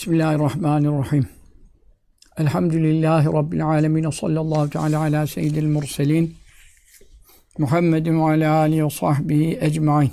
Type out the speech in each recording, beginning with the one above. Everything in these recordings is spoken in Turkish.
Bismillahirrahmanirrahim. Elhamdülillahi Rabbil alemin. Sallallahu teala ala seyyidil murselin. Muhammedin ve ala alihi ve sahbihi ecmain.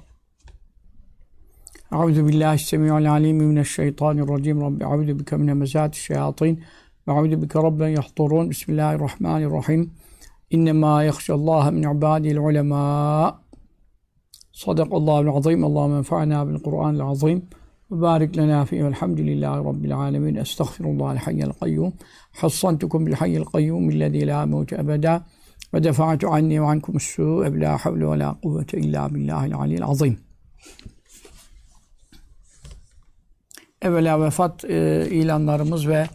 Euzu billahi semi'il alim mineşşeytanirracim. Rabbi euzu bike min hemezatiş şeyatin ve euzu bike rabben yahdurun. Bismillahirrahmanirrahim. İnnemâ yahşallâhe min ibâdihil ulemâ. Sadakallâhu'l azîm. Allâhumme enfa'nâ bil Kur'ânil azîm. Ve barik lena fihi velhamdülillahi rabbil âlemin. Estağfirullahal hayyel kayyum. Hassantukum bil hayyil kayyum illezî lâ mevte ebedâ. Ve defa'tu anni ve ankumus sû'e lâ havle ve lâ kuvvete illâ billâhil aliyyil azîm. Evvela vefat ilanlarımız ve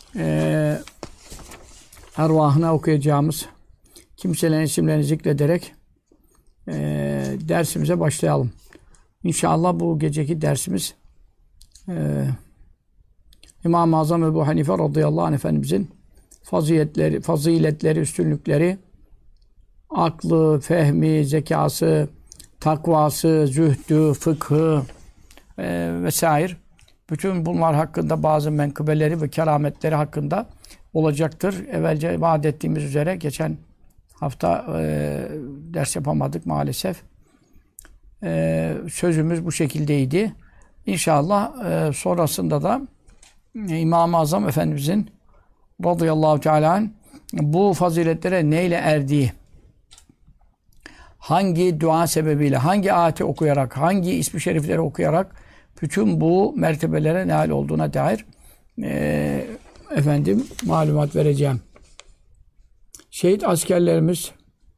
ervahına okuyacağımız kimselerin isimlerini zikrederek dersimize başlayalım. İnşallah bu geceki dersimiz İmam-ı Azam Ebu Hanife radıyallahu anh Efendimizin faziletleri, üstünlükleri, aklı, fehmi, zekası, takvası, zühdü, fıkhı vesaire. Bütün bunlar hakkında bazı menkıbeleri ve kerametleri hakkında olacaktır. Evvelce vaat ettiğimiz üzere geçen hafta ders yapamadık maalesef. Sözümüz bu şekildeydi. İnşallah sonrasında da İmam-ı Azam Efendimizin radıyallahu teala anh bu faziletlere neyle erdiği, hangi dua sebebiyle, hangi ayeti okuyarak, hangi ismi şerifleri okuyarak bütün bu mertebelere nail olduğuna dair malumat vereceğim. Şehit askerlerimiz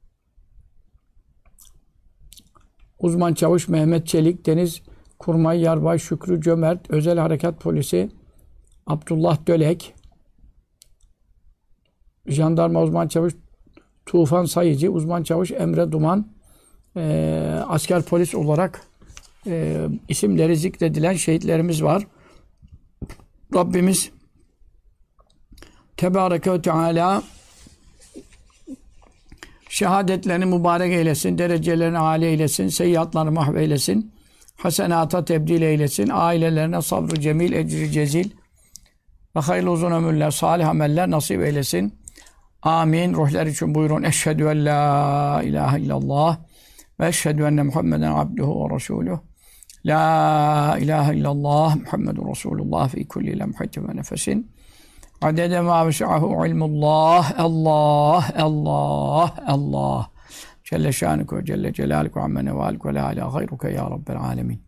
Uzman Çavuş Mehmet Çelik, Deniz Kurmay Yarbay Şükrü Cömert, Özel Harekat Polisi Abdullah Dölek, Jandarma Uzman Çavuş Tufan Sayıcı, Uzman Çavuş Emre Duman, asker polis olarak isimleri zikredilen şehitlerimiz var. Rabbimiz Tebareke ve Teala şehadetlerini mübarek eylesin, derecelerini âli eylesin, seyyiatlarını mahveylesin, hasenata tebdil eylesin, ailelerine sabrı cemil, ecri cezil ve hayırlı uzun ömürler, salih ameller nasip eylesin. Amin. Ruhlar için buyurun. Eşhedü en la ilahe illallah ve eşhedü enne Muhammeden abduhu ve resuluh. La ilahe illallah Muhammedun Resulullah fi kulli lemhatin ve nefesin. Adede ma veş'ahu ilmullah. Allah, Allah, Allah. Celle şanuku ve celle celaluku amme nevaluku ve la ilahe gayruke ya Rabbel alemin.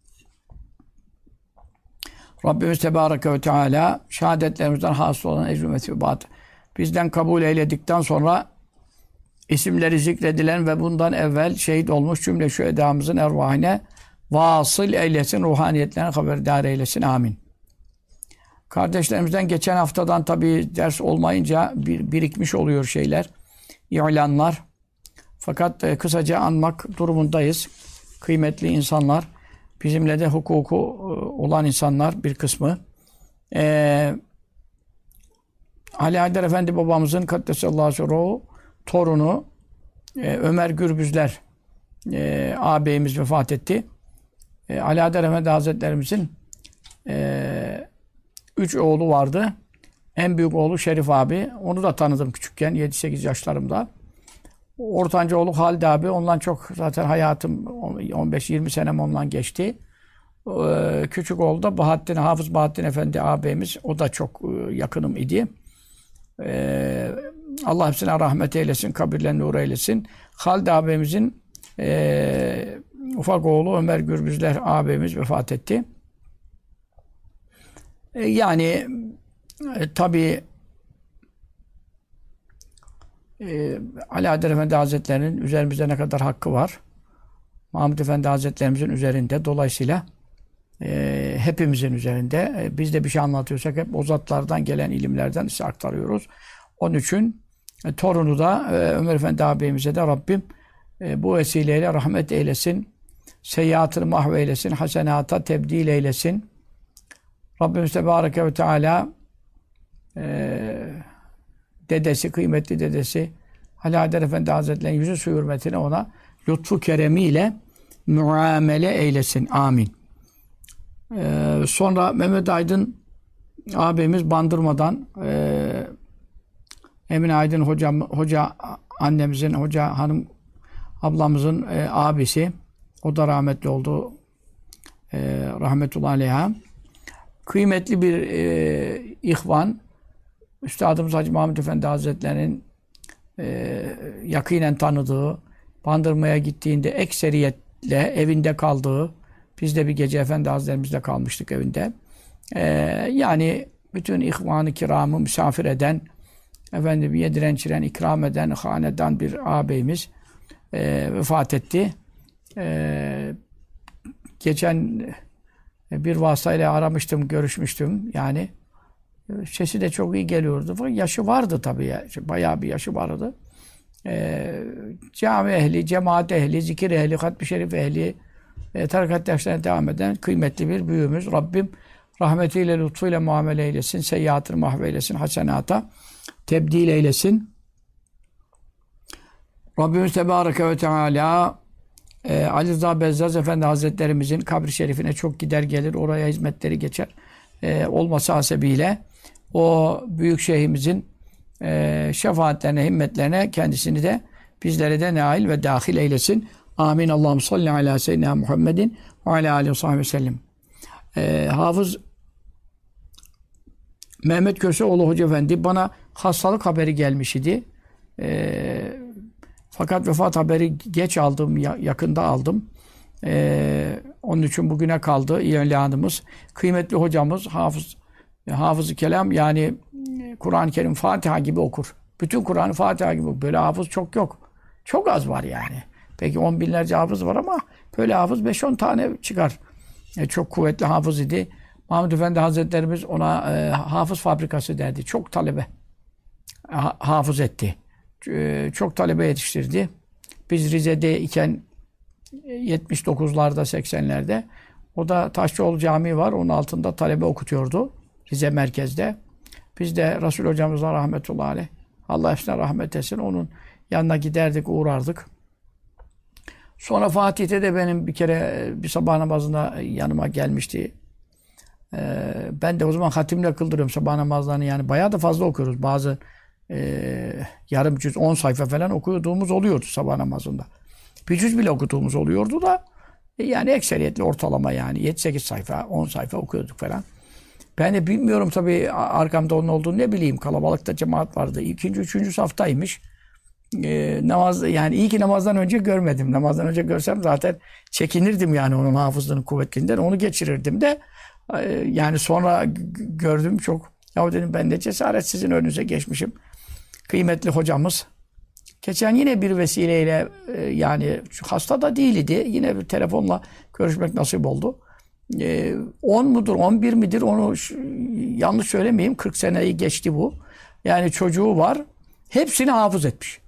Rabbimiz Tebareke ve Teala şehadetlerimizden hasıl olan ecrümeti ve bat bizden kabul eyledikten sonra isimleri zikredilen ve bundan evvel şehit olmuş cümle şühedamızın ervahine vasıl eylesin, ruhaniyetlerine haberdar eylesin. Amin. Kardeşlerimizden geçen haftadan tabii ders olmayınca birikmiş oluyor şeyler, ilanlar. Fakat kısaca anmak durumundayız. Kıymetli insanlar, bizimle de hukuku olan insanlar bir kısmı. Ali Haydar Efendi babamızın Kaddesallahu sirruhu torunu Ömer Gürbüzler ağabeyimiz vefat etti. Ali Haydar Efendi Hazretlerimizin 3 oğlu vardı. En büyük oğlu Şerif abi. Onu da tanıdım küçükken 7-8 yaşlarımda. Ortanca oğlu Halid abi. Ondan çok zaten hayatım 15-20 senem ondan geçti. Küçük oğlu da Hafız Bahattin Efendi ağabeyimiz. O da çok yakınım idi. Allah hepsine rahmet eylesin, kabirlerini nur eylesin. Halid ağabeyimizin ufak oğlu Ömer Gürbüzler ağabeyimiz vefat etti. Tabii Ali Haydar Efendi Hazretleri'nin üzerimizde ne kadar hakkı var? Mahmud Efendi Hazretlerimizin üzerinde. Dolayısıyla hepimizin üzerinde. Biz de bir şey anlatıyorsak hep o zatlardan gelen ilimlerden size aktarıyoruz. Onun için torunu da Ömer Efendi ağabeyimize de Rabbim bu vesileyle rahmet eylesin. Seyyiatını mahveylesin. Hasenata tebdil eylesin. Rabbimiz Tebareke ve Teala dedesi, kıymetli dedesi Ali Haydar Efendi Hazretleri'nin yüzü su hürmetine ona lütfu keremiyle muamele eylesin. Amin. Sonra Mehmet Aydın ağabeyimiz Bandırma'dan Emine Aydın hoca annemizin, hoca hanım ablamızın abisi. O da rahmetli oldu. Rahmetullahi aleyha. Kıymetli bir ihvan. Üstadımız Hacı Mahmud Efendi Hazretleri'nin yakinen tanıdığı, Bandırma'ya gittiğinde ekseriyetle evinde kaldığı, biz de bir gece Efendi Hazretlerimizle kalmıştık evinde. Yani bütün ihvan-ı kiramı misafir eden, efendim yediren içiren, ikram eden, hanedan bir ağabeyimiz vefat etti. Geçen bir vasıtayla aramıştım, görüşmüştüm. Yani sesi de çok iyi geliyordu. Yaşı vardı tabii ya. Bayağı bir yaşı vardı. Cami ehli, cemaat ehli, zikir ehli, hatmi şerif ehli, tarikat derslerine devam eden kıymetli bir büyüğümüz. Rabbim rahmetiyle, lütfuyla muamele eylesin, seyyiatını mahveylesin, hasenata tebdil eylesin. Rabbimiz Tebareke ve Teala Ali Rıza Bezzaz Efendi Hazretlerimizin kabri şerifine çok gider gelir, oraya hizmetleri geçer. Olması hasebiyle o büyük şeyhimizin şefaatlerine, himmetlerine kendisini de bizlere de nail ve dahil eylesin. Amin. Allahümme salli ala seyyidina Muhammedin ve ala aleyhi ve sahibi ve sellem. Hafız Mehmet Köseoğlu Hoca Efendi bana hastalık haberi gelmiş idi. Fakat vefat haberi geç aldım, yakında aldım. Onun için bugüne kaldı ilanımız. Kıymetli hocamız Hafız-ı Kelam, yani Kur'an-ı Kerim Fatiha gibi okur. Bütün Kur'an'ı Fatiha gibi okur. Böyle hafız çok yok. Çok az var yani. Peki 10 binlerce hafız var ama böyle hafız 5-10 tane çıkar. Çok kuvvetli hafız idi. Mahmud Efendi Hazretlerimiz ona hafız fabrikası derdi. Çok talebe hafız etti. Çok talebe yetiştirdi. Biz Rize'de iken 79'larda 80'lerde o da Taşçıoğlu Camii var. Onun altında talebe okutuyordu. Rize merkezde. Biz de Resul hocamıza rahmetullahi aleyh, Allah hepsine rahmet etsin, onun yanına giderdik, uğrardık. Sonra Fatih'te de benim bir kere bir sabah namazında yanıma gelmişti. Ben de o zaman hatimle kıldırıyorum sabah namazlarını, yani bayağı da fazla okuyoruz. Bazı yarım cüz, 10 sayfa falan okuduğumuz oluyordu sabah namazında. Bir cüz bile okuduğumuz oluyordu da yani ekseriyetle ortalama, yani 7-8 sayfa, 10 sayfa okuyorduk falan. Ben de bilmiyorum tabii arkamda onun olduğunu, ne bileyim, kalabalıkta cemaat vardı. 2. 3. saftaymış. Namaz, yani iyi ki namazdan önce görmedim. Namazdan önce görsem zaten çekinirdim, yani onun hafızlığının kuvvetliğinden. Onu geçirirdim de yani sonra gördüm çok. Ya dedim, ben de cesaretsizin önünüze geçmişim. Kıymetli hocamız. Geçen yine bir vesileyle yani hasta da değildi. Yine bir telefonla görüşmek nasip oldu. 10 mudur, 11 midir, onu yanlış söylemeyeyim. 40 seneyi geçti bu. Yani çocuğu var. Hepsini hafız etmiş.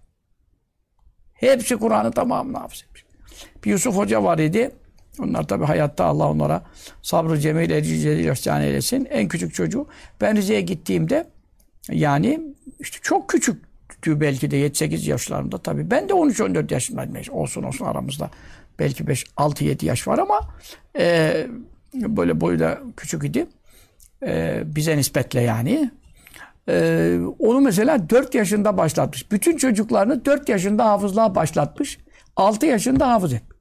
Hepsi Kur'an'ı tamamını hafız etmiş. Bir Yusuf Hoca var idi. Onlar tabii hayatta, Allah onlara sabrı cemil ecri ihsan eylesin. En küçük çocuğu. Ben Rize'ye gittiğimde yani işte çok küçüktü, belki de 7-8 yaşlarında tabii. Ben de 13-14 yaşındayım. Olsun aramızda. Belki 5-6-7 yaş var ama böyle boyu da küçük idi. Bize nispetle yani. Onu mesela 4 yaşında başlatmış. Bütün çocuklarını 4 yaşında hafızlığa başlatmış. 6 yaşında hafız etmiş.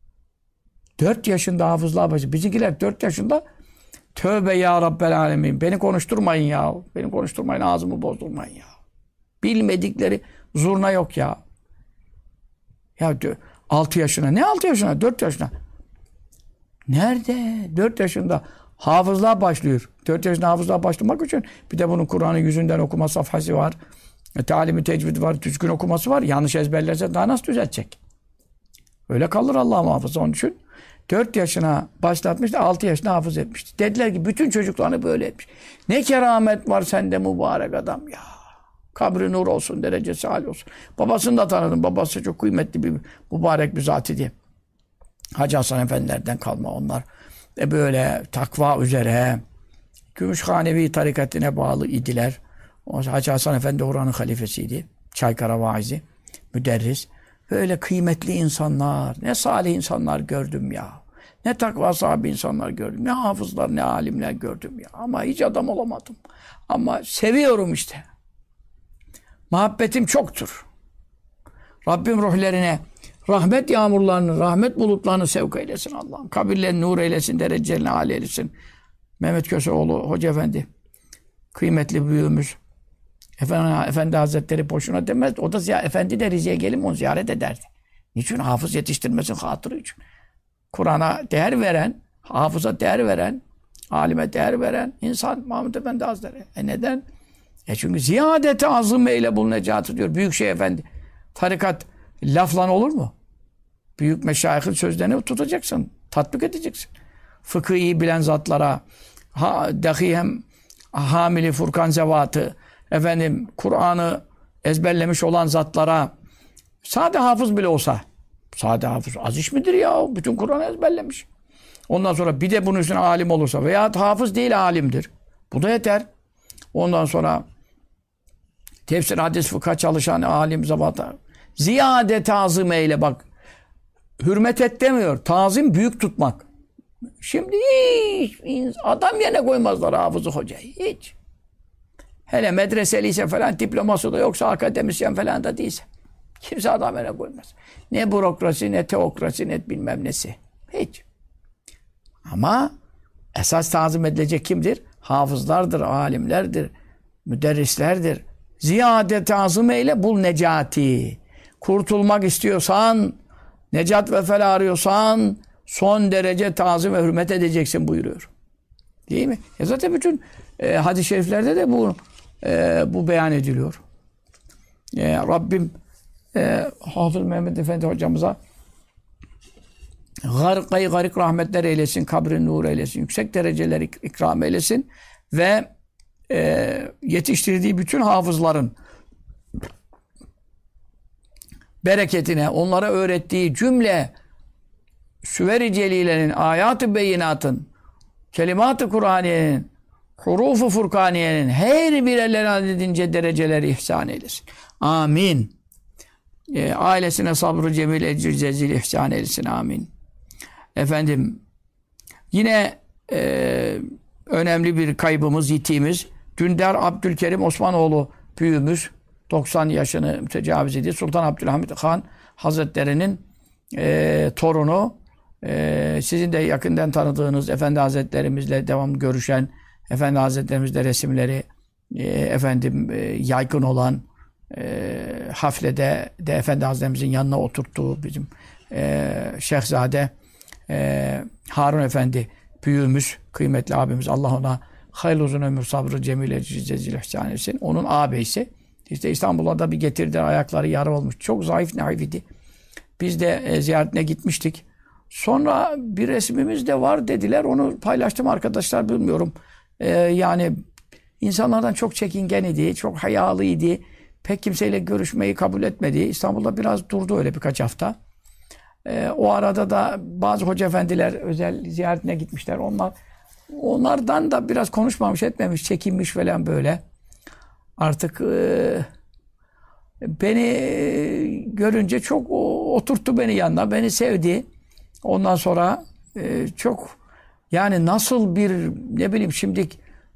4 yaşında hafızlığa başlatmış. Bizimkiler 4 yaşında, tövbe ya Rabbel Alemin. Beni konuşturmayın ya. Beni konuşturmayın, ağzımı bozdurmayın ya. Bilmedikleri zurna yok ya. Ya 6 yaşına. Ne 6 yaşına? 4 yaşına. Nerede? 4 yaşında hafızlığa başlıyor. 4 yaşında hafızlığa başlamak için bir de bunun Kur'an'ı yüzünden okuma safhası var. Talimi tecvidi var. Düzgün okuması var. Yanlış ezberlerse daha nasıl düzeltecek? Öyle kalır Allah muhafaza. Onun için 4 yaşına başlatmış da 6 yaşına hafız etmişti. Dediler ki bütün çocuklarını böyle etmiş. Ne keramet var sende mübarek adam ya. Kabri nur olsun, derecesi âli olsun. Babasını da tanıdım. Babası çok kıymetli bir mübarek bir zat idi. Hacı Hasan Efendilerden kalma onlar. Böyle takva üzere Gümüşhanevi tarikatine bağlı idiler. Hacı Hasan Efendi oranın halifesiydi. Çaykara vaizi, müderris. Böyle kıymetli insanlar, ne salih insanlar gördüm ya. Ne takva sahibi insanlar gördüm. Ne hafızlar, ne alimler gördüm ya. Ama hiç adam olamadım. Ama seviyorum işte. Muhabbetim çoktur. Rabbim ruhlerine rahmet yağmurlarını, rahmet bulutlarını sevk eylesin Allah'ım. Kabirlerini nur eylesin, derecelerini âli eylesin. Mehmet Köseoğlu Hoca Efendi, kıymetli büyüğümüz. Efendi Hazretleri boşuna demez. O da Efendi de Rize'ye gelip onu ziyaret ederdi. Niçin? Hafız yetiştirmesin hatırı için. Kur'an'a değer veren, hafıza değer veren, alime değer veren insan Mahmud Efendi Hazretleri. Neden? Çünkü ziyadete azımeyle bul necatı diyor. Büyükşehir Efendi. Tarikat laflan olur mu? Büyük meşayihin sözlerini tutacaksın. Tatbik edeceksin. Fıkıh iyi bilen zatlara, dahi hem hamili Furkan zevatı, efendim Kur'an'ı ezberlemiş olan zatlara, sade hafız bile olsa, sade hafız az iş midir ya? Bütün Kur'an'ı ezberlemiş. Ondan sonra bir de bunun üstüne alim olursa veya hafız değil alimdir. Bu da yeter. Ondan sonra tefsir, hadis, fıkha çalışan alim, zabata. Ziyade tazım eyle bak. Hürmet et demiyor. Tazim büyük tutmak. Şimdi hiç adam yerine koymazlar hafızı hocayı. Hiç. Hele medreseliyse falan, diploması da yoksa, akademisyen falan da değilse. Kimse adam yerine koymaz. Ne bürokrasi, ne teokrasi, ne bilmem nesi. Hiç. Ama esas tazim edilecek kimdir? Hafızlardır, alimlerdir, müderrislerdir. Ziyade tazım eyle bul necati. Kurtulmak istiyorsan, necat ve felah arıyorsan son derece tazim ve hürmet edeceksin buyuruyor. Değil mi? Zaten bütün hadis-i şeriflerde de bu beyan ediliyor. Rabbim Hafız Mehmet Efendi hocamıza garik rahmetler eylesin, kabrin nur eylesin, yüksek dereceler ikram eylesin ve yetiştirdiği bütün hafızların bereketine, onlara öğrettiği cümle süver-i celilenin, ayat-ı beyinatın, kelimat-ı Kur'aniyenin, hurufu Furkaniyenin her birerlerine adedince dereceleri ihsan eylesin. Amin. Ailesine sabrı cemil, ecri cezil ihsan eylesin. Amin. Efendim, yine önemli bir kaybımız, yitiğimiz, Dündar Abdülkerim Osmanoğlu büyüğümüz, 90 yaşını tecavüz ediyor. Sultan Abdülhamid Han Hazretleri'nin torunu, sizin de yakından tanıdığınız Efendi Hazretlerimizle devam görüşen, Efendi Hazretlerimizle resimleri yaygın olan, haflede de Efendi Hazretlerimizin yanına oturttuğu bizim Şehzade Harun Efendi büyüğümüz, kıymetli abimiz, Allah ona hayırlı uzun ömür, sabrı, cemile, cezil ihsan etsin. Onun ağabeyisi. İşte İstanbul'a da bir getirdiler, ayakları yarı olmuş. Çok zayıf, naif idi. Biz de ziyaretine gitmiştik. Sonra bir resmimiz de var dediler. Onu paylaştım arkadaşlar, bilmiyorum. Yani insanlardan çok çekingen idi, çok hayalı idi. Pek kimseyle görüşmeyi kabul etmedi. İstanbul'da biraz durdu öyle birkaç hafta. O arada da bazı hoca efendiler özel ziyaretine gitmişler. Onlardan da biraz konuşmamış, etmemiş, çekinmiş falan böyle. Artık beni görünce çok oturttu beni yanına, beni sevdi. Ondan sonra çok, yani nasıl bir, ne bileyim şimdi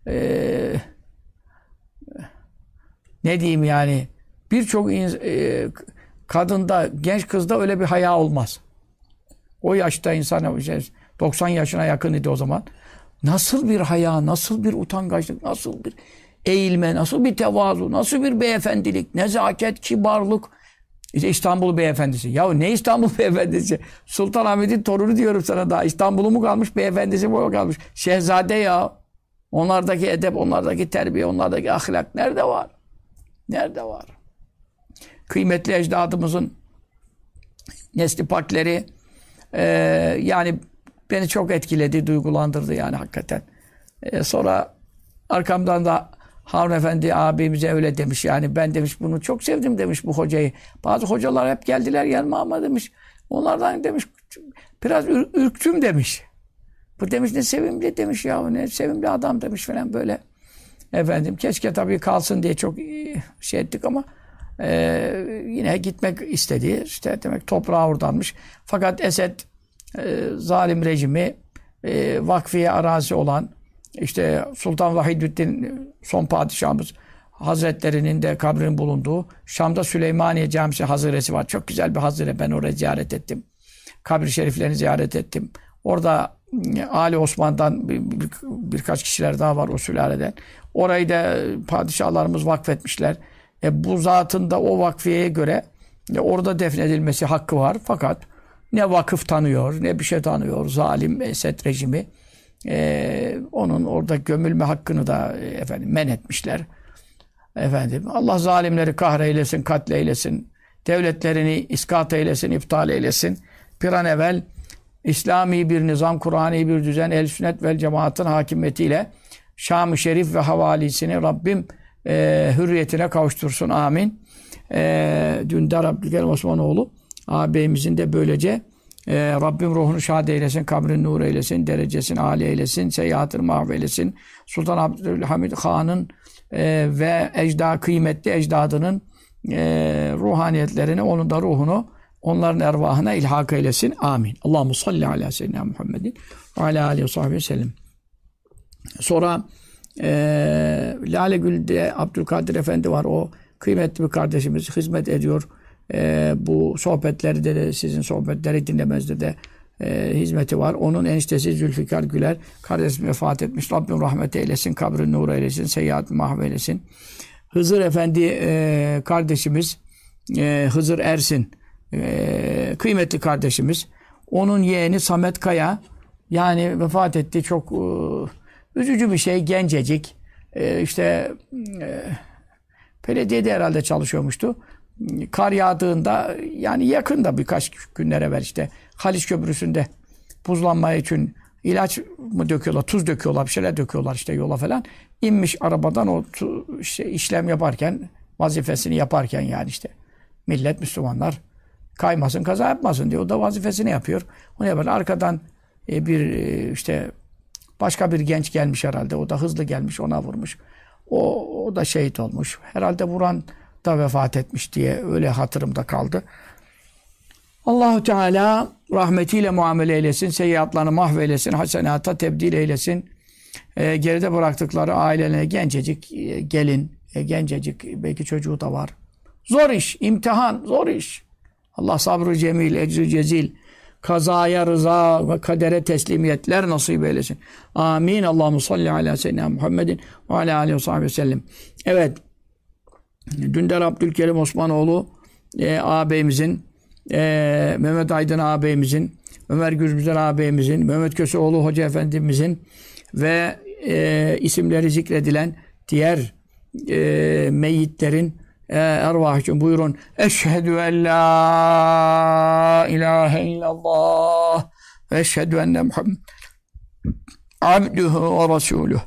ne diyeyim yani, birçok kadında, genç kızda öyle bir haya olmaz. O yaşta insan 90 yaşına yakın idi o zaman. Nasıl bir haya, nasıl bir utangaçlık, nasıl bir eğilme, nasıl bir tevazu, nasıl bir beyefendilik, nezaket, kibarlık. İşte İstanbul beyefendisi. Ya ne İstanbul beyefendisi? Sultanahmet'in torunu diyorum sana daha. İstanbul'u mu kalmış, beyefendisi mi kalmış? Şehzade ya. Onlardaki edep, onlardaki terbiye, onlardaki ahlak nerede var? Nerede var? Kıymetli ecdadımızın nesli pakleri yani beni çok etkiledi, duygulandırdı yani hakikaten. Sonra arkamdan da Harun Efendi abimize öyle demiş, yani ben demiş bunu çok sevdim demiş bu hocayı. Bazı hocalar hep geldiler yanıma ama demiş onlardan demiş biraz ürktüm demiş. Bu demiş ne sevimli demiş ya, ne sevimli adam demiş falan böyle. Efendim keşke tabii kalsın diye çok şey ettik ama yine gitmek istedi. İşte demek toprağa oradanmış. Fakat Esed zalim rejimi, vakfiye arazi olan, işte Sultan Vahidüddin son padişahımız Hazretlerinin de kabrinin bulunduğu Şam'da Süleymaniye Camisi haziresi var. Çok güzel bir hazire. Ben orayı ziyaret ettim. Kabir şeriflerini ziyaret ettim. Orada Ali Osman'dan birkaç kişiler daha var o sülaleden. Orayı da padişahlarımız vakfetmişler. Bu zatın da o vakfiyeye göre orada defnedilmesi hakkı var. Fakat ne vakıf tanıyor, ne bir şey tanıyor. Zalim Esed rejimi. Onun orada gömülme hakkını da men etmişler. Allah zalimleri kahreylesin, katleylesin. Devletlerini iskat eylesin, iptal eylesin. Bir an evvel İslami bir nizam, Kur'ani bir düzen, el sünnet vel cemaatın hakimiyetiyle Şam-ı Şerif ve havalisini Rabbim hürriyetine kavuştursun. Amin. Dündar Abdülkerim Osmanoğlu ağabeyimizin de böylece Rabbim ruhunu şad eylesin, kabrini nur eylesin, derecesini âli eylesin, seyyiatını mahveylesin. Sultan Abdülhamid Han'ın ve kıymetli ecdadının ruhaniyetlerini, onun da ruhunu onların ervahına ilhak eylesin. Amin. Allahumme salli ala seyyidina Muhammedin ve ala aleyhi ve sahbihi sellem. Sonra Lale Gül'de Abdülkadir Efendi var. O kıymetli bir kardeşimiz hizmet ediyor. Bu sohbetleri de sizin sohbetleri dinlemezde de hizmeti var. Onun eniştesi Zülfikar Güler kardeşim vefat etmiş. Rabbim rahmet eylesin, kabrini nur eylesin, seyyiatını mahveylesin. Hızır Efendi kardeşimiz Hızır Ersin kıymetli kardeşimiz. Onun yeğeni Samet Kaya yani vefat etti. Çok üzücü bir şey. Gencecik. Belediyede herhalde çalışıyormuştu. Kar yağdığında yani yakında birkaç günler evvel Haliç Köprüsü'nde buzlanma için ilaç mı döküyorlar, tuz döküyorlar, bir şeyler döküyorlar yola falan. İnmiş arabadan o işlem yaparken, vazifesini yaparken yani millet, Müslümanlar kaymasın, kaza yapmasın diyor. O da vazifesini yapıyor. Onu yapar. Arkadan başka bir genç gelmiş herhalde. O da hızlı gelmiş, ona vurmuş. O da şehit olmuş. Herhalde vuran da vefat etmiş diye öyle hatırımda kaldı. Allahu Teala rahmetiyle muamele eylesin, seyyiatlarını mahveylesin, hasenata tebdil eylesin. Geride bıraktıkları ailelerine gencecik gelin, gencecik belki çocuğu da var. Zor iş, imtihan, zor iş. Allah sabrı cemil, ecri cezil, kazaya rıza ve kadere teslimiyetler nasip eylesin. Amin. Allahumme salli ala seyyidina Muhammedin ve ala aleyhi ve sahbihi sellem. Evet. Dündar Abdülkerim Osmanoğlu ağabeyimizin, Mehmet Aydın ağabeyimizin, Ömer Gürbüzer ağabeyimizin, Mehmet Köseoğlu Hoca Efendimizin ve isimleri zikredilen diğer meyyitlerin ervah için buyurun. Eşhedü en la ilahe illallah ve eşhedü enne Muhammed abduhu ve resuluh.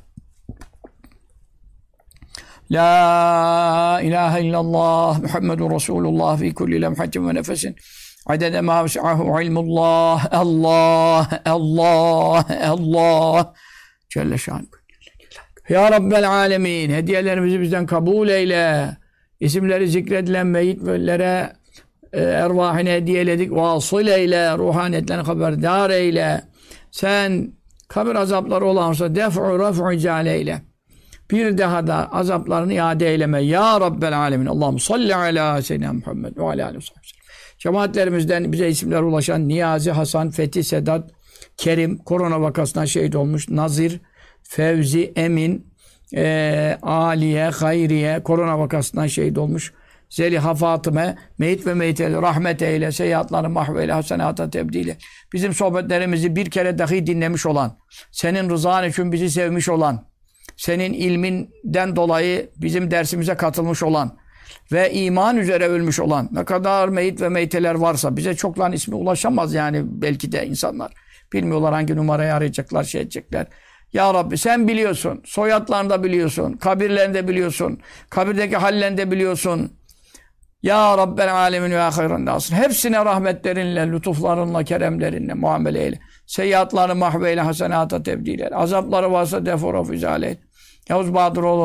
La ilahe illallah Muhammedun Resulullah fi kulli lemhatin ve nefesin adede ma vesi'ahu ilmullah. Allah, Allah, Allah Celle şan. Ya Rabbel alemin, hediyelerimizi bizden kabul eyle. İsimleri zikredilen meyyitlerine ervahine hediyeledik. Vasıl eyle, ruhaniyetlerini haberdar eyle. Sen kabir azapları olansa def'u raf'u icale eyle. Bir daha da azaplarını iade eyleme. Ya Rabbel alemin. Allahümme salli ala seyyidina Muhammed ve ala aleyhi ve sellem. Cemaatlerimizden bize isimler ulaşan Niyazi, Hasan, Fethi, Sedat, Kerim, korona vakasından şehit olmuş. Nazir, Fevzi, Emin, Aliye, Hayriye, korona vakasından şehit olmuş. Zeliha, Fatıme, meyit ve meyiteli rahmet eyle, seyyiatları mahveyle, hasenata tebdile. Bizim sohbetlerimizi bir kere dahi dinlemiş olan, senin rızan için bizi sevmiş olan, senin ilminden dolayı bizim dersimize katılmış olan ve iman üzere ölmüş olan ne kadar meyit ve meyteler varsa bize çoklan ismi ulaşamaz yani belki de insanlar. Bilmiyorlar hangi numarayı arayacaklar, şey edecekler. Ya Rabbi sen biliyorsun. Soyadlarını da biliyorsun. Kabirlerini de biliyorsun. Kabirdeki hallerini de biliyorsun. Ya Rabbel alemin ve hayran nasır. Hepsine rahmetlerinle, lütuflarınla, keremlerinle muamele eyle. Seyyiatlarını mahveyle, hasenata tebdil eyle. Azapları varsa defora füzale eyle. Yavuz Bahadıroğlu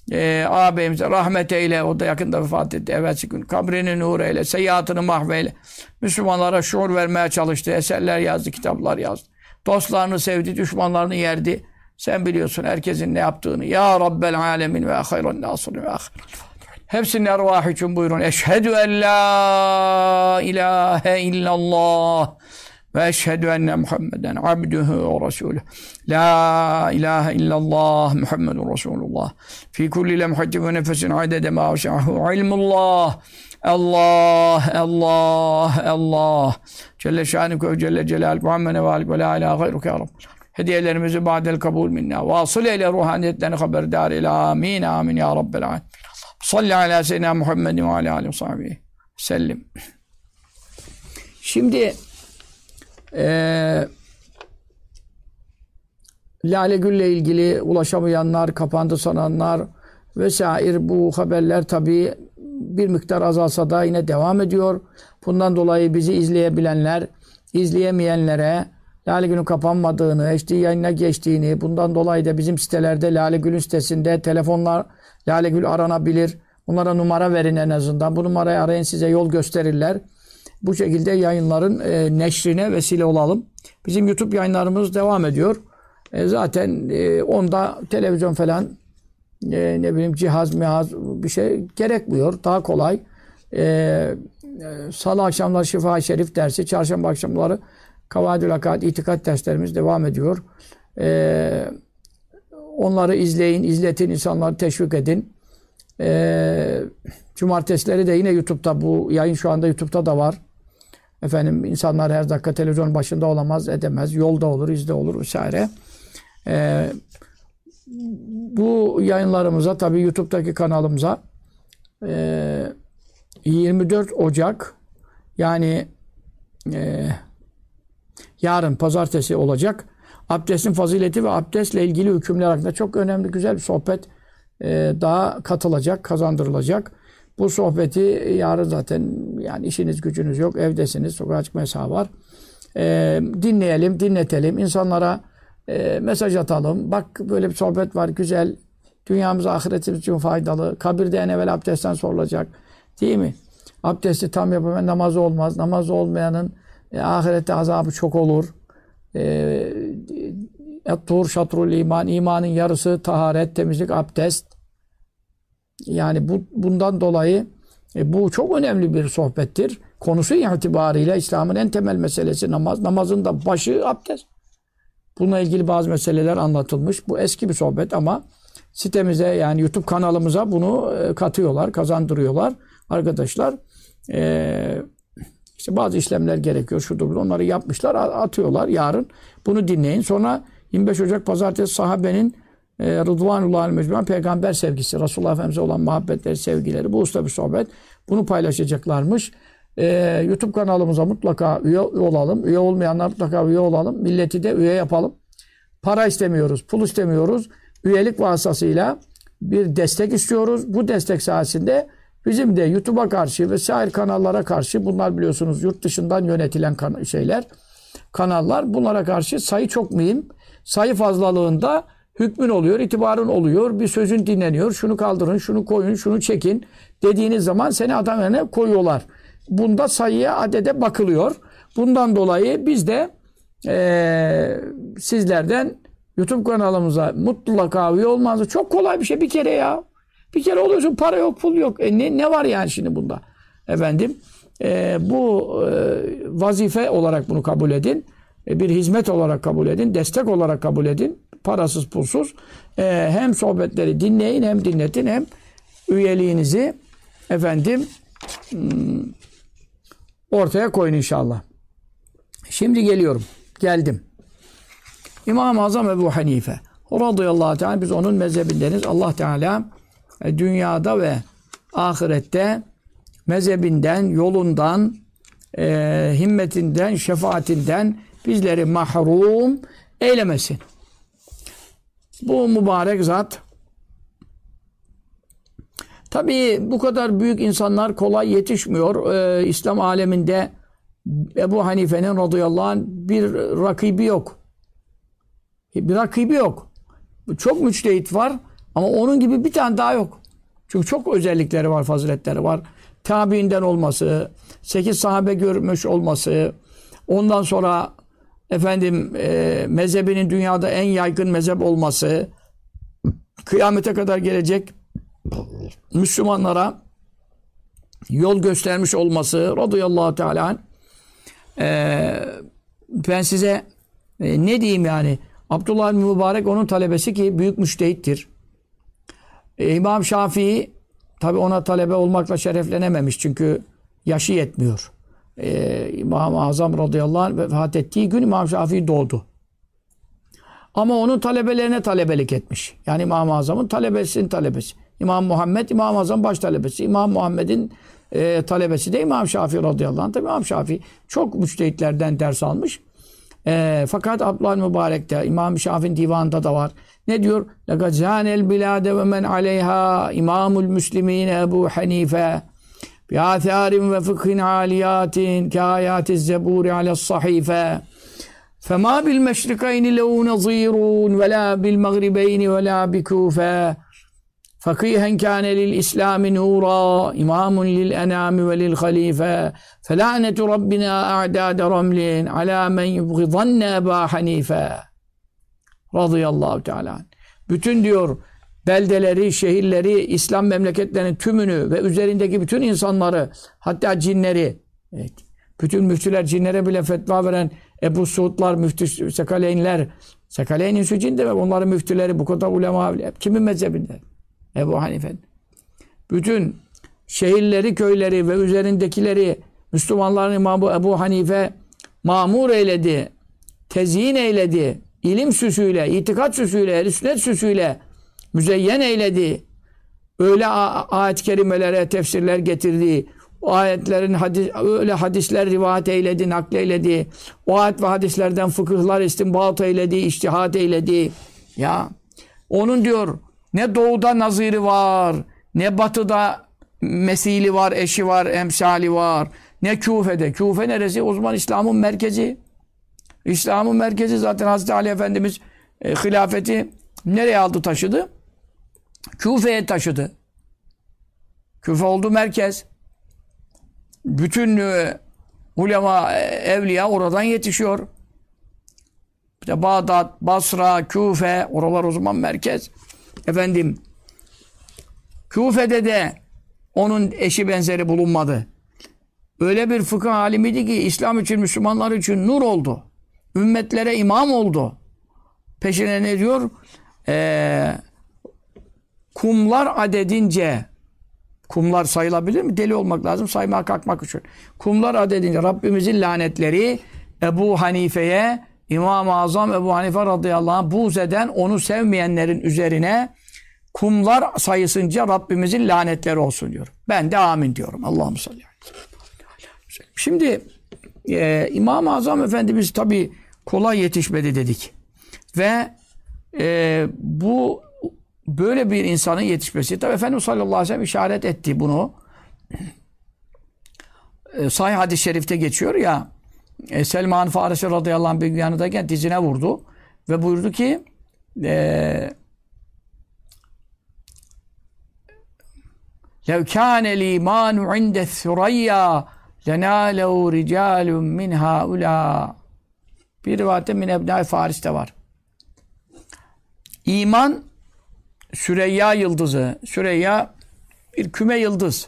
ağabeyimize rahmet eyle. O da yakında vefat etti. Evvelsi gün. Kabrini nur eyle. Seyyiatını mahveyle. Müslümanlara şuur vermeye çalıştı. Eserler yazdı. Kitaplar yazdı. Dostlarını sevdi. Düşmanlarını yerdi. Sen biliyorsun herkesin ne yaptığını. Ya Rabbel alemin ve hayran nasırın ve ahir. Hepsinin ervahı için buyurun. Eşhedü en la ilahe illallah ve eşhedü enne Muhammeden abduhu ve resulüh. La ilahe illallah Muhammedun Resulullah. Fi kulli lemhatin ve nefesin adede ma veşa'hu ilmullah. Allah, Allah, Allah. Celle şanüke ve celle celaluhu Muhammed ve alik ve la ilahe gayruke ya Rabbi. Hediyelerimizi ba'del kabul minna. Vasıl eyle ruhaniyetlerini haberdar eyle. Amin, amin ya Rabbel alemin. Salli ala seyyidina Muhammedin ve ala alihi ve sahbihi sellim. Şimdi Lale Gül'le ilgili ulaşamayanlar, kapandı sananlar vesaire bu haberler tabii bir miktar azalsa da yine devam ediyor. Bundan dolayı bizi izleyebilenler, izleyemeyenlere Lale Gül'ün kapanmadığını, HD yayına geçtiğini, bundan dolayı da bizim sitelerde Lale Gül'ün sitesinde telefonlar Lale Gül aranabilir. Onlara numara verin en azından. Bu numarayı arayın, size yol gösterirler. Bu şekilde yayınların neşrine vesile olalım. Bizim YouTube yayınlarımız devam ediyor. Zaten onda televizyon falan ne bileyim cihaz bir şey gerekmiyor. Daha kolay. Salı akşamları Şifa-i Şerif dersi, çarşamba akşamları Kavaidül Akad, itikat derslerimiz devam ediyor. Onları izleyin, izletin, insanları teşvik edin. Cumartesileri de yine YouTube'da, bu yayın şu anda YouTube'da da var. Efendim insanlar her dakika televizyon başında olamaz, edemez. Yolda olur, izde olur vesaire. Bu yayınlarımıza tabii YouTube'daki kanalımıza 24 Ocak yani yarın pazartesi olacak. Abdestin fazileti ve abdestle ilgili hükümler hakkında çok önemli, güzel bir sohbet daha katılacak, kazandırılacak. Bu sohbeti yarın zaten yani işiniz gücünüz yok, evdesiniz, sokağa çıkma yasağı var. Dinleyelim, dinletelim, insanlara mesaj atalım. Bak böyle bir sohbet var, güzel. Dünyamıza, ahiretimiz için faydalı. Kabirde en evvel abdestten sorulacak. Değil mi? Abdesti tam yapamayan namazı olmaz. Namazı olmayanın ahirette azabı çok olur. Et-tur şatrul iman. İmanın yarısı taharet, temizlik, abdest. Yani bundan dolayı bu çok önemli bir sohbettir. Konusu itibariyle İslam'ın en temel meselesi namaz. Namazın da başı abdest. Bununla ilgili bazı meseleler anlatılmış. Bu eski bir sohbet ama sitemize yani YouTube kanalımıza bunu katıyorlar, kazandırıyorlar arkadaşlar. İşte bazı işlemler gerekiyor. Şudur, onları yapmışlar, atıyorlar yarın. Bunu dinleyin. Sonra 25 Ocak Pazartesi sahabenin Rıdvanullah'ın mecmuan peygamber sevgisi, Resulullah Efendimiz'e olan muhabbetleri, sevgileri. Bu usta bir sohbet. Bunu paylaşacaklarmış. YouTube kanalımıza mutlaka üye olalım. Üye olmayanlar mutlaka üye olalım. Milleti de üye yapalım. Para istemiyoruz, pul istemiyoruz. Üyelik vasıtasıyla bir destek istiyoruz. Bu destek sayesinde bizim de YouTube'a karşı vesaire kanallara karşı, bunlar biliyorsunuz yurt dışından yönetilen kanallar, bunlara karşı sayı çok mühim. Sayı fazlalığında hükmün oluyor, itibarın oluyor, bir sözün dinleniyor. Şunu kaldırın, şunu koyun, şunu çekin dediğiniz zaman seni adam yerine koyuyorlar. Bunda sayıya, adede bakılıyor. Bundan dolayı biz de sizlerden YouTube kanalımıza mutlaka üye olmanızı, çok kolay bir şey, bir kere ya. Bir kere oluyorsun, para yok, pul yok. Ne var yani şimdi bunda? Efendim, bu vazife olarak bunu kabul edin. Bir hizmet olarak kabul edin. Destek olarak kabul edin. Parasız, pulsuz. Hem sohbetleri dinleyin, hem dinletin, hem üyeliğinizi efendim ortaya koyun inşallah. Şimdi geliyorum. Geldim. İmam-ı Azam Ebu Hanife radıyallahu teala, biz onun mezhebindeniz. Allah Teala dünyada ve ahirette mezhebinden, yolundan, himmetinden, şefaatinden bizleri mahrum eylemesin. Bu mübarek zat, tabii bu kadar büyük insanlar kolay yetişmiyor. İslam aleminde Ebu Hanife'nin radıyallahu anh bir rakibi yok. Bir rakibi yok. Çok müçtehit var. Ama onun gibi bir tane daha yok. Çünkü çok özellikleri var, faziletleri var. Tabiinden olması, 8 sahabe görmüş olması, ondan sonra mezhebinin dünyada en yaygın mezhep olması, kıyamete kadar gelecek Müslümanlara yol göstermiş olması radıyallahu teala anh. Ben size ne diyeyim yani, Abdullah Mübarek onun talebesi ki büyük müştehittir. İmam Şafii tabi ona talebe olmakla şereflenememiş çünkü yaşı yetmiyor. İmam-ı Azam radıyallahu anh vefat ettiği gün İmam Şafii doğdu. Ama onun talebelerine talebelik etmiş. Yani İmam-ı Azam'ın talebesinin talebesi. İmam Muhammed, İmam-ı Azam baş talebesi. İmam Muhammed'in talebesi de İmam Şafii radıyallahu anh. Tabi İmam Şafii çok müçtehitlerden ders almış. Fakat Abdullah Mübarek'te, İmam Şafii'nin divanında da var. Ne diyor? لَقَدْ زَانَ الْبِلَادَ وَمَنْ عَلَيْهَا اِمَامُ الْمُسْلِمِينَ اَبُو حَن۪يفَ بِآثَارٍ وَفِقْهٍ عَالِيَاتٍ كَآيَاتِ الزَّبُورِ عَلَى الصَّحِيفَ فَمَا بِالْمَشْرِقَيْنِ لَوْ نَظِيرٌ وَلَا بِالْمَغْرِبَيْنِ وَلَا بِكُوفَةٍ فقيها كان للإسلام نورا إمام للأنام وللخليفة فلعنة ربنا أعداد رمل على من يبغضن أبا حنيفة radıyallahu teala. Bütün diyor beldeleri, şehirleri, İslam memleketlerinin tümünü ve üzerindeki bütün insanları, hatta cinleri, evet, bütün müftüler, cinlere bile fetva veren Ebu Suudlar, müftü Sekaleynler, Sekaleyn'in şu cin demek, onların müftüleri, bu kadar ulema, kimin mezhebinde? Ebu Hanife. Bütün şehirleri, köyleri ve üzerindekileri Müslümanların imamı Ebu Hanife mamur eyledi, tezyin eyledi, ilim süsüyle, itikat süsüyle, ehl-i sünnet süsüyle müzeyyen eyledi. Öyle ayet-i kerimelere tefsirler getirdi. O ayetlerin öyle hadisler rivayet eyledi, nakleyledi. O ayet ve hadislerden fıkıhlar istinbat eyledi, içtihat eyledi. Ya onun diyor ne doğuda naziri var, ne batıda mesili var, eşi var, emsali var, ne Küfe'de. Küfe neresi? O zaman İslam'ın merkezi. İslam'ın merkezi zaten Hazreti Ali Efendimiz hilafeti nereye aldı taşıdı? Küfe'ye taşıdı. Küfe oldu merkez. Bütün ulema, evliya oradan yetişiyor. İşte Bağdat, Basra, Küfe, oralar o zaman merkez. Küfe'de de onun eşi benzeri bulunmadı. Öyle bir fıkıh alimiydi ki İslam için, Müslümanlar için nur oldu. Ümmetlere imam oldu. Peşine ne diyor? Kumlar adedince, kumlar sayılabilir mi? Deli olmak lazım saymaya kalkmak için. Kumlar adedince Rabbimizin lanetleri Ebu Hanife'ye, İmam-ı Azam Ebu Hanife radıyallahu anh buğz eden, onu sevmeyenlerin üzerine kumlar sayısınca Rabbimizin lanetleri olsun diyor. Ben de amin diyorum. Allah'ım salli aleyhi ve sellem. Şimdi İmam-ı Azam Efendimiz tabi kolay yetişmedi dedik. Ve bu böyle bir insanın yetişmesi. Tabi Efendimiz sallallahu aleyhi ve sellem işaret etti bunu. Sahih hadis-i şerifte geçiyor ya, Selman Farisi radıyallahu anh bir yanındayken dizine vurdu ve buyurdu ki لَوْ كَانَ الْاِيمَانُ عِنْدَ الثُّرَيَّا لَنَالَوْ رِجَالٌ مِنْ هَؤُلَا. Bir rivayette min ebnâ Faris'te var. İman Süreyya yıldızı. Süreyya bir küme yıldız.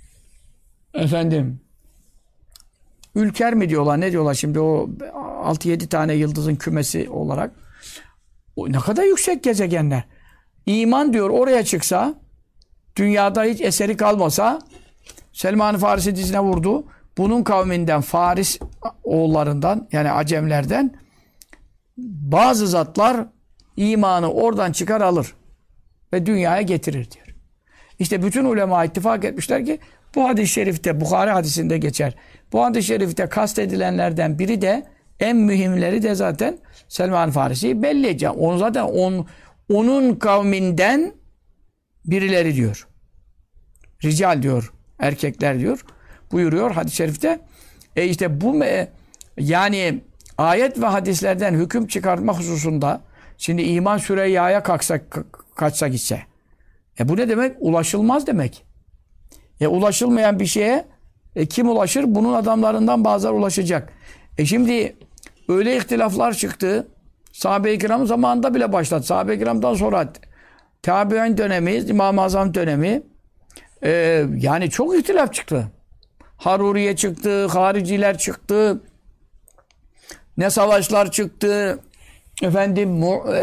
Ülker mi diyorlar, ne diyorlar şimdi, o 6-7 tane yıldızın kümesi olarak. O ne kadar yüksek gezegenler. İman diyor oraya çıksa, dünyada hiç eseri kalmasa, Selman-ı Farisi dizine vurdu. Bunun kavminden, Faris oğullarından, yani Acemlerden bazı zatlar imanı oradan çıkar alır ve dünyaya getirir diyor. İşte bütün ulema ittifak etmişler ki bu hadis-i şerifte, Bukhari hadisinde geçer. Bu hadis-i şerifte kastedilenlerden biri de, en mühimleri de zaten Selman Farisi'yi belli edeceğim. Onu zaten onun kavminden birileri diyor. Rical diyor, erkekler diyor. Buyuruyor hadis-i şerifte. İşte bu yani ayet ve hadislerden hüküm çıkartma hususunda, şimdi iman Süreyya'ya kaçsa gitse, Bu ne demek? Ulaşılmaz demek. Ulaşılmayan bir şeye kim ulaşır? Bunun adamlarından bazıları ulaşacak. Şimdi öyle ihtilaflar çıktı. Sahabe-i kiram zamanında bile başladı. Sahabe-i kiramdan sonra tabi'in dönemi, İmam-ı Azam dönemi yani çok ihtilaf çıktı. Haruriye çıktı, hariciler çıktı. Ne savaşlar çıktı. Efendim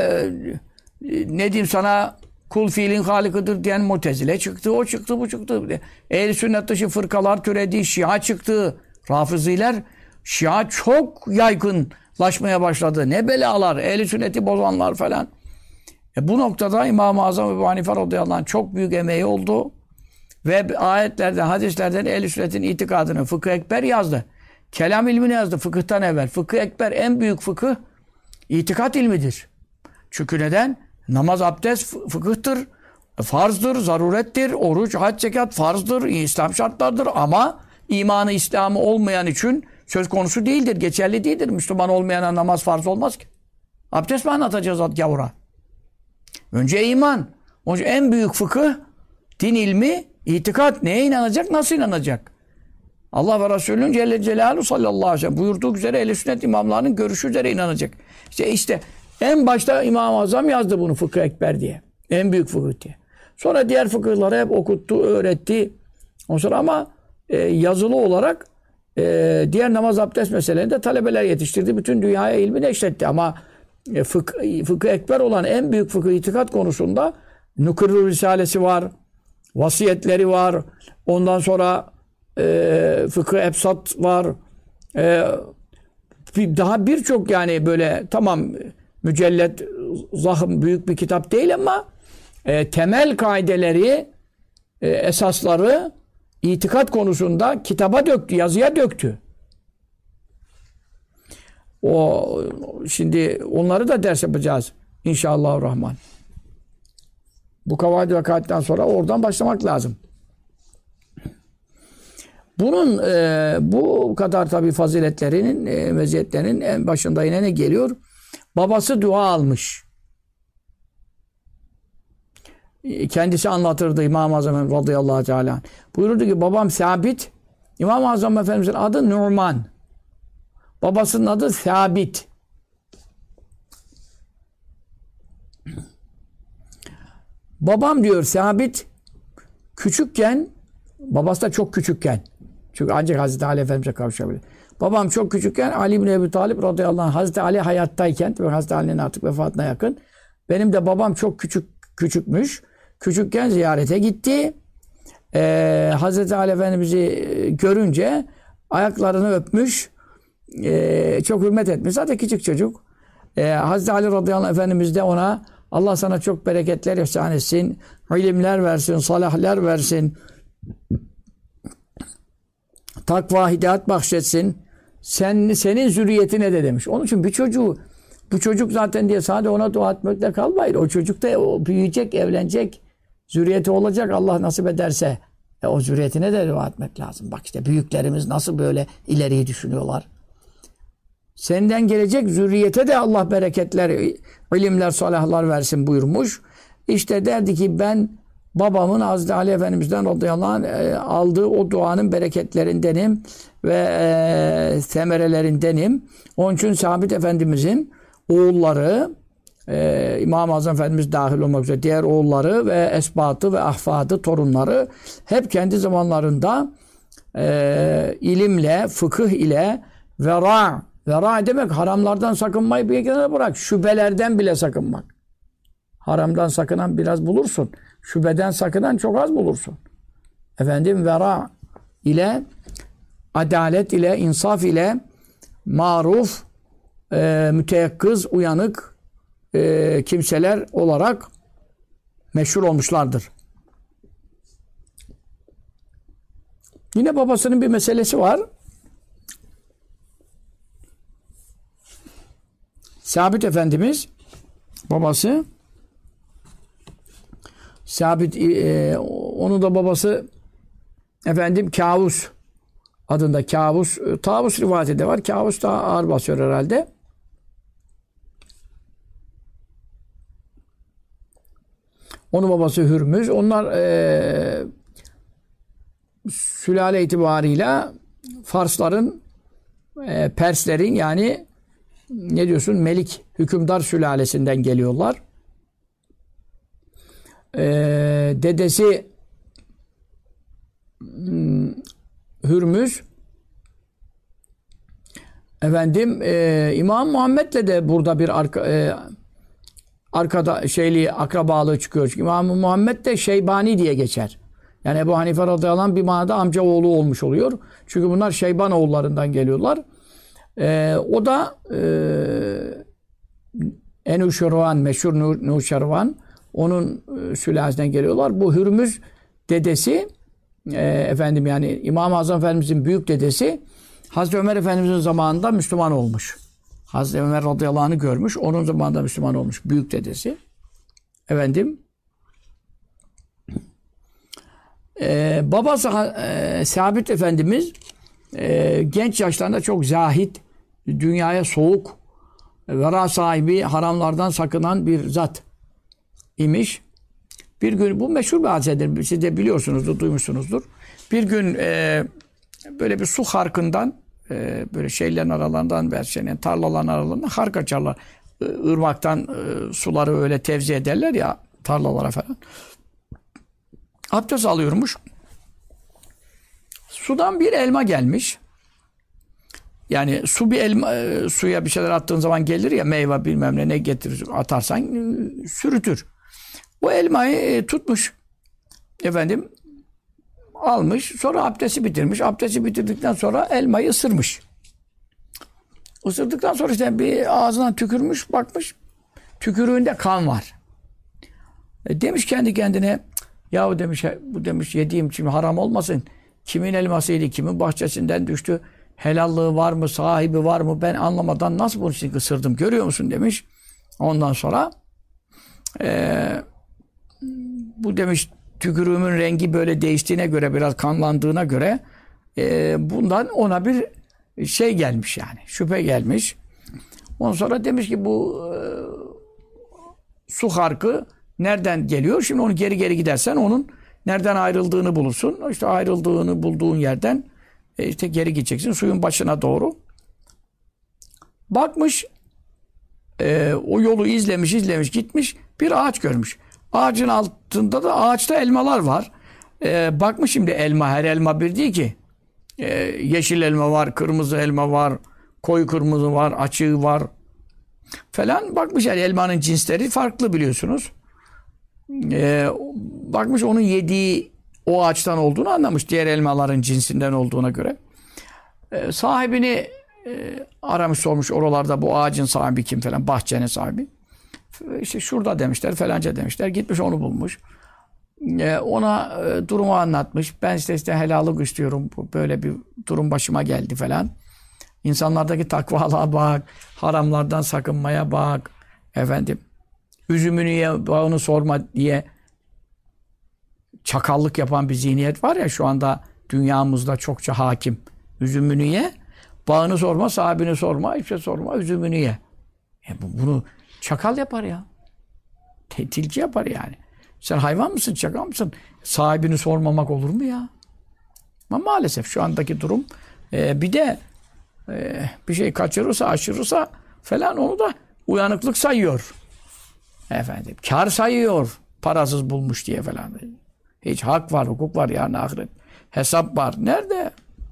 ne diyeyim sana, kul fiilin halikıdır diyen Mu'tezile çıktı. O çıktı, bu çıktı. Ehl-i sünnet dışı fırkalar türedi. Şia çıktı. Rafiziler. Şia çok yaygınlaşmaya başladı. Ne belalar. Ehl-i sünneti bozanlar falan. Bu noktada İmam-ı Azam Ebu Hanife radıyallahu anh çok büyük emeği oldu. Ve ayetlerden, hadislerden Ehl-i sünnetin itikadını Fıkıh Ekber yazdı. Kelam ilmini yazdı fıkıhtan evvel. Fıkıh Ekber en büyük fıkıh itikat ilmidir. Çünkü neden? Namaz, abdest fıkıhtır, farzdır, zarurettir, oruç, hac, zekat farzdır, İslam şartlardır ama imanı, İslam'ı olmayan için söz konusu değildir, geçerli değildir. Müslüman olmayana namaz farz olmaz ki. Abdest mi anlatacağız gavura? Önce iman. Onun için en büyük fıkıh, din ilmi, itikat. Neye inanacak, nasıl inanacak? Allah ve Resulü'nün Celle Celaluhu sallallahu aleyhi ve sellem buyurduğu üzere Ehl-i sünnet imamlarının görüşü üzere inanacak. İşte en başta İmam-ı Azam yazdı bunu Fıkıh Ekber diye. En büyük fıkıh diye. Sonra diğer fıkıhları hep okuttu, öğretti. Ondan sonra ama yazılı olarak diğer namaz abdest meselelerinde talebeler yetiştirdi. Bütün dünyaya ilmi neşretti. Ama Fıkıh Ekber olan en büyük fıkıh itikat konusunda Nukırrü Risalesi var. Vasiyetleri var. Ondan sonra Fıkıh Ebsat var. Daha birçok yani böyle tamam mücellet zahım büyük bir kitap değil ama temel kaideleri esasları itikat konusunda kitaba döktü, yazıya döktü. Şimdi onları da ders yapacağız inşallahurrahman. Bu kavaid-i vekaitten sonra oradan başlamak lazım. Bunun bu kadar tabii faziletlerinin, meziyetlerinin en başında yine ne geliyor? Babası dua almış. Kendisi anlatırdı İmam-ı Azam radıyallahu teala. Buyurdu ki babam Sabit, İmam-ı Azam Efendimiz'in adı Numan. Babasının adı Sabit. Babam diyor Sabit küçükken, babası da çok küçükken, çünkü ancak Hazreti Ali Efendimiz'e kavuşabilir. Babam çok küçükken Ali bin Ebu Talib radıyallahu anh, Hazreti Ali hayattayken, Hazreti Ali'nin artık vefatına yakın, benim de babam çok küçükmüş. Küçükken ziyarete gitti. Hazreti Ali Efendimiz'i görünce ayaklarını öpmüş. Çok hürmet etmiş. Zaten küçük çocuk. Hazreti Ali radıyallahu anh Efendimiz de ona Allah sana çok bereketler ihsan etsin. İlimler versin, salahlar versin. Takva, hidayet bahşetsin. Senin zürriyetine de demiş. Onun için bu çocuk zaten diye sadece ona dua etmekle kalmayın. O çocuk da büyüyecek, evlenecek, zürriyeti olacak Allah nasip ederse. O zürriyetine de dua etmek lazım. Bak işte büyüklerimiz nasıl böyle ileriyi düşünüyorlar. Senden gelecek zürriyete de Allah bereketler, ilimler, salahlar versin buyurmuş. İşte derdi ki ben babamın Hazreti Ali Efendimiz'den radıyallahu anh aldığı o duanın bereketlerindenim ve semerelerindenim. Onun için Sabit Efendimiz'in oğulları, İmam-ı Azam Efendimiz dahil olmak üzere diğer oğulları ve esbatı ve ahfadı, torunları hep kendi zamanlarında ilimle, fıkıh ile vera demek haramlardan sakınmayı bir kenara bırak. Şübelerden bile sakınmak. Haramdan sakınan biraz bulursun. Şübeden sakınan çok az bulursun. Efendim vera ile, adalet ile, insaf ile, maruf, müteyakkız, uyanık kimseler olarak meşhur olmuşlardır. Yine babasının bir meselesi var. Sabit Efendimiz, babası Sabit, onun da babası efendim Kavus adında Kavus, Tavus rivayeti de var. Kavus daha ağır basıyor herhalde. Onun babası Hürmüz. Onlar sülale itibarıyla Farsların, Perslerin yani ne diyorsun? Melik, hükümdar sülalesinden geliyorlar. Dedesi Hürmüz efendim İmam Muhammed'le de burada bir arkada akrabalığı çıkıyor. İmam Muhammed de Şeybani diye geçer. Yani Ebu Hanife radıyallahu anh bir manada amca oğlu olmuş oluyor. Çünkü bunlar Şeyban oğullarından geliyorlar. O da Enuşervan, meşhur Nuşervan, onun sülalesinden geliyorlar. Bu Hürmüz dedesi efendim yani İmam-ı Azam Efendimizin büyük dedesi Hazreti Ömer Efendimizin zamanında Müslüman olmuş. Hazreti Ömer radıyallahu anh'ı görmüş. Onun zamanında Müslüman olmuş. Büyük dedesi. Efendim babası Sabit Efendimiz genç yaşlarında çok zahid, dünyaya soğuk, vera sahibi, haramlardan sakınan bir zat imiş. Bir gün, bu meşhur bir hadisedir. Siz de biliyorsunuzdur, duymuşsunuzdur. Bir gün böyle bir su harkından, böyle şeylerin aralarından, tarlaların aralarından hark açarlar. Irmaktan suları öyle tevzi ederler ya tarlalara falan. Abdest alıyormuş. Sudan bir elma gelmiş. Yani su bir elma, suya bir şeyler attığın zaman gelir ya, meyve bilmem ne getirir, atarsan sürütür. Bu elmayı tutmuş. Efendim almış. Sonra abdesti bitirmiş. Abdesti bitirdikten sonra elmayı ısırmış. Isırdıktan sonra işte bir ağzından tükürmüş, bakmış. Tükürüğünde kan var. Demiş kendi kendine, yahu demiş, bu demiş yediğim şimdi haram olmasın. Kimin elmasıydı, kimin bahçesinden düştü, helallığı var mı, sahibi var mı, ben anlamadan nasıl bunu için ısırdım, görüyor musun demiş. Ondan sonra bu demiş tükürüğümün rengi böyle değiştiğine göre, biraz kanlandığına göre bundan ona bir şey gelmiş yani, şüphe gelmiş. Ondan sonra demiş ki bu su harkı nereden geliyor? Şimdi onu geri gidersen onun nereden ayrıldığını bulursun. İşte ayrıldığını bulduğun yerden işte geri gideceksin suyun başına doğru. Bakmış o yolu izlemiş gitmiş, bir ağaç görmüş. Ağacın altında da ağaçta elmalar var. Bakmış şimdi elma, her elma bir değil ki. Yeşil elma var, kırmızı elma var, koyu kırmızı var, açığı var falan. Bakmış yani elmanın cinsleri farklı biliyorsunuz. Bakmış onun yediği o ağaçtan olduğunu anlamış. Diğer elmaların cinsinden olduğuna göre. Sahibini aramış, sormuş oralarda, bu ağacın sahibi kim falan, bahçenin sahibi. İşte şurada demişler, falanca demişler. Gitmiş onu bulmuş. Ona durumu anlatmış. Ben işte helallık istiyorum. Böyle bir durum başıma geldi falan. İnsanlardaki takvalığa bak. Haramlardan sakınmaya bak. Efendim. Üzümünü ye, bağını sorma diye çakallık yapan bir zihniyet var ya şu anda dünyamızda çokça hakim. Üzümünü ye, bağını sorma, sahibini sorma, hiçbir şey sorma, üzümünü ye. Bunu çakal yapar ya. Tilki yapar yani. Sen hayvan mısın, çakal mısın? Sahibini sormamak olur mu ya? Ama maalesef şu andaki durum bir de bir şey kaçırırsa, aşırırsa falan onu da uyanıklık sayıyor. Efendim, kar sayıyor. Parasız bulmuş diye falan. Hiç hak var, hukuk var yani ahiret. Hesap var. Nerede?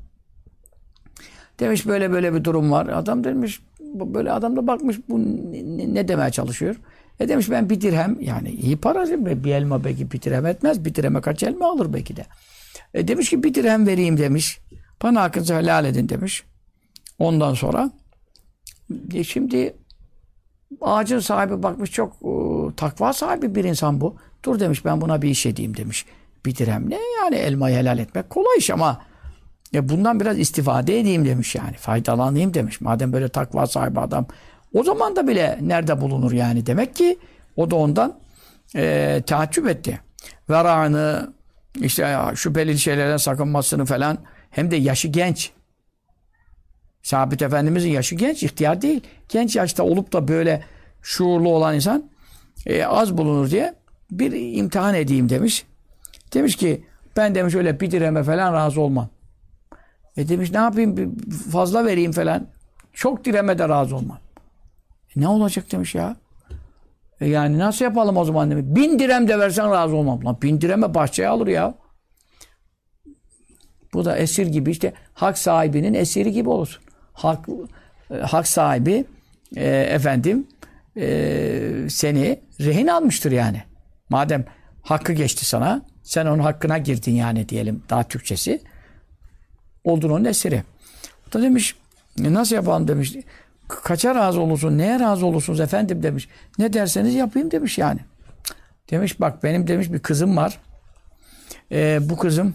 Demiş böyle bir durum var. Adam demiş, böyle adam da bakmış bu ne demeye çalışıyor. Demiş ben bir dirhem, yani iyi para, bir elma belki bir dirhem etmez. Bir dirheme kaç elma alır belki de. Demiş ki bir dirhem vereyim demiş. Bana hakkınızı helal edin demiş. Ondan sonra şimdi ağacın sahibi bakmış, çok takva sahibi bir insan bu. Dur demiş, ben buna bir iş edeyim demiş. Bir dirhem ne yani, elmayı helal etmek kolay iş ama bundan biraz istifade edeyim demiş yani. Faydalanayım demiş. Madem böyle takva sahibi adam, o zaman da bile nerede bulunur yani. Demek ki o da ondan teaccüp etti. Vera'nı, işte şüpheli şeylerden sakınmasını falan, hem de yaşı genç. Sabit Efendimizin yaşı genç, ihtiyar değil. Genç yaşta olup da böyle şuurlu olan insan az bulunur diye bir imtihan edeyim demiş. Demiş ki ben demiş öyle bir dirheme falan razı olmam. Demiş ne yapayım fazla vereyim falan. Çok dirheme de razı olmam. Ne olacak demiş ya. Yani nasıl yapalım o zaman demiş. 1000 dirhem de versen razı olmam. Lan 1000 dirheme bahçeye alır ya. Bu da esir gibi işte hak sahibinin esiri gibi olursun. Hak sahibi seni rehin almıştır yani. Madem hakkı geçti sana, sen onun hakkına girdin yani diyelim daha Türkçesi. Oldun onun esiri. O da demiş nasıl yapalım demiş. Kaça razı olursun, neye razı olursunuz efendim demiş. Ne derseniz yapayım demiş yani. Demiş bak benim demiş bir kızım var. Bu kızım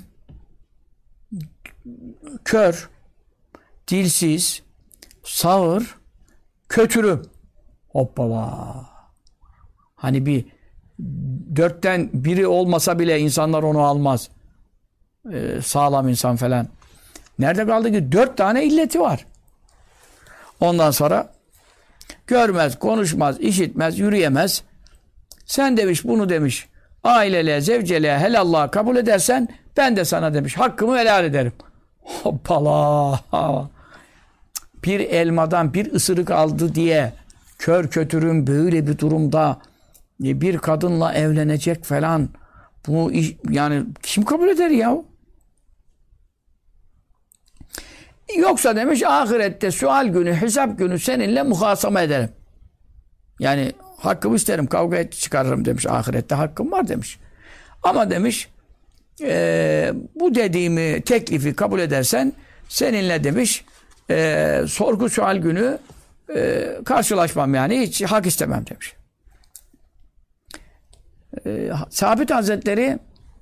kör, dilsiz, sağır, kötürüm. Hoppala. Hani bir 4'ten biri olmasa bile insanlar onu almaz. Sağlam insan falan. Nerede kaldı ki? 4 tane illeti var. Ondan sonra görmez, konuşmaz, işitmez, yürüyemez. Sen demiş bunu demiş aileliğe, zevceliğe, helallığa kabul edersen ben de sana demiş hakkımı helal ederim. Hoppala. Bir elmadan bir ısırık aldı diye kör kötürüm böyle bir durumda bir kadınla evlenecek falan. Bu iş, yani kim kabul eder ya? Yoksa demiş ahirette sual günü, hesap günü seninle muhasama ederim. Yani hakkımı isterim, kavga çıkarırım demiş. Ahirette hakkım var demiş. Ama demiş bu dediğimi, teklifi kabul edersen seninle demiş sorgu sual günü karşılaşmam yani hiç hak istemem demiş. Sabit Hazretleri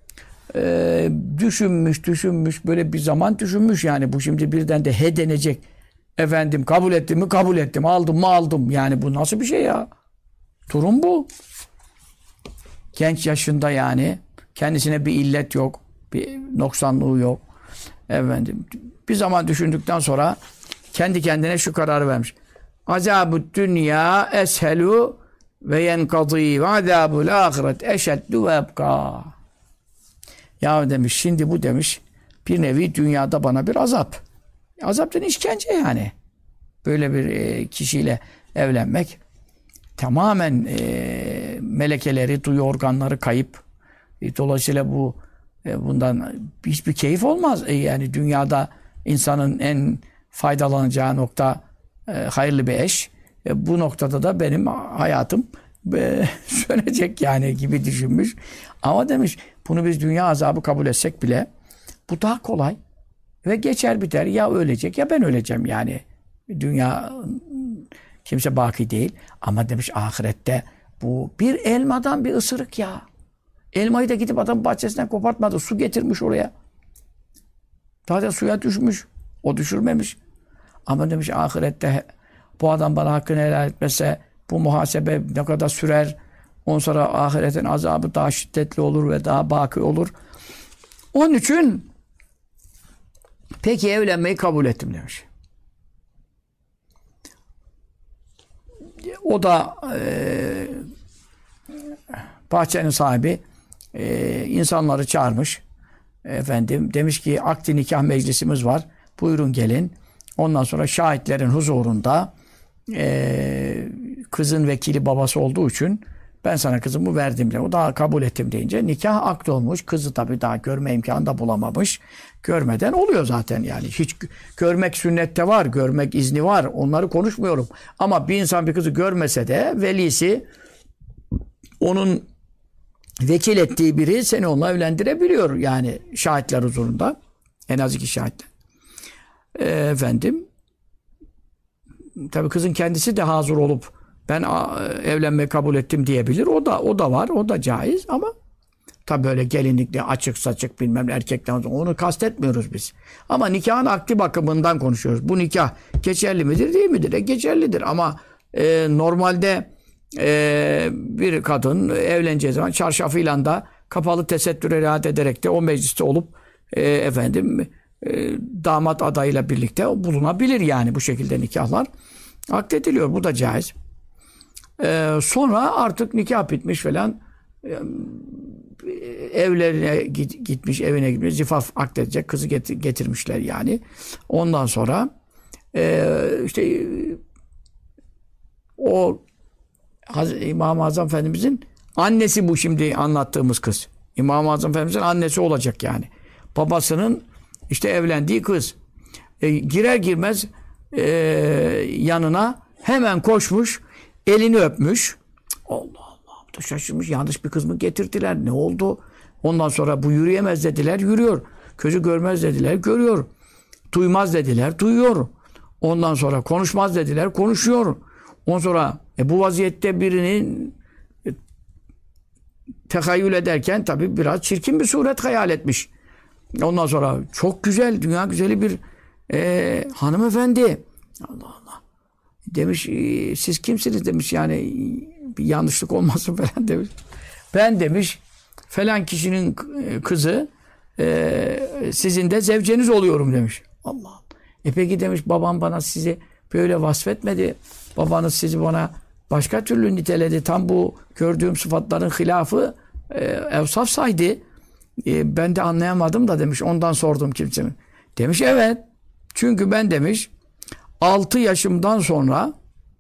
düşünmüş böyle bir zaman düşünmüş yani bu şimdi birden de he denecek. Efendim kabul ettim mi kabul ettim, aldım mı aldım. Yani bu nasıl bir şey ya? Durum bu. Genç yaşında yani kendisine bir illet yok, bir noksanlığı yok. Efendim bir zaman düşündükten sonra kendi kendine şu kararı vermiş. Azabü dünya eshelu ve yenkadî ve azabul ahiret eşeddu ve ebkâ. Ya demiş şimdi bu demiş bir nevi dünyada bana bir azap. Azaptan işkence yani. Böyle bir kişiyle evlenmek tamamen melekeleri, duyu organları kayıp. Dolayısıyla bundan hiçbir keyif olmaz. Yani dünyada insanın en faydalanacağı nokta hayırlı bir eş. Bu noktada da benim hayatım sönecek yani gibi düşünmüş. Ama demiş bunu biz dünya azabı kabul etsek bile bu daha kolay ve geçer biter. Ya ölecek ya ben öleceğim yani. Dünya kimse baki değil. Ama demiş ahirette bu bir elmadan bir ısırık ya. Elmayı da gidip adam bahçesinden kopartmadı. Su getirmiş oraya. Zaten suya düşmüş. O düşürmemiş. Ama demiş ahirette bu adam bana hakkını helal etmese bu muhasebe ne kadar sürer? Ondan sonra ahiretin azabı daha şiddetli olur ve daha baki olur. Onun için peki evlenmeyi kabul ettim demiş. O da bahçenin sahibi insanları çağırmış. Efendim demiş ki akdi nikah meclisimiz var. Buyurun gelin. Ondan sonra şahitlerin huzurunda kızın vekili babası olduğu için ben sana kızımı verdim diye. O daha kabul ettim deyince nikah akd olmuş. Kızı tabii daha görme imkanı da bulamamış. Görmeden oluyor zaten yani. Hiç görmek sünnette var. Görmek izni var. Onları konuşmuyorum. Ama bir insan bir kızı görmese de velisi onun vekil ettiği biri seni onunla evlendirebiliyor. Yani şahitler huzurunda. En az 2 şahitler. Efendim tabii kızın kendisi de hazır olup ben evlenmeyi kabul ettim diyebilir. O da var. O da caiz ama tabii böyle gelinlikle açık saçık bilmem erkekten onu kastetmiyoruz biz. Ama nikahın akdi bakımından konuşuyoruz. Bu nikah geçerli midir değil midir? Geçerlidir ama normalde bir kadın evleneceği zaman çarşafıyla da kapalı tesettüre riayet ederek de o mecliste olup damat adayıyla birlikte bulunabilir yani bu şekilde nikahlar akdediliyor. Bu da caiz. Sonra artık nikah bitmiş falan evlerine gitmiş, evine gitmiş, zifaf akdedecek, kızı getirmişler yani. Ondan sonra işte o İmam-ı Azam Efendimizin annesi bu şimdi anlattığımız kız. İmam-ı Azam Efendimizin annesi olacak yani. Babasının işte evlendiği kız. Girer girmez yanına hemen koşmuş, elini öpmüş. Allah Allah, da şaşırmış. Yanlış bir kız mı getirdiler? Ne oldu? Ondan sonra bu yürüyemez dediler, yürüyor. Gözü görmez dediler, görüyor. Duymaz dediler, duyuyor. Ondan sonra konuşmaz dediler, konuşuyor. Ondan sonra bu vaziyette birinin tehayyül ederken tabii biraz çirkin bir suret hayal etmiş. Ondan sonra çok güzel, dünya güzeli bir hanımefendi. Allah Allah. Demiş, siz kimsiniz demiş, yani bir yanlışlık olmasın falan demiş. Ben demiş falan kişinin kızı, sizin de zevceniz oluyorum demiş. Allah Allah. Peki demiş, babam bana sizi böyle vasfetmedi. Babanız sizi bana başka türlü niteledi. Tam bu gördüğüm sıfatların hilafı evsaf saydı. Ben de anlayamadım da demiş. Ondan sordum kimseme. Demiş evet. Çünkü ben demiş 6 yaşımdan sonra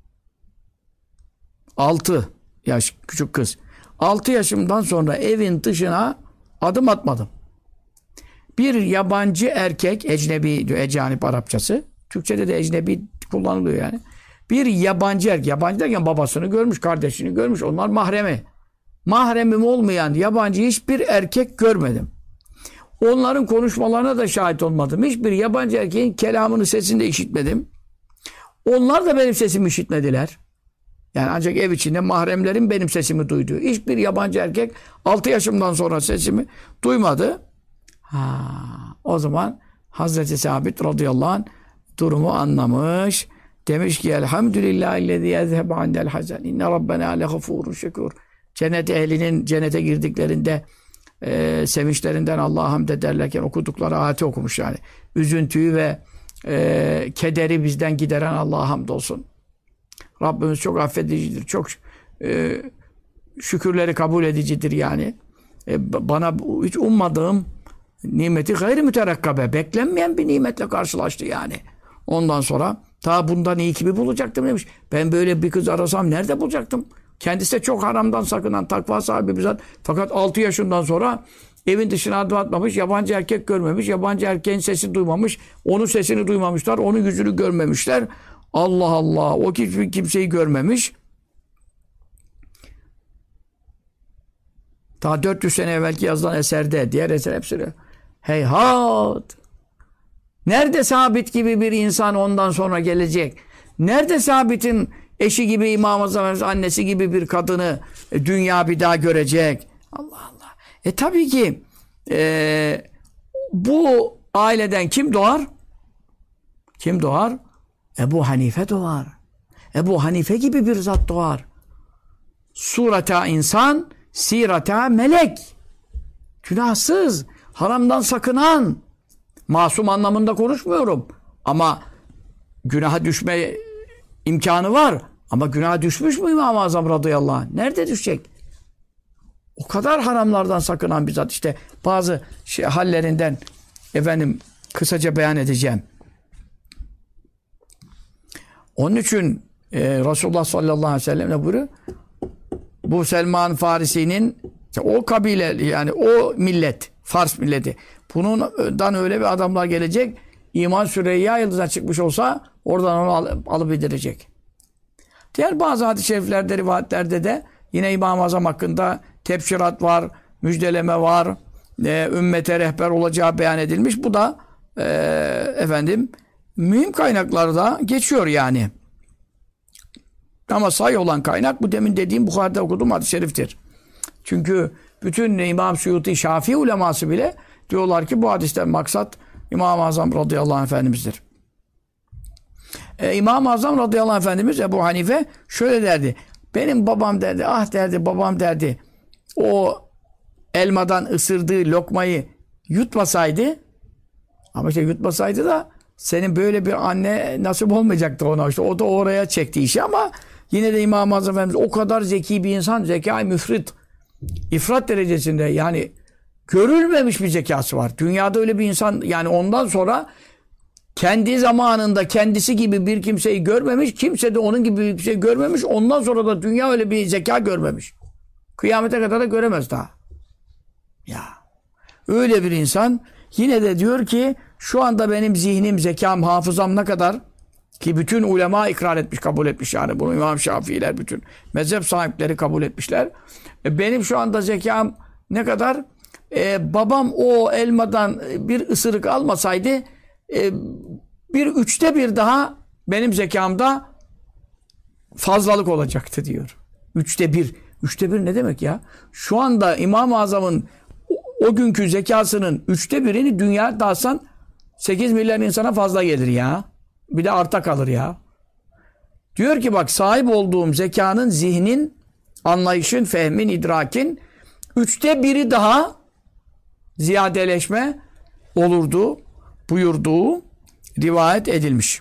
6 yaş küçük kız. 6 yaşımdan sonra evin dışına adım atmadım. Bir yabancı erkek, ecnebi diyor, ecanip Arapçası. Türkçede de ecnebi kullanılıyor yani. Bir yabancı erkek, yabancı derken babasını görmüş, kardeşini görmüş. Onlar mahremi. Mahremim olmayan yabancı hiçbir erkek görmedim. Onların konuşmalarına da şahit olmadım. Hiçbir yabancı erkeğin kelamını, sesini de işitmedim. Onlar da benim sesimi işitmediler. Yani ancak ev içinde mahremlerin benim sesimi duyduğu. Hiçbir yabancı erkek 6 yaşımdan sonra sesimi duymadı. O zaman Hazreti Sabit radıyallahu anh durumu anlamış. Demiş ki elhamdülillahillezî yezhebe annel hazen. İnne rabbena legafurun şekur. Cennet ehlinin cennete girdiklerinde sevinçlerinden Allah'a hamd ederlerken okudukları ayeti okumuş yani. Üzüntüyü ve kederi bizden gideren Allah'a hamdolsun. Rabbimiz çok affedicidir. Çok şükürleri kabul edicidir yani. Bana hiç ummadığım nimeti gayri müterakkabe, beklenmeyen bir nimetle karşılaştı yani. Ondan sonra ta bundan iyi kimi bulacaktım demiş. Ben böyle bir kız arasam nerede bulacaktım? Kendisi de çok haramdan sakınan takva sahibi bir zat. Fakat 6 yaşından sonra evin dışına adım atmamış, yabancı erkek görmemiş, yabancı erkeğin sesini duymamış, onun sesini duymamışlar, onun yüzünü görmemişler. Allah Allah, o kimseyi görmemiş. Ta 400 sene evvelki yazılan eserde, diğer eser hepsini. Heyhat! Nerede Sabit gibi bir insan ondan sonra gelecek? Nerede Sabit'in eşi gibi İmam-ı Azam, annesi gibi bir kadını dünya bir daha görecek? Allah Allah. Tabii ki bu aileden kim doğar? Kim doğar? Ebu Hanife doğar. Ebu Hanife gibi bir zat doğar. Surata insan, sirata melek. Günahsız, haramdan sakınan, masum anlamında konuşmuyorum. Ama günaha düşme imkanı var. Ama günaha düşmüş mü İmam-ı Azam radıyallahu anh? Nerede düşecek? O kadar haramlardan sakınan bir zat. İşte bazı hallerinden kısaca beyan edeceğim. Onun için Resulullah sallallahu aleyhi ve sellem ne buyuruyor? Bu Selman Farisi'nin o kabile, yani o millet, Fars milleti. Bundan öyle bir adamlar gelecek, İman Süreyya yıldızına çıkmış olsa oradan onu alıp indirecek. Diğer bazı hadis-i şeriflerde, rivayetlerde de yine İmam-ı Azam hakkında tebşirat var, müjdeleme var, ümmete rehber olacağı beyan edilmiş. Bu da mühim kaynaklarda geçiyor yani. Ama sahih olan kaynak bu demin dediğim Bukhari'de okuduğum hadis-i şeriftir. Çünkü bütün İmam Suyuti, Şafii uleması bile diyorlar ki bu hadisten maksat İmam-ı Azam radıyallahu anh Efendimiz'dir. İmam-ı Azam radıyallahu anh Efendimiz Ebu Hanife şöyle derdi. Benim babam derdi, ah derdi, babam derdi. O elmadan ısırdığı lokmayı yutmasaydı, ama işte yutmasaydı da senin böyle bir anne nasip olmayacaktı ona. İşte o da oraya çekti işi ama yine de İmam-ı Azam Efendimiz o kadar zeki bir insan, zeka-i müfrit. ifrat derecesinde, yani görülmemiş bir zekası var. Dünyada öyle bir insan, yani ondan sonra kendi zamanında kendisi gibi bir kimseyi görmemiş, kimse de onun gibi bir şey görmemiş. Ondan sonra da dünya öyle bir zeka görmemiş. Kıyamete kadar da göremez daha. Ya öyle bir insan yine de diyor ki şu anda benim zihnim, zekam, hafızam ne kadar, ki bütün ulema ikrar etmiş, kabul etmiş, yani bunu İmam Şafiiler, bütün mezhep sahipleri kabul etmişler. Benim şu anda zekam ne kadar? Babam o elmadan bir ısırık almasaydı bir üçte bir daha benim zekamda fazlalık olacaktı diyor. Üçte bir. Üçte bir ne demek ya? Şu anda İmam-ı Azam'ın o günkü zekasının üçte birini dünya dağıtsan 8 milyar insana fazla gelir ya. Bir de arta kalır ya. Diyor ki bak, sahip olduğum zekanın, zihnin, anlayışın, fehmin, idrakin üçte biri daha ziyadeleşme olurdu buyurduğu rivayet edilmiş.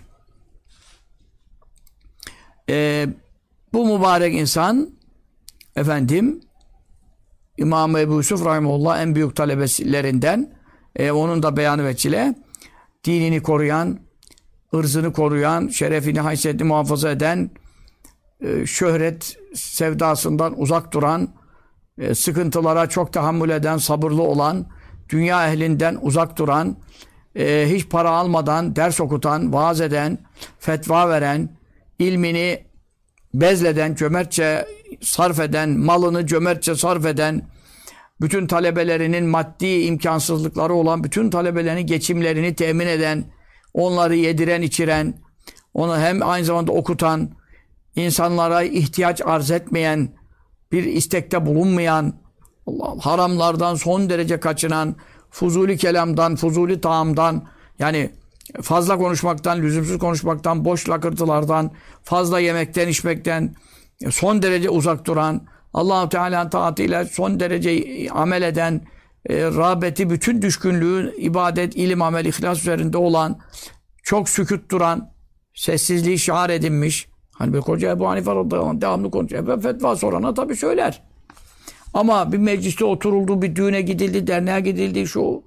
Bu mübarek insan efendim İmam Ebu Yusuf Rahimullah en büyük talebesilerinden, onun da beyanı veçile dinini koruyan, ırzını koruyan, şerefini, haysiyetini muhafaza eden, şöhret sevdasından uzak duran, sıkıntılara çok tahammül eden, sabırlı olan, dünya ehlinden uzak duran, hiç para almadan ders okutan, vaaz eden, fetva veren, ilmini bezleden, cömertçe sarf eden, malını cömertçe sarf eden, bütün talebelerinin maddi imkansızlıkları olan bütün talebelerinin geçimlerini temin eden, onları yediren, içiren, onu hem aynı zamanda okutan, insanlara ihtiyaç arz etmeyen, bir istekte bulunmayan, haramlardan son derece kaçınan, fuzuli kelamdan, fuzuli taamdan, yani fazla konuşmaktan, lüzumsuz konuşmaktan, boş lakırtılardan, fazla yemekten, içmekten son derece uzak duran, Allah-u Teala'nın taatıyla son derece amel eden, rağbeti, bütün düşkünlüğü, ibadet, ilim, amel, ihlas üzerinde olan, çok sükût duran, sessizliği şiar edinmiş. Hani bir koca Ebu Hanife radıyallahu anh devamlı konuşuyor. Fetva sorana tabii söyler. Ama bir mecliste oturuldu, bir düğüne gidildi, derneğe gidildi, şu.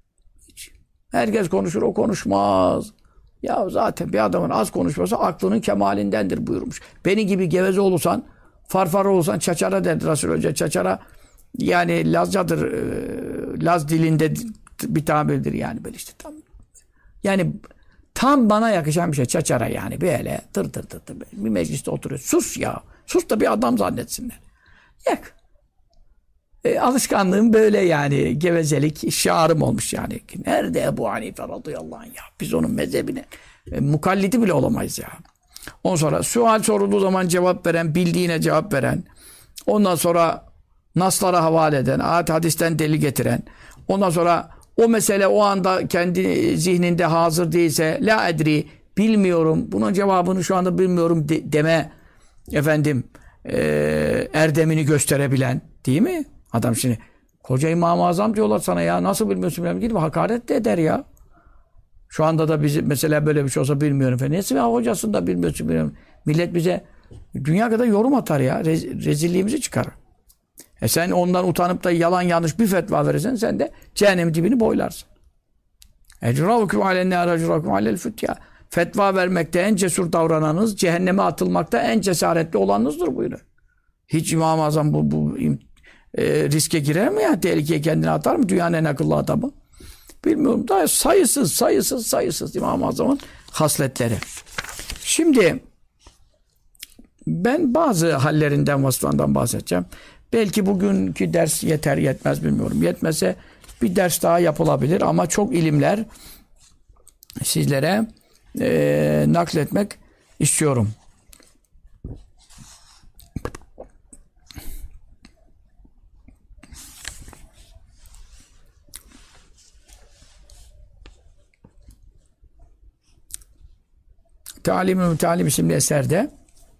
Herkes konuşur, o konuşmaz. Ya zaten bir adamın az konuşması aklının kemalindendir buyurmuş. Beni gibi geveze olursan, farfara olursan çaçara dedi Resul Hoca. Çaçara yani Lazcadır, Laz dilinde bir tabirdir yani, böyle işte tam. Yani tam bana yakışan bir şey çaçara, yani böyle tır tır tır tır bir mecliste oturuyor. Sus ya. Sus da bir adam zannetsinler. Yak. Alışkanlığım böyle yani, gevezelik şiarım olmuş yani. Nerede Ebu Hanife radıyallahu anh ya? Biz onun mezhebine mukallidi bile olamayız ya. Ondan sonra sual sorulduğu zaman cevap veren, bildiğine cevap veren, ondan sonra naslara havale eden, ayet hadisten delil getiren, ondan sonra o mesele o anda kendi zihninde hazır değilse la edri, bilmiyorum, bunun cevabını şu anda bilmiyorum deme efendim erdemini gösterebilen, değil mi? Adam şimdi koca İmam-ı Azam diyorlar sana ya, nasıl bilmiyorsun, bilmiyorum, hakaret de eder ya. Şu anda da bizi mesela böyle bir şey olsa bilmiyorum falan. Neyse ya, hocasını da bilmiyorsun, bilmiyorum. Millet bize dünya kadar yorum atar ya. Rezilliğimizi çıkarır. Sen ondan utanıp da yalan yanlış bir fetva verirsen sen de cehennem dibini boylarsın. Ecravüküm alennâ racurakum alel fütya. Fetva vermekte en cesur davrananız, cehenneme atılmakta en cesaretli olanınızdır buyuruyor. Hiç İmam-ı Azam bu riske girer mi ya? Tehlikeye kendini atar mı? Dünyanın en akıllı adamı. Bilmiyorum. Daha sayısız İmam-ı Azam'ın hasletleri. Şimdi ben bazı hallerinden, vasıflarından bahsedeceğim. Belki bugünkü ders yeter yetmez bilmiyorum. Yetmese bir ders daha yapılabilir ama çok ilimler sizlere nakletmek istiyorum. Talim-i Müteallim isimli eserde,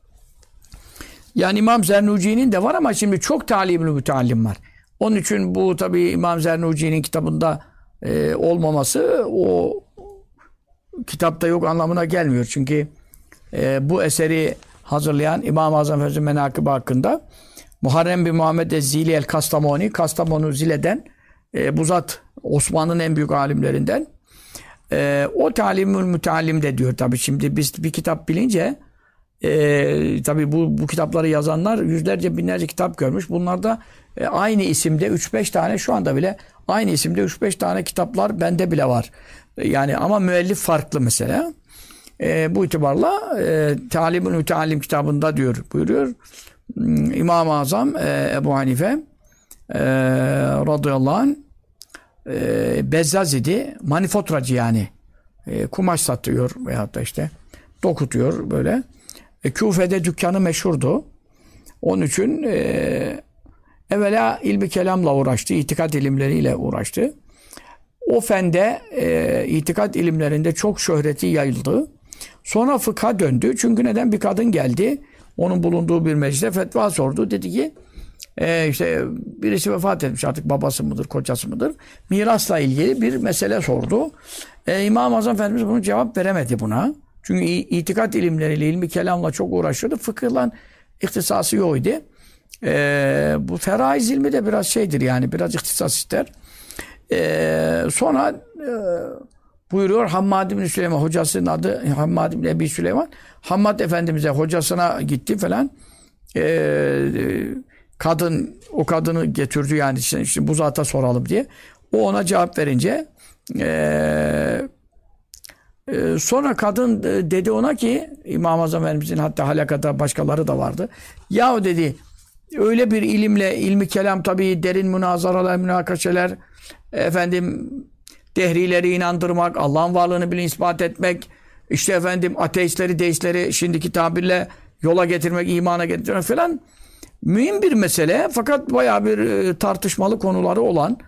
yani İmam Zernuci'nin de var ama şimdi çok Talim-i Müteallim var. Onun için bu tabii İmam Zernuci'nin kitabında olmaması o kitapta yok anlamına gelmiyor. Çünkü bu eseri hazırlayan İmam-ı Azam Efendimiz'in menakıbı hakkında Muharrem bin Muhammed Ez-Zili el-Kastamoni, Kastamonu Zile'den, bu zat Osmanlı'nın en büyük alimlerinden. O Talimül Müteallim de diyor tabii. Şimdi biz bir kitap bilince tabii bu kitapları yazanlar yüzlerce binlerce kitap görmüş. Bunlar da aynı isimde 3-5 tane, şu anda bile aynı isimde 3-5 tane kitaplar bende bile var. Yani ama müellif farklı mesela. Bu itibarla Talimül Müteallim kitabında diyor, buyuruyor. İmam-ı Azam Ebu Hanife radıyallahu anh bezzaz idi. Manifaturacı yani. Kumaş satıyor veyahut da işte dokutuyor böyle. Küfe'de dükkanı meşhurdu. Onun için evvela ilmi kelamla uğraştı. İtikat ilimleriyle uğraştı. O fende itikat ilimlerinde çok şöhreti yayıldı. Sonra fıkha döndü. Çünkü neden? Bir kadın geldi. Onun bulunduğu bir mecliste fetva sordu. Dedi ki işte birisi vefat etmiş, artık babası mıdır, kocası mıdır? Mirasla ilgili bir mesele sordu. İmam-ı Azam Efendimiz bunu cevap veremedi buna. Çünkü itikat ilimleriyle, ilmi kelamla çok uğraşıyordu. Fıkıhla ihtisası yoktu. Bu feraiz ilmi de biraz şeydir yani, biraz ihtisas ister. Sonra buyuruyor Hammad bin Süleyman, hocasının adı Hammad bin Ebi Süleyman. Hammad Efendimiz'e, hocasına gitti falan. O kadını getirdi yani, işte bu zata soralım diye. O ona cevap verince sonra kadın dedi ona ki, İmam-ı Azam Efendimiz'in hatta halakada başkaları da vardı. Yahu dedi, öyle bir ilimle, ilmi kelam tabii derin münazaralar, münakaşeler, efendim dehrileri inandırmak, Allah'ın varlığını bile ispat etmek, işte efendim ateistleri, deistleri şimdiki tabirle yola getirmek, imana getirmek falan mühim bir mesele. Fakat bayağı bir tartışmalı konuları olan,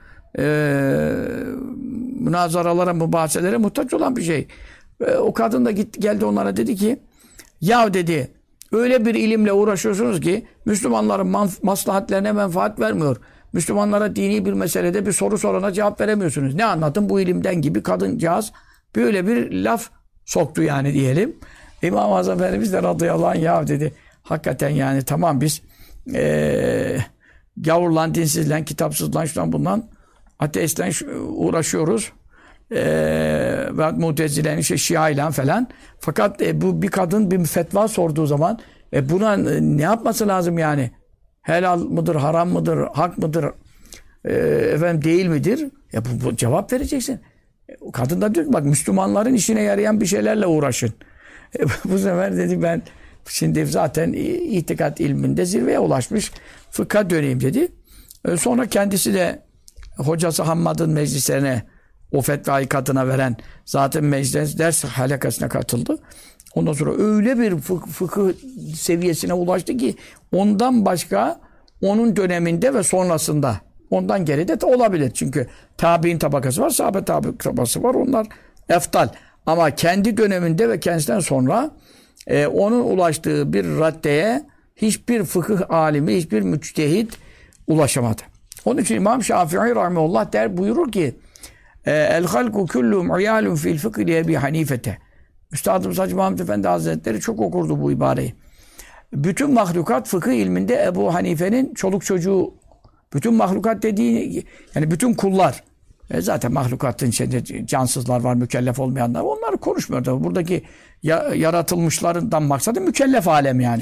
münazaralara, mübahaselere muhtaç olan bir şey. O kadın da geldi onlara, dedi ki ya dedi, öyle bir ilimle uğraşıyorsunuz ki Müslümanların maslahatlerine menfaat vermiyor. Müslümanlara dini bir meselede bir soru sorana cevap veremiyorsunuz. Ne anlatın bu ilimden gibi, kadıncağız böyle bir laf soktu yani diyelim. İmam-ı Azam Efendimiz de radıyallahu anh, ya dedi hakikaten yani tamam biz gavurlan, dinsizlen, kitapsızlan, şundan bundan, ateistlen uğraşıyoruz. Ve Mutezile'nin işte Şia ile falan. Fakat bu bir kadın bir fetva sorduğu zaman buna ne yapması lazım yani? Helal mıdır, haram mıdır, hak mıdır, efendim değil midir? Bu cevap vereceksin. O kadın da diyor ki bak, Müslümanların işine yarayan bir şeylerle uğraşın. Bu sefer dedi ben şimdi zaten itikat ilminde zirveye ulaşmış, fıkha döneyim dedi. Sonra kendisi de hocası Hammad'ın meclislerine, o fetvayı kadına veren zaten meclis ders halakasına katıldı. Ondan sonra öyle bir fıkıh seviyesine ulaştı ki ondan başka onun döneminde ve sonrasında, ondan geride de olabilir. Çünkü tabi'in tabakası var, sahabe tabakası var. Onlar eftal. Ama kendi döneminde ve kendisinden sonra onun ulaştığı bir raddeye hiçbir fıkıh alimi, hiçbir müçtehit ulaşamadı. Onun için İmam Şafii rahmetullah buyurur ki el halku kullum uyalun fil fıkhi li Ebi Hanifete. Üstadımız Hacı Mahmud Efendi Hazretleri çok okurdu bu ibareyi. Bütün mahlukat fıkıh ilminde Ebu Hanife'nin çoluk çocuğu. Bütün mahlukat dediği yani bütün kullar. Zaten mahlukatın içinde cansızlar var, mükellef olmayanlar. Onları konuşmuyor tabii. Buradaki yaratılmışlarından maksadı mükellef alem yani.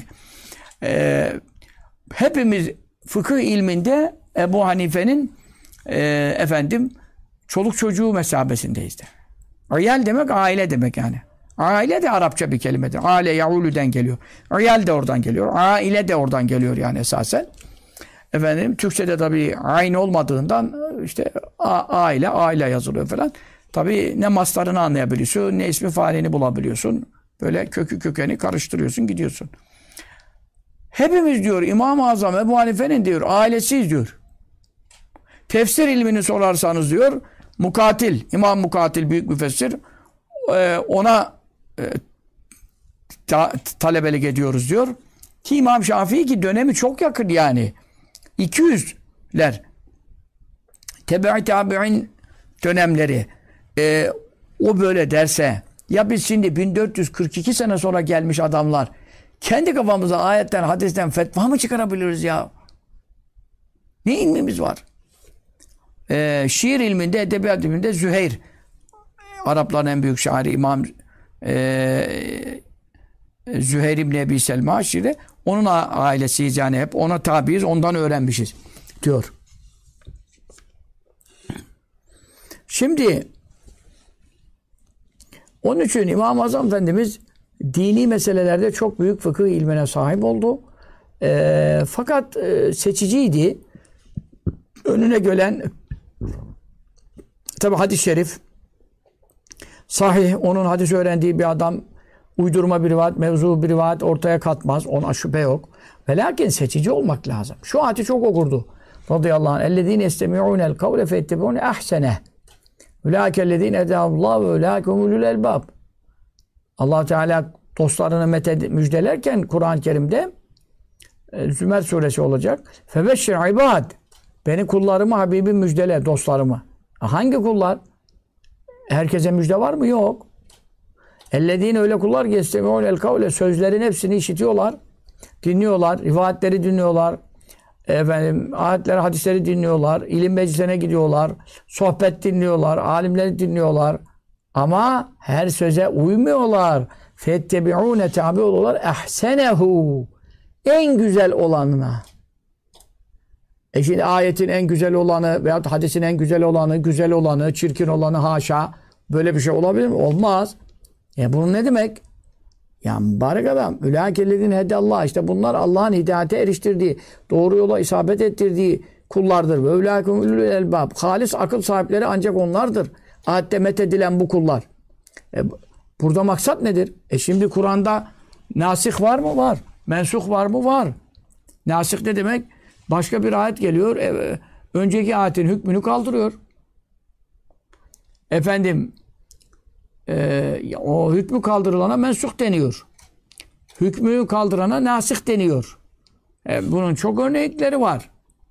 Hepimiz fıkıh ilminde Ebu Hanife'nin efendim çoluk çocuğu mesabesindeyiz de. İyal demek aile demek yani. Aile de Arapça bir kelimedir. Aile yaulüden geliyor. İyal de oradan geliyor. Aile de oradan geliyor yani esasen. Efendim Türkçe'de tabii aynı olmadığından işte aile yazılıyor falan. Tabii ne maslarını anlayabiliyorsun, ne ismi faalini bulabiliyorsun. Böyle kökü kökeni karıştırıyorsun, gidiyorsun. Hepimiz diyor İmam-ı Azam Ebu Hanife'nin diyor ailesiyiz diyor. Tefsir ilmini sorarsanız diyor Mukatil, İmam Mukatil büyük müfessir, ona talebelik ediyoruz diyor. Ki İmam Şafii ki dönemi çok yakın yani. 200'ler. Tebe-i tabi'in dönemleri. O böyle derse ya biz şimdi 1442 sene sonra gelmiş adamlar kendi kafamıza ayetten, hadisten fetva mı çıkarabiliriz ya? Ne ilmimiz var? Şiir ilminde, edebiyat ilminde Züheyr. Arapların en büyük şairi İmam Züheyr İbni Ebi Selma şiiri. Onun ailesiyiz yani, hep ona tabiiz, ondan öğrenmişiz diyor. Şimdi onun için İmam-ı Azam Efendimiz dini meselelerde çok büyük fıkıh ilmine sahip oldu. Fakat seçiciydi. Önüne gelen tabi hadis-i şerif sahih, onun hadis öğrendiği bir adam uydurma bir rivayet, mevzu bir rivayet ortaya katmaz. Ona şüphe yok. Ve lakin seçici olmak lazım. Şu ayeti çok okurdu. Radıyallahu anh. اَلَّذ۪ينَ يَسْتَمِعُونَ الْقَوْلَ فَيَتَّبِعُونَ اَحْسَنَهِ اُلَٰكَ الَّذ۪ينَ اَدَاهُ اللّٰهُ وَاُلَٰكَ هُمُ اُلُوا الْاَلْبَابِ. Allah Teala dostlarını müjdelerken Kur'an-ı Kerim'de Zümer suresi olacak. فَبَشِّرْ ibad. Beni kullarımı, Habibim müjdele, dostlarımı. Hangi kullar? Herkese müjde var mı? Yok. اَلَّذ۪ينَ öyle kullar يَسْتَمِعُونَ الْقَوْلَ sözlerin hepsini işitiyorlar, dinliyorlar, rivayetleri dinliyorlar, ayetleri, hadisleri dinliyorlar, ilim meclisine gidiyorlar, sohbet dinliyorlar, alimleri dinliyorlar. Ama her söze uymuyorlar. فَيَتَّبِعُونَ tabi olurlar. اَحْسَنَهُ en güzel olanına. Şimdi ayetin en güzel olanı veyahut hadisin en güzel olanı, güzel olanı, çirkin olanı haşa. Böyle bir şey olabilir mi? Olmaz. Bunun ne demek? Ya mübarek adam. Ülâkellezîne hedallâh. İşte bunlar Allah'ın hidayete eriştirdiği, doğru yola isabet ettirdiği kullardır. Ve ulâkum ulul elbâb. Halis akıl sahipleri ancak onlardır. Ayette methedilen bu kullar. Burada maksat nedir? Şimdi Kur'an'da nasih var mı? Var. Mensuh var mı? Var. Nasih ne demek? Başka bir ayet geliyor. Önceki ayetin hükmünü kaldırıyor. O hükmü kaldırılana mensuh deniyor. Hükmü kaldırana nasih deniyor. Bunun çok örnekleri var.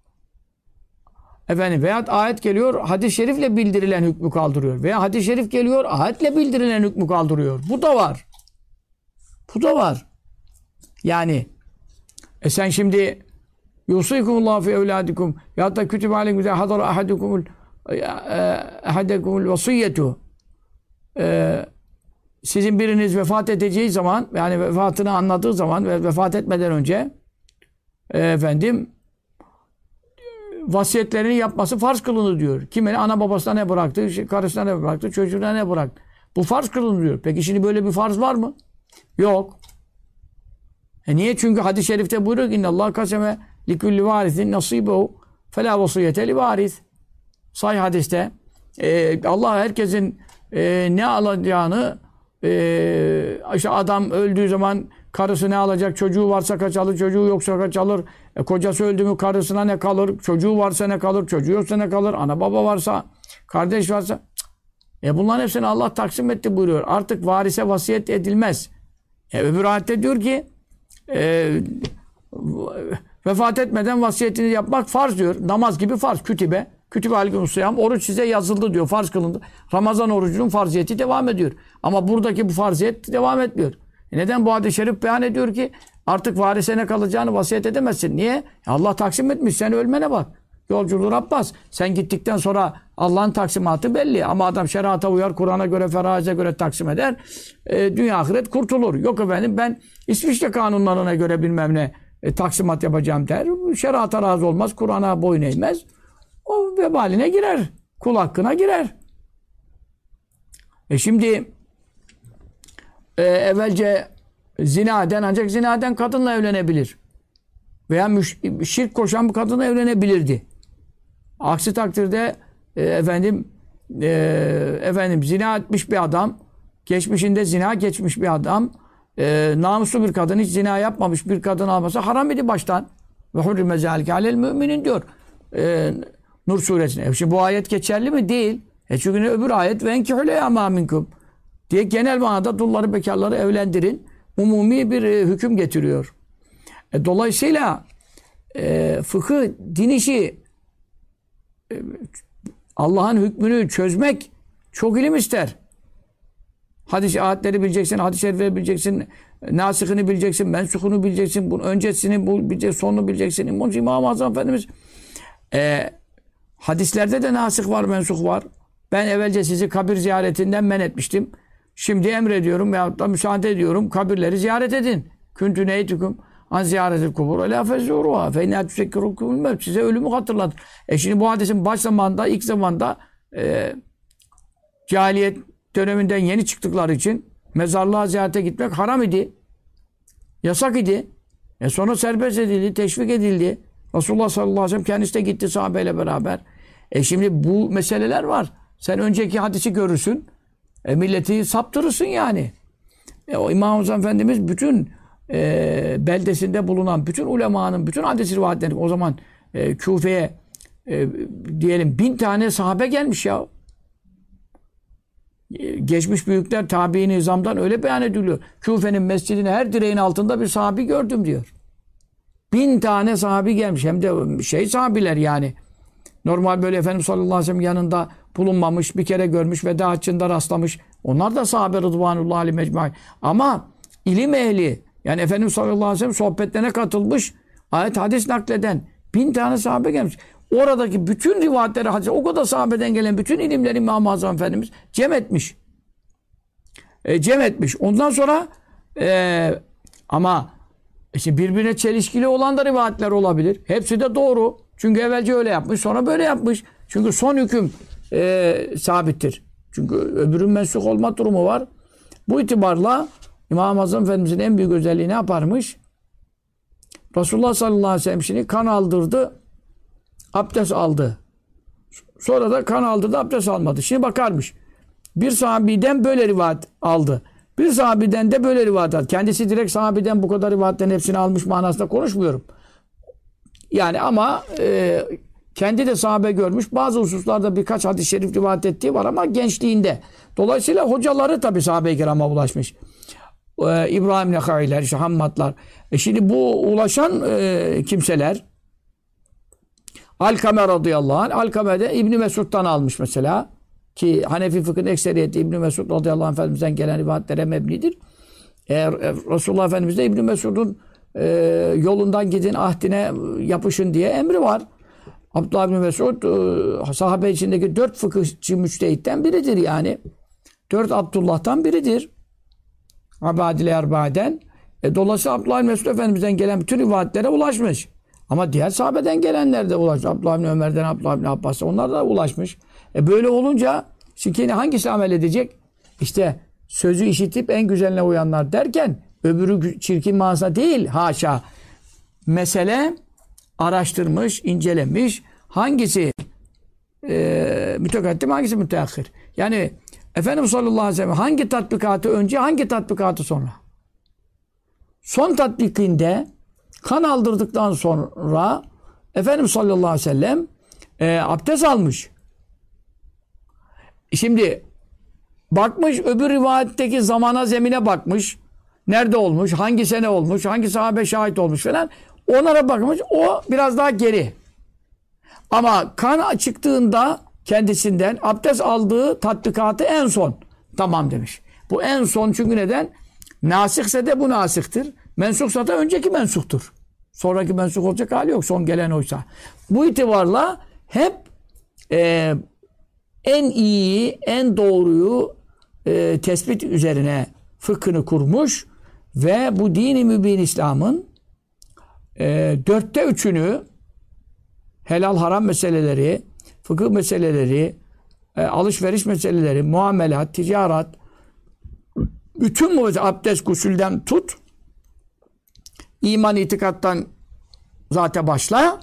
Veyahut ayet geliyor, hadis-i şerifle bildirilen hükmü kaldırıyor. Veya hadis-i şerif geliyor, ayetle bildirilen hükmü kaldırıyor. Bu da var. Bu da var. Yani sen şimdi yusikumullahu fi evladikum ya da kütübe aleykum hadara ahadekumul vasiyyetu. Sizin biriniz vefat edeceği zaman, yani vefatını anladığı zaman ve vefat etmeden önce vasiyetlerini yapması farz kılınır diyor. Kimine ana babasına ne bıraktı, karısına ne bıraktı, çocuğuna ne bıraktı. Bu farz kılınır diyor. Peki şimdi böyle bir farz var mı? Yok. Niye? Çünkü hadis-i şerifte buyuruyor ki innallâh kaseme likulli varisin nasibehu felâ vasiyete li varis. Sahih hadiste Allah herkesin ne alacağını işte adam öldüğü zaman karısı ne alacak, çocuğu varsa kaç alır, çocuğu yoksa kaç alır, kocası öldü mü karısına ne kalır, çocuğu varsa ne kalır, çocuğu yoksa ne kalır, ana baba varsa, kardeş varsa bunların hepsini Allah taksim etti buyuruyor. Artık varise vasiyet edilmez. Öbür ayette diyor ki vefat etmeden vasiyetini yapmak farz diyor. Namaz gibi farz. Kütübe aleykumüsseyam. Oruç size yazıldı diyor. Farz kılındı. Ramazan orucunun farziyeti devam ediyor. Ama buradaki bu farziyet devam etmiyor. Neden? Bu hadis-i şerif beyan ediyor ki artık varise ne kalacağını vasiyet edemezsin. Niye? Allah taksim etmiş. Sen ölmene bak. Yolculuğu Rabbas. Sen gittikten sonra Allah'ın taksimatı belli. Ama adam şerata uyar, Kur'an'a göre, feraze göre taksim eder. Dünya ahiret kurtulur. Yok efendim ben İsviçre kanunlarına göre bilmem ne taksimat yapacağım der. Şerata razı olmaz. Kur'an'a boyun eğmez. O vebaline girer. Kul hakkına girer. Şimdi evvelce zinaden ancak zinaden kadınla evlenebilir. Veya şirk koşan bir kadınla evlenebilirdi. Aksi takdirde zina etmiş bir adam, geçmişinde zina geçmiş bir adam, namuslu bir kadın, hiç zina yapmamış bir kadın alması haram idi baştan. Ve hurrime zâlike alel müminin diyor. Nur suresine. Şimdi bu ayet geçerli mi? Değil. Çünkü öbür ayet ve enkihul eyâmâ minkum diye genel manada dulları, bekarları evlendirin. Umumi bir hüküm getiriyor. Dolayısıyla fıkıh, din işi Allah'ın hükmünü çözmek çok ilim ister. Hadis ayetleri bileceksin, hadis-i şerifleri bileceksin, nasihini bileceksin, mensuhunu bileceksin, bunun öncesini bileceksin, sonunu bileceksin. Bunun için İmam-ı Azam Efendimiz Hadislerde de nasih var, mensuh var. Ben evvelce sizi kabir ziyaretinden men etmiştim. Şimdi emrediyorum veyahut da müsaade ediyorum. Kabirleri ziyaret edin. Küntü neytüküm an ziyaretil kubur. Elâ fezûruha. Fe innâ tüzekkirûkumul mevt. Size ölümü hatırlat. Şimdi bu hadisin baş zamanda, ilk zamanda cahiliyet döneminden yeni çıktıkları için mezarlığa ziyarete gitmek haram idi. Yasak idi. Sonra serbest edildi, teşvik edildi. Resulullah sallallahu aleyhi ve sellem kendisi de gitti sahabeyle beraber. Şimdi bu meseleler var. Sen önceki hadisi görürsün. Milleti saptırırsın yani. O İmam Azam Efendimiz bütün beldesinde bulunan bütün ulemanın, bütün hadis rivayetleri o zaman Küfe'ye diyelim 1000 tane sahabe gelmiş ya. Geçmiş büyükler tabi'in nizamdan öyle beyan ediliyor. Küfe'nin mescidine her direğin altında bir sahabi gördüm diyor. 1000 tane sahabi gelmiş. Hem de sahabiler yani. Normal böyle Efendimiz sallallahu aleyhi ve sellem yanında bulunmamış, bir kere görmüş, veda haccında rastlamış. Onlar da sahabe rıdvanullahi aleyhi mecmaîn. Ama ilim ehli, yani Efendimiz sallallahu aleyhi ve sellem sohbetlerine katılmış, ayet hadis nakleden 1000 tane sahabe gelmiş. Oradaki bütün rivayetleri, hadis, o kadar sahabeden gelen bütün ilimleri İmam-ı Azam Efendimiz cem etmiş. Cem etmiş. Ondan sonra ama işte birbirine çelişkili olan da rivayetler olabilir. Hepsi de doğru. Çünkü evvelce öyle yapmış, sonra böyle yapmış. Çünkü son hüküm sabittir. Çünkü öbürün mensuh olma durumu var. Bu itibarla İmam-ı Azam Efendimizin en büyük özelliği ne yaparmış? Resulullah sallallahu aleyhi ve sellem şimdi kan aldırdı, abdest aldı. Sonra da kan aldırdı, abdest almadı. Şimdi bakarmış. Bir sahabiden böyle rivayet aldı. Bir sahabiden de böyle rivayet aldı. Kendisi direkt sahabiden bu kadar rivayetlerin hepsini almış manasında konuşmuyorum. Yani ama kendi de sahabe görmüş. Bazı hususlarda birkaç hadis-i şerif rivayet ettiği var ama gençliğinde. Dolayısıyla hocaları tabi sahabe-i kirama ulaşmış. İbrahim Nekai'ler, işte Hammadlar. Şimdi bu ulaşan kimseler Alkame radıyallahu anh, Alkame'de İbn Mesud'dan almış mesela. Ki Hanefi fıkhın ekseriyeti İbn Mesud radıyallahu anh Efendimiz'den gelen rivayetlere mebnidir. Resulullah Efendimiz de İbn Mesud'un yolundan gidin, ahdine yapışın diye emri var. Abdullah ibn Mesud sahabe içindeki 4 fıkıhçı müçtehitten biridir yani. 4 Abdullah'tan biridir. Abadile Erba'den. Dolayısıyla Abdullah ibn Mesud Efendimiz'den gelen bütün rivayetlere ulaşmış. Ama diğer sahabeden gelenler de ulaşmış. Abdullah ibn Ömer'den, Abdullah ibn Abbas'tan onlar da ulaşmış. Böyle olunca şimdi hangisi amel edecek? İşte sözü işitip en güzeline uyanlar derken öbürü çirkin manasına değil. Haşa. Mesele araştırmış, incelemiş. Hangisi mütekaddim, hangisi müteahhir? Yani Efendimiz sallallahu aleyhi ve sellem hangi tatbikatı önce, hangi tatbikatı sonra? Son tatbikinde kan aldırdıktan sonra Efendimiz sallallahu aleyhi ve sellem abdest almış. Şimdi bakmış öbür rivayetteki zamana, zemine bakmış. Nerede olmuş, hangi sene olmuş, hangi sahabe şahit olmuş falan. Onlara bakmış. O biraz daha geri. Ama kan çıktığında kendisinden abdest aldığı tatbikatı en son. Tamam demiş. Bu en son çünkü neden? Nasihse de bu nasihtir. Mensuksa da önceki mensuktur. Sonraki mensuk olacak hali yok. Son gelen oysa. Bu itibarla hep en iyi, en doğruyu tespit üzerine fıkhını kurmuş ve bu dini mübin İslam'ın 4'te 3'ünü helal haram meseleleri, fıkıh meseleleri, alışveriş meseleleri, muamelat, ticaret, bütün bu abdest, gusülden tut, iman, itikattan zaten başla,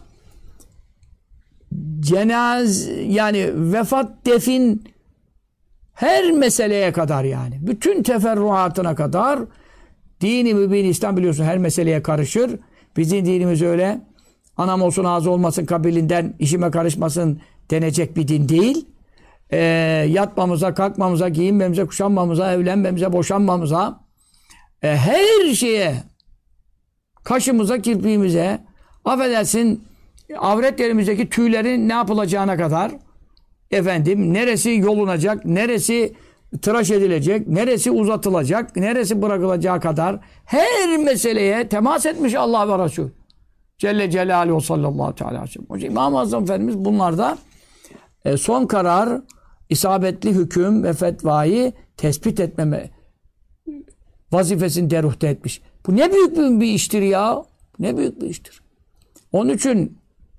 yani vefat, defin, her meseleye kadar yani. Bütün teferruatına kadar dini mübin İslam biliyorsun her meseleye karışır. Bizim dinimiz öyle. Anam olsun ağzı olmasın kabilinden işime karışmasın denecek bir din değil. Yatmamıza, kalkmamıza, giyinmemize, kuşanmamıza, evlenmemize, boşanmamıza, her şeye, kaşımıza, kirpiğimize, affedersin, avret yerimizdeki tüylerin ne yapılacağına kadar, neresi yolunacak, neresi tıraş edilecek, neresi uzatılacak, neresi bırakılacağı kadar her meseleye temas etmiş Allah ve Resul. Celle Celaluhu sallallahu teala aleyhi ve sellem. Hocam İmam-ı Azam Efendimiz bunlarda son karar, isabetli hüküm ve fetvayı tespit etmeme vazifesini deruhte etmiş. Bu ne büyük bir iştir ya. Ne büyük bir iştir. Onun için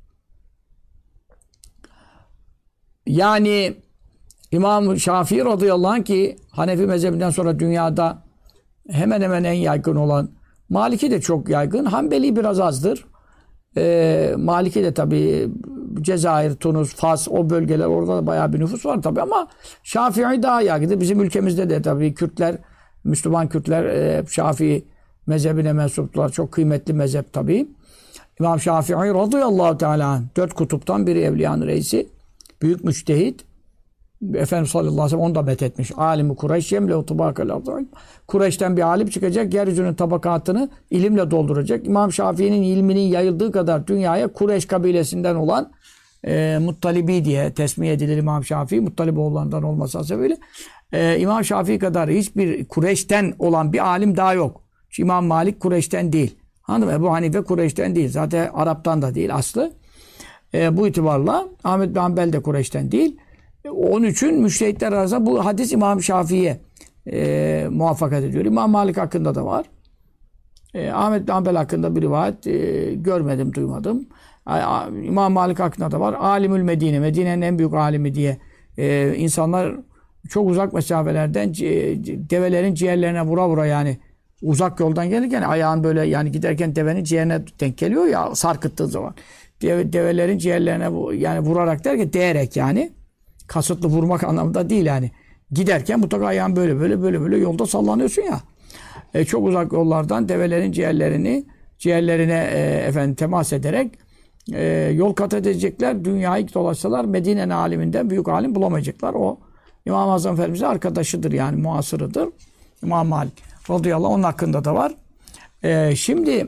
yani İmam Şafii radıyallahu anh ki Hanefi mezhebinden sonra dünyada hemen hemen en yaygın olan, Maliki de çok yaygın, Hanbeli biraz azdır. Maliki de tabii Cezayir, Tunus, Fas, o bölgeler, orada da bayağı bir nüfus var tabii ama Şafii daha yaygın. Bizim ülkemizde de tabii Kürtler, Müslüman Kürtler Şafii mezhebine mensuplar. Çok kıymetli mezhep tabii. İmam Şafii radıyallahu teala anh, 4 kutuptan biri, evliyanın reisi. Büyük müçtehit. Efendimiz sallallahu aleyhi ve sellem onu da methetmiş. Alim-i Kureyş yemle tabakal azim. Kureyş'ten bir alim çıkacak, yeryüzünün tabakatını ilimle dolduracak. İmam Şafii'nin ilminin yayıldığı kadar dünyaya Kureyş kabilesinden olan Muttalibi diye tesmiye edilir İmam Şafii. Muttaliboğullarından olması sebebiyle. İmam Şafii kadar hiçbir Kureyş'ten olan bir alim daha yok. İmam Malik Kureyş'ten değil. Anladın mı? Ebu Hanife Kureyş'ten değil. Zaten Arap'tan da değil aslı. Bu itibarla Ahmet bin Hanbel de Kureyş'ten değil. Onun için müştehitler arasında bu hadis İmam Şafii'ye muvaffakat ediyor. İmam Malik hakkında da var. Ahmet bin Hanbel hakkında bir rivayet görmedim, duymadım. İmam Malik hakkında da var. Alimül Medine, Medine'nin en büyük alimi diye insanlar çok uzak mesafelerden develerin ciğerlerine vura vura, yani uzak yoldan gelirken ayağın böyle, yani giderken devenin ciğerine denk geliyor ya sarkıttığı zaman. Develerin ciğerlerine yani vurarak derken değerek, yani kasıtlı vurmak anlamında değil yani. Giderken mutlaka ayağın böyle yolda sallanıyorsun ya. Çok uzak yollardan develerin ciğerlerine temas ederek yol kat edecekler. Dünyayı dolaşsalar Medine'nin aliminden büyük alim bulamayacaklar. O İmam-ı Azam Efendimiz'in arkadaşıdır, yani muasırıdır. İmam Malik radıyallahu anh, onun hakkında da var. Şimdi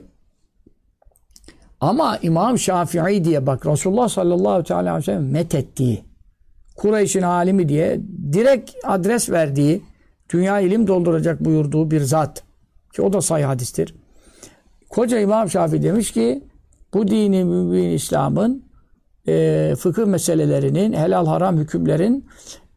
ama İmam Şafii diye bak, Resulullah sallallahu aleyhi ve sellem methettiği, Kureyş'in alimi diye direkt adres verdiği, dünya ilim dolduracak buyurduğu bir zat. Ki o da sahih hadistir. Koca İmam Şafii demiş ki bu dini mübin İslam'ın fıkıh meselelerinin, helal haram hükümlerin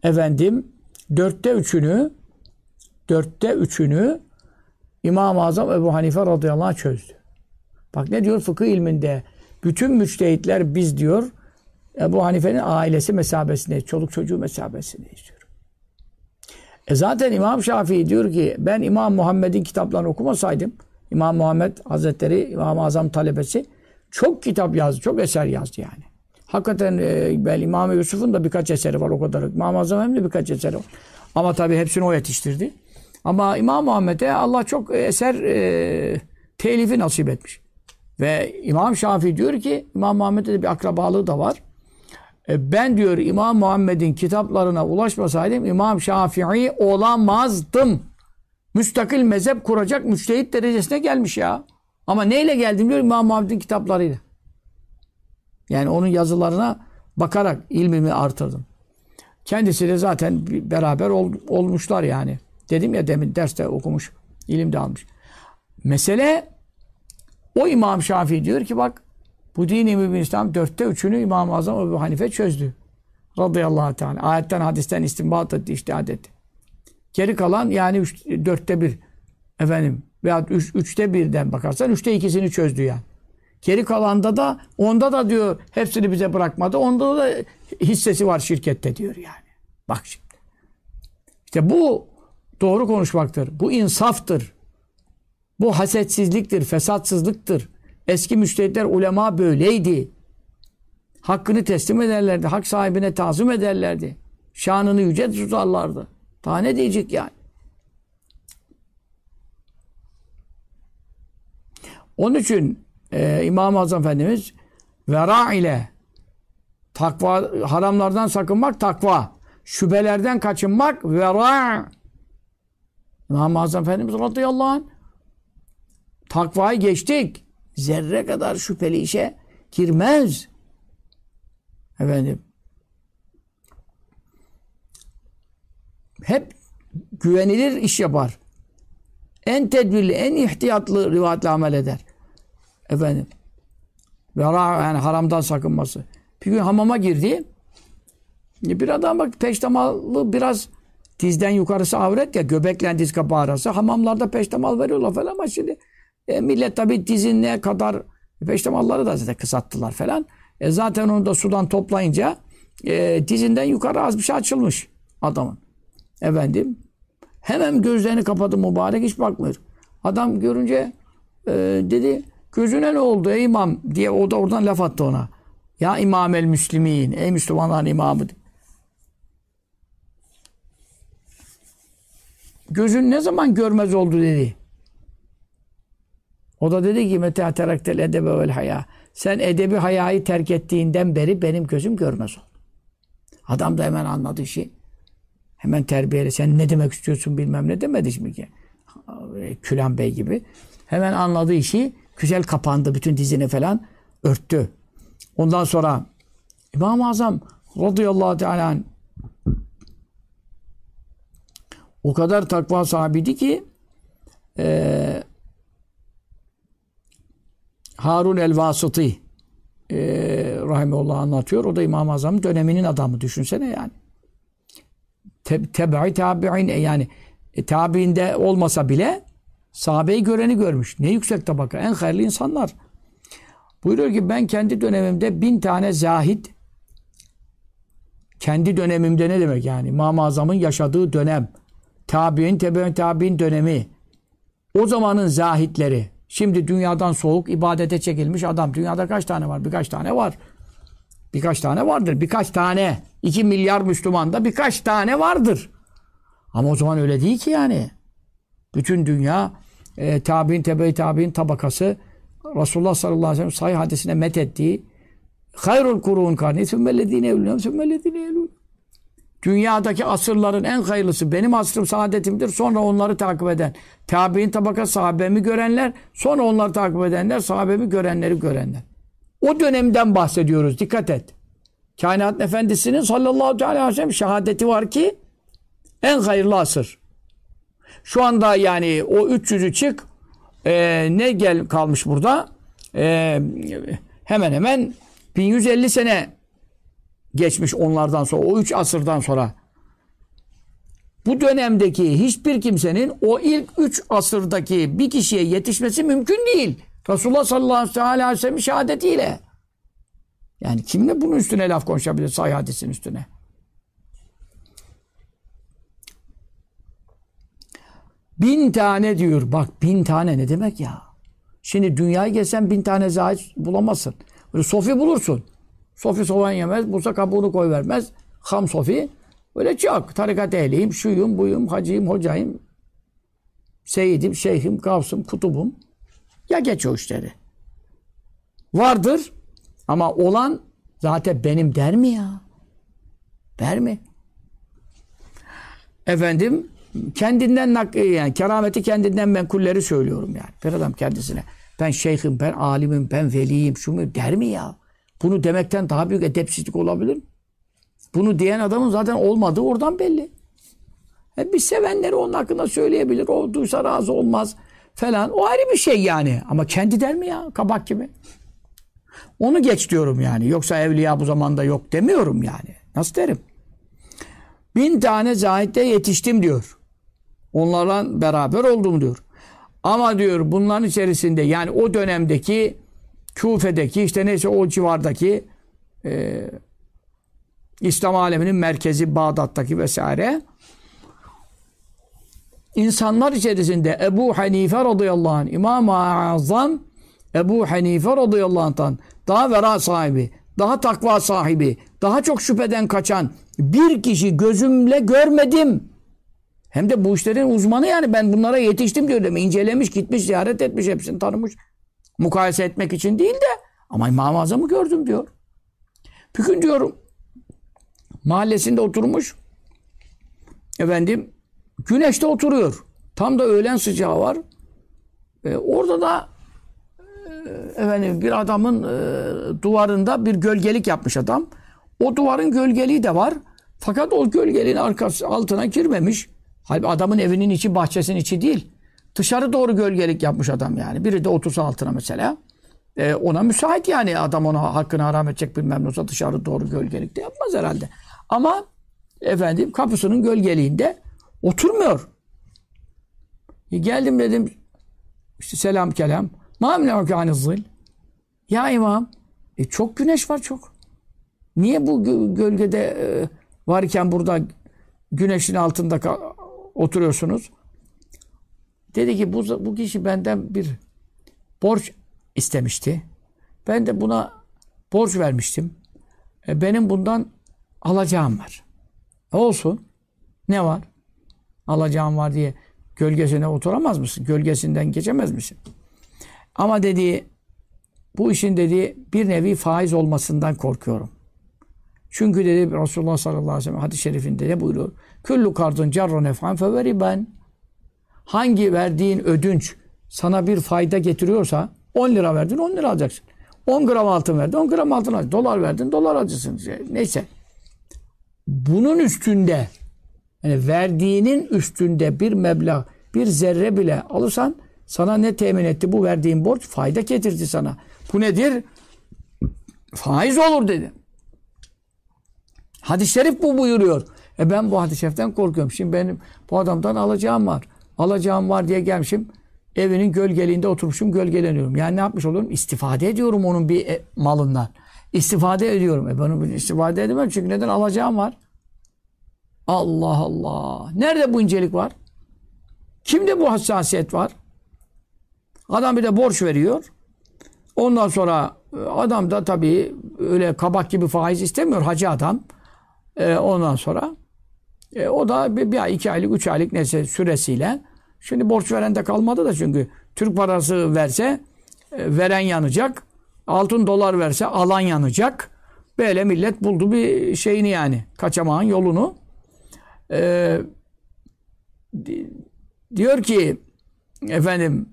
dörtte üçünü İmam-ı Azam Ebu Hanife radıyallahu anh çözdü. Bak ne diyor fıkıh ilminde? Bütün müçtehitler biz diyor Ebu Hanife'nin ailesi mesabesinde, çoluk çocuğu mesabesinde istiyor. Zaten İmam Şafii diyor ki ben İmam Muhammed'in kitaplarını okumasaydım, İmam Muhammed Hazretleri İmam-ı Azam talebesi çok kitap yazdı, çok eser yazdı yani. Hakikaten ben İmam Yusuf'un da birkaç eseri var o kadar. İmam-ı Azam'ın da birkaç eseri var. Ama tabii hepsini o yetiştirdi. Ama İmam Muhammed'e Allah çok eser telifi nasip etmiş. Ve İmam Şafii diyor ki İmam Muhammed'e de bir akrabalığı da var. Ben diyor İmam Muhammed'in kitaplarına ulaşmasaydım İmam Şafii olamazdım. Müstakil mezhep kuracak müçtehit derecesine gelmiş ya. Ama neyle geldim diyor İmam Muhammed'in kitaplarıyla. Yani onun yazılarına bakarak ilmimi artırdım. Kendisi de zaten beraber olmuşlar yani. Dedim ya demin derste okumuş, ilim de almış. Mesele o İmam Şafii diyor ki bak bu dini mübin İslam 3'ünü İmam-ı Azam Ebu Hanife çözdü. Radıyallahu teala. Ayetten, hadisten istinbat etti, içtihat etti. Geri kalan yani 1/4 veya 1/3'den bakarsan 2/3'sini çözdü yani. Geri kalanda da onda da diyor hepsini bize bırakmadı. Onda da hissesi var şirkette diyor yani. Bak şimdi. İşte bu doğru konuşmaktır. Bu insaftır. Bu hasetsizliktir, fesatsızlıktır. Eski müçtehitler, ulema böyleydi. Hakkını teslim ederlerdi. Hak sahibine tazim ederlerdi. Şanını yüce tutarlardı. Daha ne diyecek yani? Onun için İmam-ı Azam Efendimiz vera ile takva, haramlardan sakınmak takva, şüphelerden kaçınmak vera. İmam-ı Azam Efendimiz radıyallahu anh takvayı geçtik. Zerre kadar şüpheli işe girmez. Hep güvenilir iş yapar. En tedbirli, en ihtiyatlı rivayetle amel eder. Yani haramdan sakınması. Bir gün hamama girdi. Bir adam bak peştemalı biraz dizden yukarısı avret ya, göbekle diz kapağı arası. Hamamlarda peştemal veriyorlar falan ama şimdi millet tabii dizine kadar peştemalları da zaten kısalttılar falan. Zaten onu da sudan toplayınca dizinden yukarı az bir şey açılmış adamın. Efendim hemen gözlerini kapadı mübarek, hiç bakmıyor. Adam görünce dedi gözüne ne oldu ey imam diye, o da oradan laf attı ona. Ya imamel müslimin, ey Müslümanların imamı. Gözün ne zaman görmez oldu dedi. O da dedi ki meta teraktel edebe vel haya. Sen edebi hayayı terk ettiğinden beri benim gözüm görmez oldu. Adam da hemen anladı işi. Hemen terbiyeli. Sen ne demek istiyorsun bilmem ne demedi mi ki? Külan Bey gibi. Hemen anladı işi. Güzel kapandı. Bütün dizini falan örttü. Ondan sonra İmam-ı Azam radıyallahu teala anh o kadar takva sahibiydi ki Harun el-Vasıtı rahimehullah anlatıyor. O da İmam-ı Azam'ın döneminin adamı. Düşünsene yani. Tebe'i tabi'in yani tabi'inde olmasa bile sahabeyi göreni görmüş. Ne yüksek tabaka. En hayırlı insanlar. Buyuruyor ki ben kendi dönemimde 1000 tane zahid, kendi dönemimde ne demek yani? İmam-ı Azam'ın yaşadığı dönem, tabi'in, tebe'in tabi'in dönemi, o zamanın zahitleri, şimdi dünyadan soğuk, ibadete çekilmiş adam. Dünyada kaç tane var? Birkaç tane var. Birkaç tane vardır. Birkaç tane. 2 milyar Müslümanda birkaç tane vardır. Ama o zaman öyle değil ki yani. Bütün dünya tabi'in, tebe-i tabi'in tabakası Resulullah sallallahu aleyhi ve sellem sahih hadisine methettiği hayrul kurun karni sümmellezine evlûn sümmellezine evlûn. Dünyadaki asırların en hayırlısı benim asrım saadetimdir. Sonra onları takip eden tabi'in tabakası sahabemi görenler, sonra onları takip edenler sahabemi görenleri görenler. O dönemden bahsediyoruz. Dikkat et. Kainat Efendisi'nin sallallahu aleyhi ve sellem şehadeti var ki en hayırlı asır. Şu anda yani o 300'ü çık ne gel kalmış burada? Hemen hemen 1150 sene geçmiş onlardan sonra. O 3 asırdan sonra. Bu dönemdeki hiçbir kimsenin o ilk 3 asırdaki bir kişiye yetişmesi mümkün değil. Resulullah sallallahu aleyhi ve sellem şehadetiyle. Yani kimle bunun üstüne laf konuşabilir sahih hadisin üstüne? Bin tane diyor. Bak 1000 tane ne demek ya? Şimdi dünyayı gezsen 1000 tane zahid bulamazsın. Böyle sofi bulursun. Sofi soğan yemez. Bulsa kabuğunu koy vermez. Ham sofi. Öyle çok. Tarikat ehliyim, şuyum, buyum, hacıyım, hocayım. Seyidim, şeyhim, gavsım, kutubum. Ya geç o işleri. Vardır. Ama olan zaten benim der mi ya? Der mi? Efendim kendinden yani kerameti kendinden menkulleri söylüyorum yani. Bir adam kendisine ben şeyhim, ben alimim, ben veliyim, şu mu der mi ya? Bunu demekten daha büyük edepsizlik olabilir mi? Bunu diyen adamın zaten olmadığı oradan belli. Bir sevenleri onun hakkında söyleyebilir. O duysa razı olmaz falan. O ayrı bir şey yani. Ama kendi der mi ya? Kabak gibi. Onu geç diyorum yani. Yoksa evliya bu zamanda yok demiyorum yani. Nasıl derim? 1000 tane zahide yetiştim diyor. Onlarla beraber oldum diyor. Ama diyor bunların içerisinde yani o dönemdeki Küfe'deki işte neyse o civardaki İslam aleminin merkezi Bağdat'taki vesaire insanlar içerisinde Ebu Hanife radıyallahu anh, İmam-ı Azam Ebu Hanife radıyallahu anh'tan daha vera sahibi, daha takva sahibi, daha çok şüpheden kaçan bir kişi gözümle görmedim. Hem de bu işlerin uzmanı yani ben bunlara yetiştim diyor demek. İncelemiş, gitmiş, ziyaret etmiş, hepsini tanımış. Mukayese etmek için değil de ama İmam-ı Azam'ı gördüm diyor. Bir gün diyorum mahallesinde oturmuş efendim güneşte oturuyor. Tam da öğlen sıcağı var. Orada da efendim bir adamın duvarında bir gölgelik yapmış adam. O duvarın gölgeliği de var. Fakat o gölgeliğin arkası altına girmemiş. Halbuki adamın evinin içi, bahçesinin içi değil. Dışarı doğru gölgelik yapmış adam yani. Biri de otursa altına mesela. ona müsait yani. Adam ona hakkını haram edecek bilmem ne olsa dışarı doğru gölgelikte yapmaz herhalde. Ama efendim kapısının gölgeliğinde oturmuyor. Geldim dedim işte selam kelam. Ma emle'uke aniz-zil. Ya imam çok güneş var çok. Niye bu gölgede varken burada güneşin altında oturuyorsunuz? Dedi ki bu kişi benden bir borç istemişti. Ben de buna borç vermiştim. Benim bundan alacağım var. Olsun. Ne var? Alacağım var diye gölgesine oturamaz mısın? Gölgesinden geçemez misin? Ama dedi bu işin dedi bir nevi faiz olmasından korkuyorum. Çünkü dedi Resulullah sallallahu aleyhi ve sellem hadis-i şerifinde ne buyuruyor? Kullu kardun carrun ef'an feveriben. Hangi verdiğin ödünç sana bir fayda getiriyorsa 10 lira verdin 10 lira alacaksın. 10 gram altın verdin 10 gram altın alacaksın. Dolar verdin dolar alacaksın. Neyse. Bunun üstünde yani verdiğinin üstünde bir meblağ bir zerre bile alırsan sana ne temin etti? Bu verdiğin borç fayda getirdi sana. Bu nedir? Faiz olur dedi. Hadis-i şerif bu buyuruyor. Ben bu hadis-i şeriften korkuyorum. Şimdi benim bu adamdan alacağım var. Alacağım var diye gelmişim. Evinin gölgeliğinde oturmuşum, gölgeleniyorum. Yani ne yapmış olurum? İstifade ediyorum onun bir malından. İstifade ediyorum. Ben onu istifade edemem çünkü neden? Alacağım var. Allah Allah. Nerede bu incelik var? Kimde bu hassasiyet var? Adam bir de borç veriyor. Ondan sonra adam da tabii öyle kabak gibi faiz istemiyor. Hacı adam. Ondan sonra o da bir ay, 2 aylık, 3 aylık neyse süresiyle. Şimdi borç veren de kalmadı da çünkü Türk parası verse veren yanacak. Altın dolar verse alan yanacak. Böyle millet buldu bir şeyini yani. Kaçamağın yolunu. Diyor ki efendim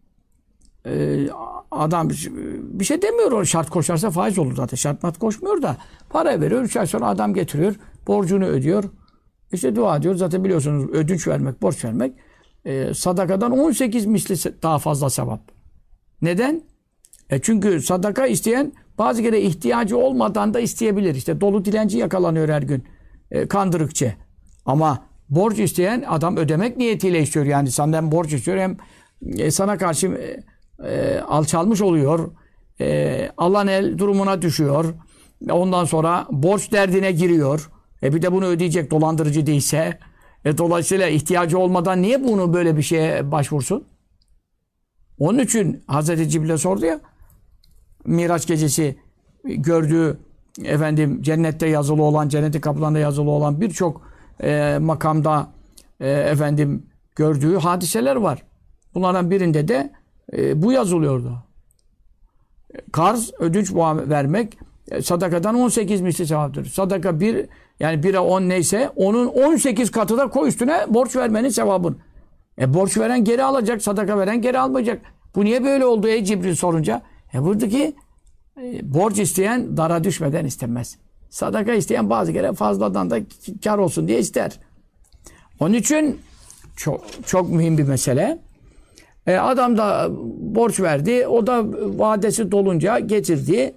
adam bir şey demiyor. O şart koşarsa faiz olur zaten. Şart mat koşmuyor da para veriyor. 3 ay sonra adam getiriyor. Borcunu ödüyor. İşte dua ediyor. Zaten biliyorsunuz ödünç vermek, borç vermek sadakadan 18 misli daha fazla sevap. Neden? Çünkü sadaka isteyen bazı kere ihtiyacı olmadan da isteyebilir. İşte dolu dilenci yakalanıyor her gün. Kandırıkçı. Ama borç isteyen adam ödemek niyetiyle istiyor. Yani senden borç istiyor. Hem sana karşı alçalmış oluyor. Alan el durumuna düşüyor. Ondan sonra borç derdine giriyor. Bir de bunu ödeyecek dolandırıcı değilse. Dolayısıyla ihtiyacı olmadan niye bunu böyle bir şeye başvursun? Onun için Hazreti Cibril'e sordu ya, Miraç gecesi gördüğü efendim cennette yazılı olan, cennetin kapılarında yazılı olan birçok makamda efendim gördüğü hadiseler var. Bunlardan birinde de bu yazılıyordu. Karz, ödünç vermek sadakadan 18 misli sevaptır. Sadaka bir yani 1'e 10 neyse onun 18 katı da koy üstüne borç vermenin sevabın. Borç veren geri alacak, sadaka veren geri almayacak. Bu niye böyle oldu ey Cibril sorunca? Buradaki borç isteyen dara düşmeden istemez. Sadaka isteyen bazı kere fazladan da kar olsun diye ister. Onun için çok mühim bir mesele. Adam da borç verdi. O da vadesi dolunca getirdi.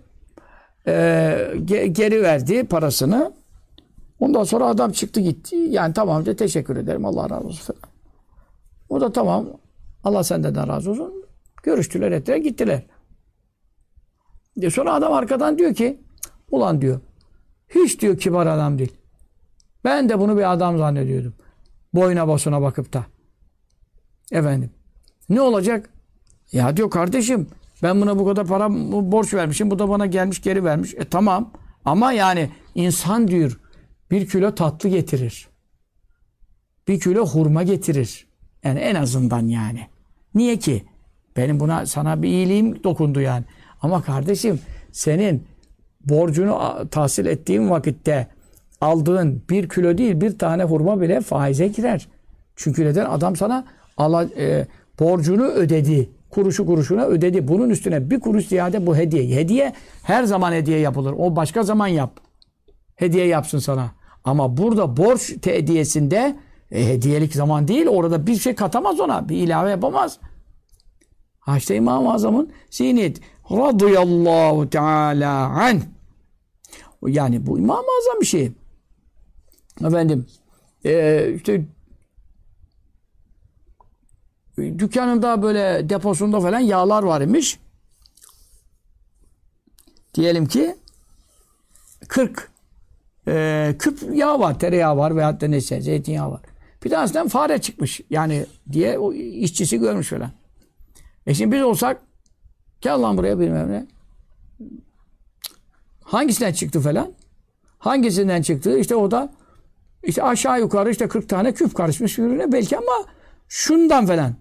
Geri verdi parasını. Ondan sonra adam çıktı gitti. Yani tamam de teşekkür ederim. Allah razı olsun. O da tamam. Allah senden razı olsun. Görüştüler ettiler gittiler. Sonra adam arkadan diyor ki ulan diyor hiç diyor kibar adam değil. Ben de bunu bir adam zannediyordum. Boyuna basına bakıp da. Efendim. Ne olacak? Ya diyor kardeşim ben buna bu kadar para borç vermişim. Bu da bana gelmiş geri vermiş. Tamam. Ama yani insan diyor 1 kilo tatlı getirir. 1 kilo hurma getirir. Yani en azından yani. Niye ki? Benim buna sana bir iyiliğim dokundu yani. Ama kardeşim senin borcunu tahsil ettiğin vakitte aldığın 1 kilo değil 1 tane hurma bile faize girer. Çünkü neden? Adam sana borcunu ödedi. Kuruşu kuruşuna ödedi. Bunun üstüne 1 kuruş ziyade bu hediye. Hediye her zaman hediye yapılır. O başka zaman yap. Hediye yapsın sana. Ama burada borç hediyesinde hediyelik zaman değil. Orada bir şey katamaz ona. Bir ilave yapamaz. İşte İmam-ı Azam'ın zihniyet. radıyallahu teala anh. Yani bu İmam-ı Azam bir şey. Efendim işte dükkanında böyle deposunda falan yağlar var imiş. Diyelim ki 40 küp yağ var, tereyağı var veyahut da neyse zeytinyağı var. Bir tanesinden fare çıkmış yani diye o işçisi görmüş falan. Şimdi biz olsak gel lan buraya bilmem ne. Hangisinden çıktı falan? Hangisinden çıktı? İşte o da işte aşağı yukarı işte 40 tane küp karışmış birbirine belki ama şundan falan.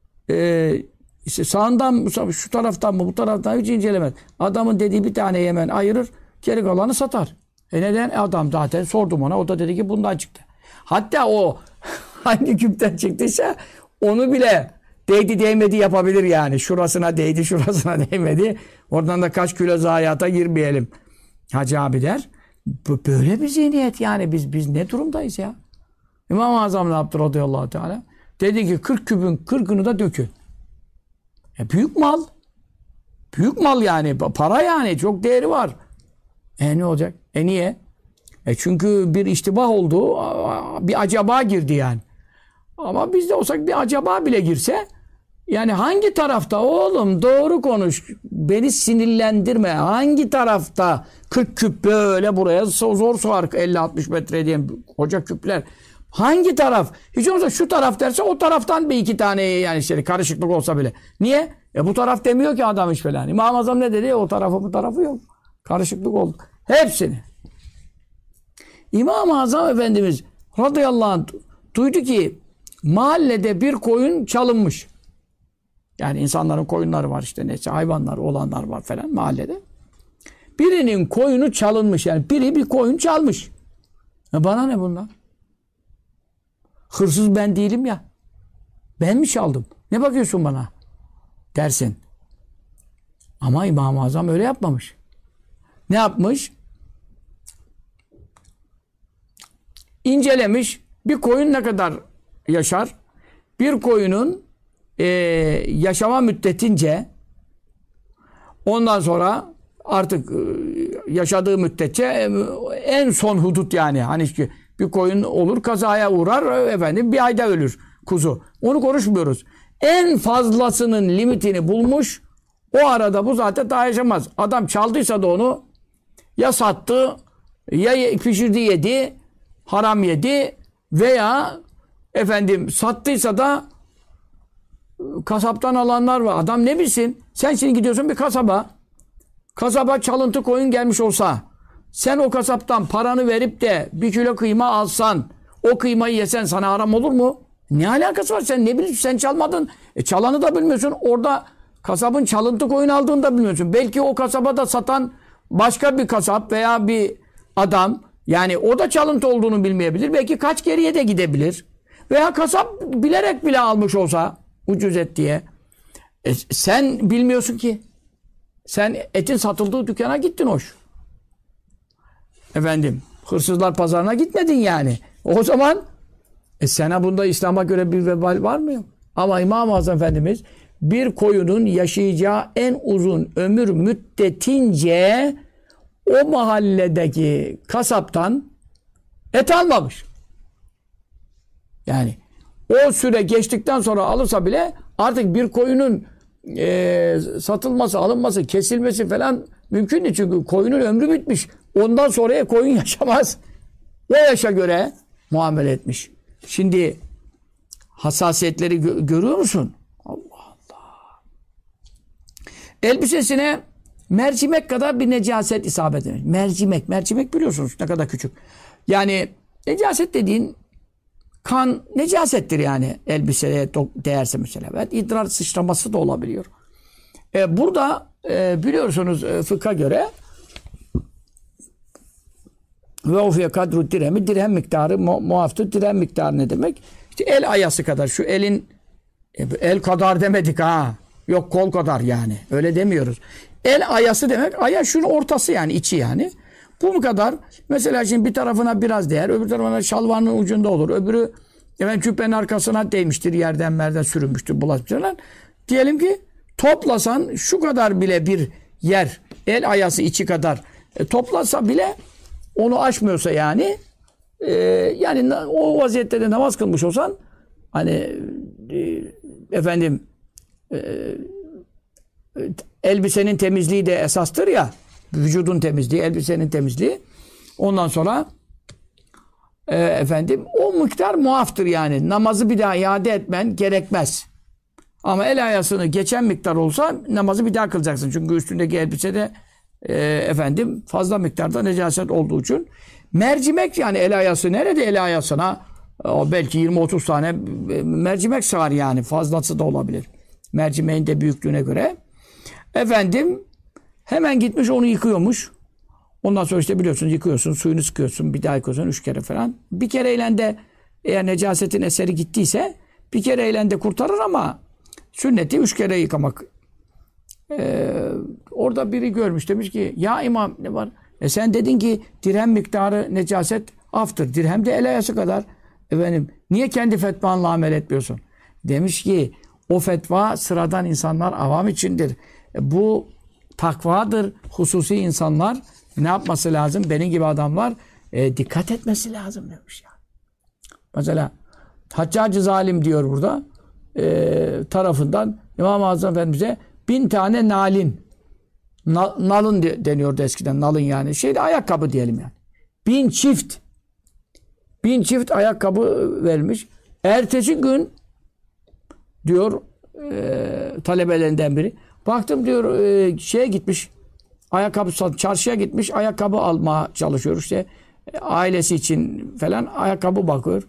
İşte sağından şu taraftan mı bu taraftan hiç incelemez. Adamın dediği bir tane hemen ayırır, geri kalanı satar. Neden? Adam zaten sordum ona, o da dedi ki bundan çıktı. Hatta o hangi küpten çıktıysa onu bile değdi değmedi yapabilir yani. Şurasına değdi, şurasına değmedi. Oradan da kaç kilo zayiata girmeyelim. Hacı abi der. Böyle bir zihniyet yani. Biz ne durumdayız ya? İmam-ı Azam ne yaptı radıyallahu teala? Dedi ki 40 küpün 40'ını da dökün. Büyük mal. Büyük mal yani. Para yani. Çok değeri var. Ne olacak? Niye? Çünkü bir iştibah oldu. Bir acaba girdi yani. Ama biz de olsak bir acaba bile girse yani hangi tarafta oğlum doğru konuş. Beni sinirlendirme. Hangi tarafta 40 küp böyle buraya zor sığar 50-60 metre diye koca küpler. Hangi taraf? Hiç olmazsa şu taraf derse o taraftan bir iki tane yani işte karışıklık olsa bile. Niye? Bu taraf demiyor ki adam hiç falan. İmam-ı Azam ne dedi? O tarafı bu tarafı yok. Karışıklık oldu. Hepsini. İmam-ı Azam Efendimiz radıyallahu anh duydu ki mahallede bir koyun çalınmış. Yani insanların koyunları var işte neyse hayvanlar olanlar var falan mahallede. Birinin koyunu çalınmış yani biri bir koyun çalmış. Bana ne bundan? Hırsız ben değilim ya. Ben mi çaldım? Ne bakıyorsun bana? Dersin. Ama İmam-ı Azam öyle yapmamış. Ne yapmış? İncelemiş. Bir koyun ne kadar yaşar? Bir koyunun yaşama müddetince ondan sonra artık yaşadığı müddetçe en son hudut yani. Hani bir koyun olur kazaya uğrar efendim bir ayda ölür kuzu. Onu konuşmuyoruz. En fazlasının limitini bulmuş. O arada bu zaten daha yaşamaz. Adam çaldıysa da onu ya sattı ya pişirdi yedi haram yedi veya efendim sattıysa da kasaptan alanlar var. Adam ne bilsin? Sen şimdi gidiyorsun bir kasaba. Kasaba çalıntı koyun gelmiş olsa sen o kasaptan paranı verip de bir kilo kıyma alsan o kıymayı yesen sana haram olur mu? Ne alakası var? Sen ne biliyorsun? Sen çalmadın. Çalanı da bilmiyorsun. Orada kasabın çalıntı koyun aldığını da bilmiyorsun. Belki o kasabada satan başka bir kasap veya bir adam yani o da çalıntı olduğunu bilmeyebilir. Belki kaç geriye de gidebilir. Veya kasap bilerek bile almış olsa ucuz et diye. Sen bilmiyorsun ki. Sen etin satıldığı dükkana gittin hoş. Efendim hırsızlar pazarına gitmedin yani. O zaman sana bunda İslam'a göre bir vebal var mı? Ama İmam-ı Azam Efendimiz bir koyunun yaşayacağı en uzun ömür müddetince o mahalledeki kasaptan et almamış. Yani o süre geçtikten sonra alırsa bile artık bir koyunun satılması, alınması, kesilmesi falan mümkün değil. Çünkü koyunun ömrü bitmiş. Ondan sonraya koyun yaşamaz. O yaşa göre muamele etmiş. Şimdi hassasiyetleri görüyor musun? Allah Allah. Elbisesine mercimek kadar bir necaset isabet etmiş. Mercimek biliyorsunuz ne kadar küçük. Yani necaset dediğin kan necasettir yani elbiseye değerse mesela. Evet, idrar sıçraması da olabiliyor. Burada biliyorsunuz fıkha göre ve ofiye kadru dirhemi dirhem miktarı muaftı dirhem miktarı ne demek? İşte el ayası kadar şu elin el kadar demedik ha. Yok kol kadar yani. Öyle demiyoruz. El ayası demek aya şunun ortası yani içi yani. Bu mu kadar? Mesela şimdi bir tarafına biraz değer, öbür tarafına şalvarının ucunda olur. Öbürü cübbenin arkasına değmiştir, yerden merden sürünmüştür, bulaşmıştır. Diyelim ki toplasan şu kadar bile bir yer, el ayası içi kadar toplasa bile onu aşmıyorsa yani yani o vaziyette de namaz kılmış olsan hani efendim elbisenin temizliği de esastır ya, vücudun temizliği, elbisenin temizliği. Ondan sonra efendim o miktar muaftır yani. Namazı bir daha iade etmen gerekmez. Ama el ayasını geçen miktar olsa namazı bir daha kılacaksın. Çünkü üstündeki elbisede efendim fazla miktarda necaset olduğu için. Mercimek yani el ayası nerede el ayasına? Belki 20-30 tane mercimek sığar yani. Fazlası da olabilir. Mercimeğin de büyüklüğüne göre. Efendim hemen gitmiş onu yıkıyormuş. Ondan sonra işte biliyorsunuz yıkıyorsun, suyunu sıkıyorsun, bir daha yıkıyorsun 3 kere falan. Bir kereyle de eğer necasetin eseri gittiyse bir kereyle de kurtarır ama sünneti 3 kere yıkamak. Orada biri görmüş demiş ki ya imam ne var? Sen dedin ki dirhem miktarı necaset aftır. Dirhem de el ayası kadar. Efendim niye kendi fetvanla amel etmiyorsun? Demiş ki o fetva sıradan insanlar avam içindir. Bu takvadır. Hususi insanlar ne yapması lazım? Benim gibi adamlar dikkat etmesi lazım demiş ya. Mesela Haccacı zalim diyor burada tarafından İmam-ı Azam Efendimiz'e 1000 tane nalin nalın deniyordu eskiden. Nalın yani. Ayakkabı diyelim yani. 1000 çift ayakkabı vermiş. Ertesi gün diyor talebelerinden biri. Baktım diyor şeye gitmiş. Ayakkabı çarşıya gitmiş. Ayakkabı almaya çalışıyor işte. Ailesi için falan ayakkabı bakıyor.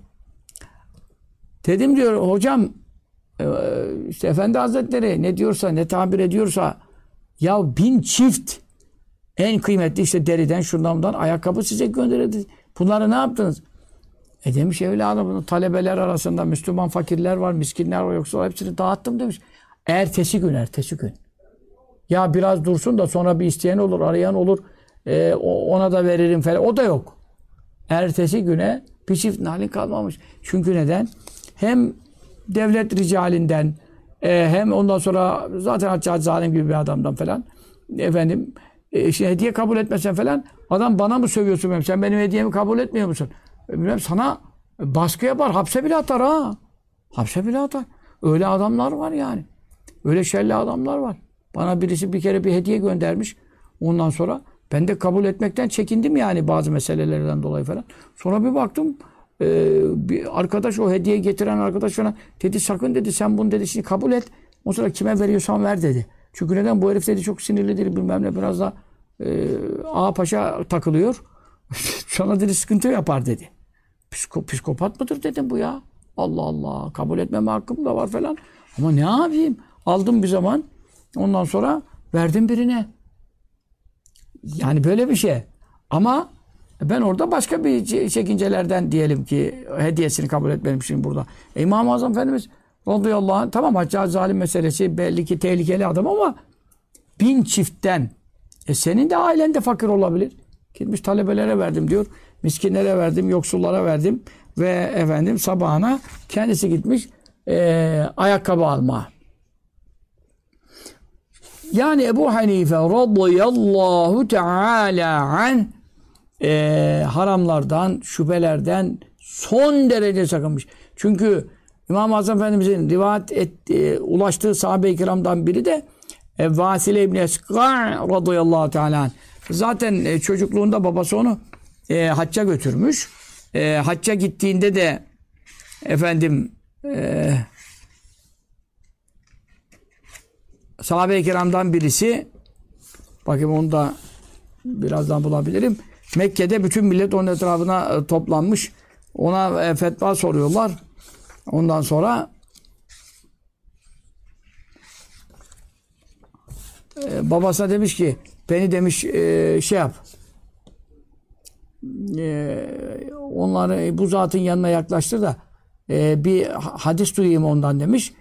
Dedim diyor hocam işte Efendi Hazretleri ne diyorsa ne tabir ediyorsa ya 1000 çift en kıymetli işte deriden şundan bundan ayakkabı size gönderildi. Bunları ne yaptınız? Demiş evladım bunu talebeler arasında Müslüman fakirler var, miskinler var yoksa hepsini dağıttım demiş. Ertesi gün. Ya biraz dursun da sonra bir isteyen olur, arayan olur. Ona da veririm falan. O da yok. Ertesi güne bir çift nalin kalmamış. Çünkü neden? Hem devlet ricalinden hem ondan sonra zaten Haccacı zalim gibi bir adamdan falan efendim hediye kabul etmesen falan adam bana mı sövüyorsun benim? Sen benim hediyemi kabul etmiyor musun? Bilmem sana baskı yapar. Hapse bile atar ha. Hapse bile atar. Öyle adamlar var yani. Öyle şerli adamlar var. Bana birisi bir kere bir hediye göndermiş. Ondan sonra ben de kabul etmekten çekindim yani bazı meselelerden dolayı falan. Sonra bir baktım bir arkadaş o hediye getiren arkadaş falan dedi sakın dedi sen bunu dedi şimdi kabul et. O sonra kime veriyorsan ver dedi. Çünkü neden bu herif dedi çok sinirlidir bilmem ne biraz da ağa paşa takılıyor. Sana dedi sıkıntı yapar dedi. Psikopat mıdır dedim bu ya. Allah Allah kabul etmeme hakkım da var falan. Ama ne yapayım? Aldım bir zaman. Ondan sonra verdim birine. Yani böyle bir şey. Ama ben orada başka bir çekincelerden diyelim ki hediyesini kabul etmemişim burada. İmam-ı Azam Efendimiz radıyallahu anh tamam Haccacı zalim meselesi belli ki tehlikeli adam ama 1000 çiftten senin de ailen de fakir olabilir. Gitmiş talebelere verdim diyor. Miskinlere verdim, yoksullara verdim ve efendim sabahına kendisi gitmiş ayakkabı alma. Yani Ebu Hanife radıyallahu teala an haramlardan, şüphelerden son derece sakınmış. Çünkü İmam-ı Azam Efendimizin rivayet ulaştığı sahabe-i kiramdan biri de Vasile İbni Eskar radıyallahu teala anh. Zaten çocukluğunda babası onu hacca götürmüş. Hacca gittiğinde de efendim sahabe-i kiramdan birisi bakayım onu da birazdan bulabilirim. Mekke'de bütün millet onun etrafına toplanmış. Ona fetva soruyorlar. Ondan sonra babasına demiş ki beni demiş şey yap onları bu zatın yanına yaklaştır da bir hadis duyayım ondan demiş.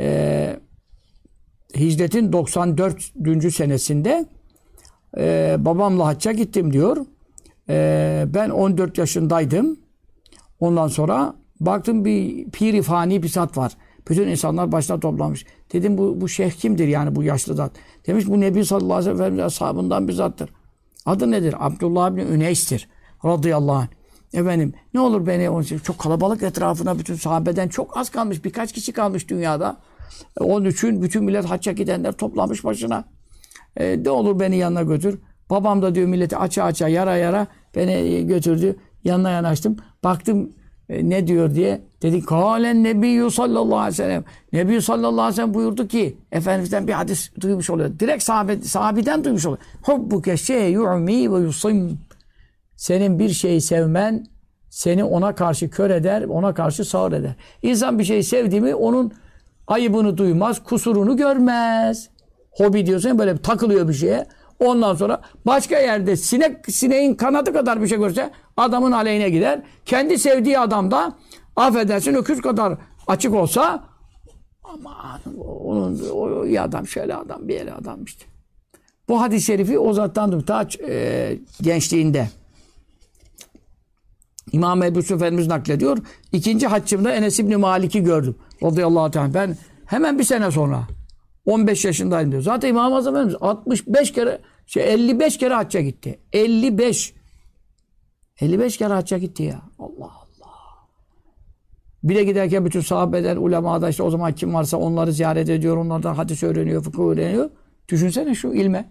Hicretin 94. senesinde babamla hacca gittim diyor. Ben 14 yaşındaydım. Ondan sonra baktım bir pir-i fani bir zat var. Bütün insanlar başına toplanmış. Dedim bu şeyh kimdir yani bu yaşlı zat? Demiş bu Nebi sallallahu aleyhi ve sellem ashabından bir zattır. Adı nedir? Abdullah bin Üneys'tir. Radıyallahu anh. Efendim ne olur beni onun için çok kalabalık etrafına bütün sahabeden çok az kalmış. Birkaç kişi kalmış dünyada. Onun için bütün millet hacca gidenler toplamış başına. Ne olur beni yanına götür. Babam da diyor milleti aça yara yara beni götürdü. Yanına yanaştım. Baktım ne diyor diye. Dedi kâlen nebiyyü sallallahu aleyhi ve sellem. Nebi sallallahu aleyhi ve sellem buyurdu ki Efendimiz'den bir hadis duymuş oluyor. Direkt sahabeden duymuş oluyor. Hubbuke şey'u'mi ve yusim. Senin bir şeyi sevmen seni ona karşı kör eder, ona karşı sağır eder. İnsan bir şeyi sevdi mi onun ayıbını duymaz, kusurunu görmez. Hobi diyorsun böyle takılıyor bir şeye. Ondan sonra başka yerde sineğin kanadı kadar bir şey görse adamın aleyhine gider. Kendi sevdiği adam da affedersin öküz kadar açık olsa ama o iyi adam şöyle adam bir yere adam işte. Bu hadis-i şerifi o zattan ta gençliğinde. İmam Ebu Yusuf Efendimiz naklediyor. İkinci haccımda Enes İbni Malik'i gördüm. Radıyallahu teala. Ben hemen bir sene sonra 15 yaşındaydım diyor. Zaten İmam-ı Azam Efendimiz 65 kere 55 kere hacca gitti. 55 kere hacca gitti ya. Allah Allah. Bir de giderken bütün sahabeden, ulemada işte o zaman kim varsa onları ziyaret ediyor. Onlardan hadis öğreniyor, fıkıh öğreniyor. Düşünsene şu ilme.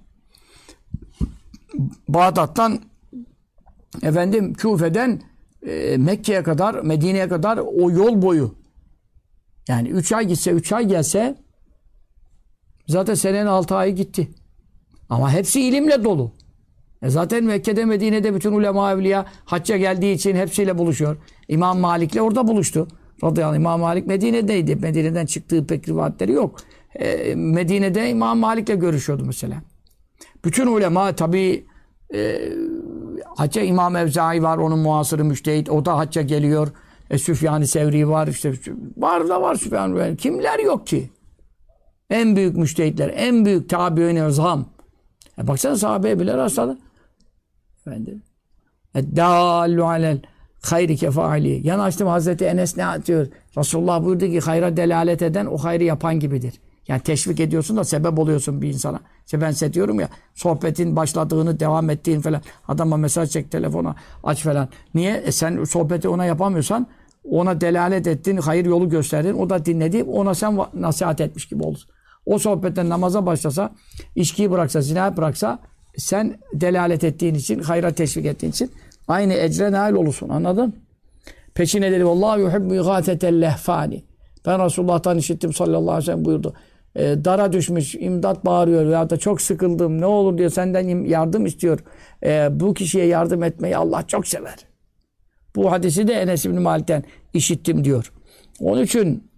Bağdat'tan efendim Küfe'den Mekke'ye kadar, Medine'ye kadar o yol boyu. Yani 3 ay gitse, 3 ay gelse zaten senenin 6 ayı gitti. Ama hepsi ilimle dolu. Zaten Mekke'de, Medine'de bütün ulema evliya hacca geldiği için hepsiyle buluşuyor. İmam Malik'le orada buluştu. Radıyallahu anh. İmam Malik Medine'deydi. Medine'den çıktığı pek rivayetleri yok. Medine'de İmam Malik'le görüşüyordu mesela. Bütün ulema tabii hacca İmam Evzai var, onun muasırı müçtehit. O da hacca geliyor. Süfyan-ı Sevri var. İşte var Süfyan-ı Sevri. Kimler yok ki? En büyük müçtehitler, en büyük tabi'in azam. Baksana sahabeye bile rastladı. Efendim. Eddâllu alel hayri kefaali. Yanaştım Hazreti Enes ne atıyor? Resulullah buyurdu ki hayra delalet eden o hayrı yapan gibidir. Yani teşvik ediyorsun da sebep oluyorsun bir insana. İşte ben size diyorum ya sohbetin başladığını, devam ettiğini falan. Adama mesaj çek, telefona aç falan. Niye? Sen sohbeti ona yapamıyorsan ona delalet ettin, hayır yolu gösterdin. O da dinledi. Ona sen nasihat etmiş gibi olursun. O sohbetten namaza başlasa, içkiyi bıraksa, zina bıraksa sen delalet ettiğin için, hayra teşvik ettiğin için aynı ecre nail olursun. Anladın? Peşine dedi Vallahu yuhibbu igâtetel lehfâni. Ben Resulullah'tan işittim sallallahu aleyhi ve sellem buyurdu. Dara düşmüş, imdat bağırıyor ya da çok sıkıldım, ne olur diyor senden yardım istiyor. Bu kişiye yardım etmeyi Allah çok sever. Bu hadisi de Enes İbni Malik'ten işittim diyor. Onun için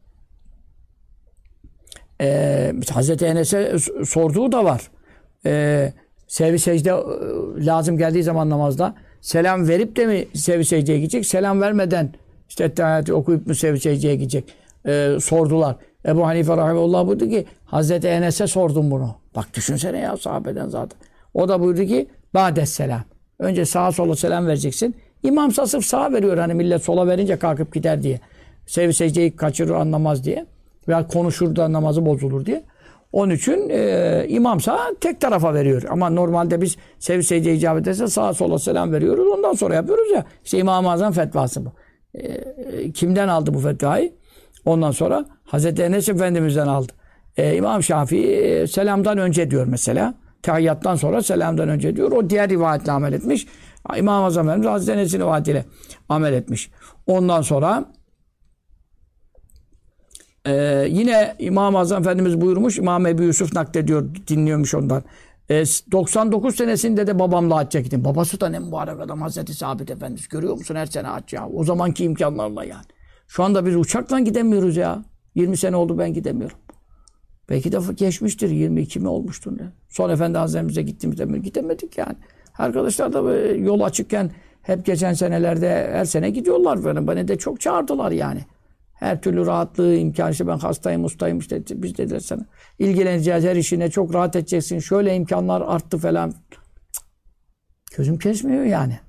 Hazreti Enes'e sorduğu da var. Sev-i secde lazım geldiği zaman namazda selam verip de mi sev-i secdeye gidecek? Selam vermeden işte ettehiyatı okuyup mu sev-i secdeye gidecek? Sordular. Ebu Hanife rahimehullah buyurdu ki Hazreti Enes'e sordum bunu. Bak düşünsene ya sahabeden zaten. O da buyurdu ki ba'des selam. Önce sağa sola selam vereceksin. İmamsa sırf sağa veriyor hani millet sola verince kalkıp gider diye. Sev-i secdeyi kaçırır anlamaz diye. Veya konuşur da namazı bozulur diye. Onun için imamsa tek tarafa veriyor. Ama normalde biz sev-i secdeye icabet etse sağa sola selam veriyoruz. Ondan sonra yapıyoruz ya. İşte İmam-ı Azam fetvası bu. Kimden aldı bu fetvayı? Ondan sonra Hazreti Enes Efendimiz'den aldı. İmam Şafii selamdan önce diyor mesela. Tahiyyattan sonra selamdan önce diyor. O diğer rivayetle amel etmiş. İmam-ı Azam Efendimiz Hazreti Enes'in rivayetiyle amel etmiş. Ondan sonra yine İmam-ı Azam Efendimiz buyurmuş. İmam Ebu Yusuf naklediyor. Dinliyormuş ondan. 99 senesinde de babamla hacca gittim. Babası da ne mübarek adam Hazreti Sabit Efendimiz. Görüyor musun her sene hac ya. O zamanki imkanlarla yani. Şu anda biz uçakla gidemiyoruz ya. 20 sene oldu ben gidemiyorum. Belki de geçmiştir. 22 mi olmuştur ne? Son Efendi Hazretimize gittiğimizde gidemedik yani. Arkadaşlar da yol açıkken hep geçen senelerde her sene gidiyorlar böyle. Beni de çok çağırdılar yani. Her türlü rahatlığı, imkanı işte ben hastayım, ustayım işte biz dediler sana. İlgileneceğiz her işine, çok rahat edeceksin. Şöyle imkanlar arttı falan. Gözüm kesmiyor yani.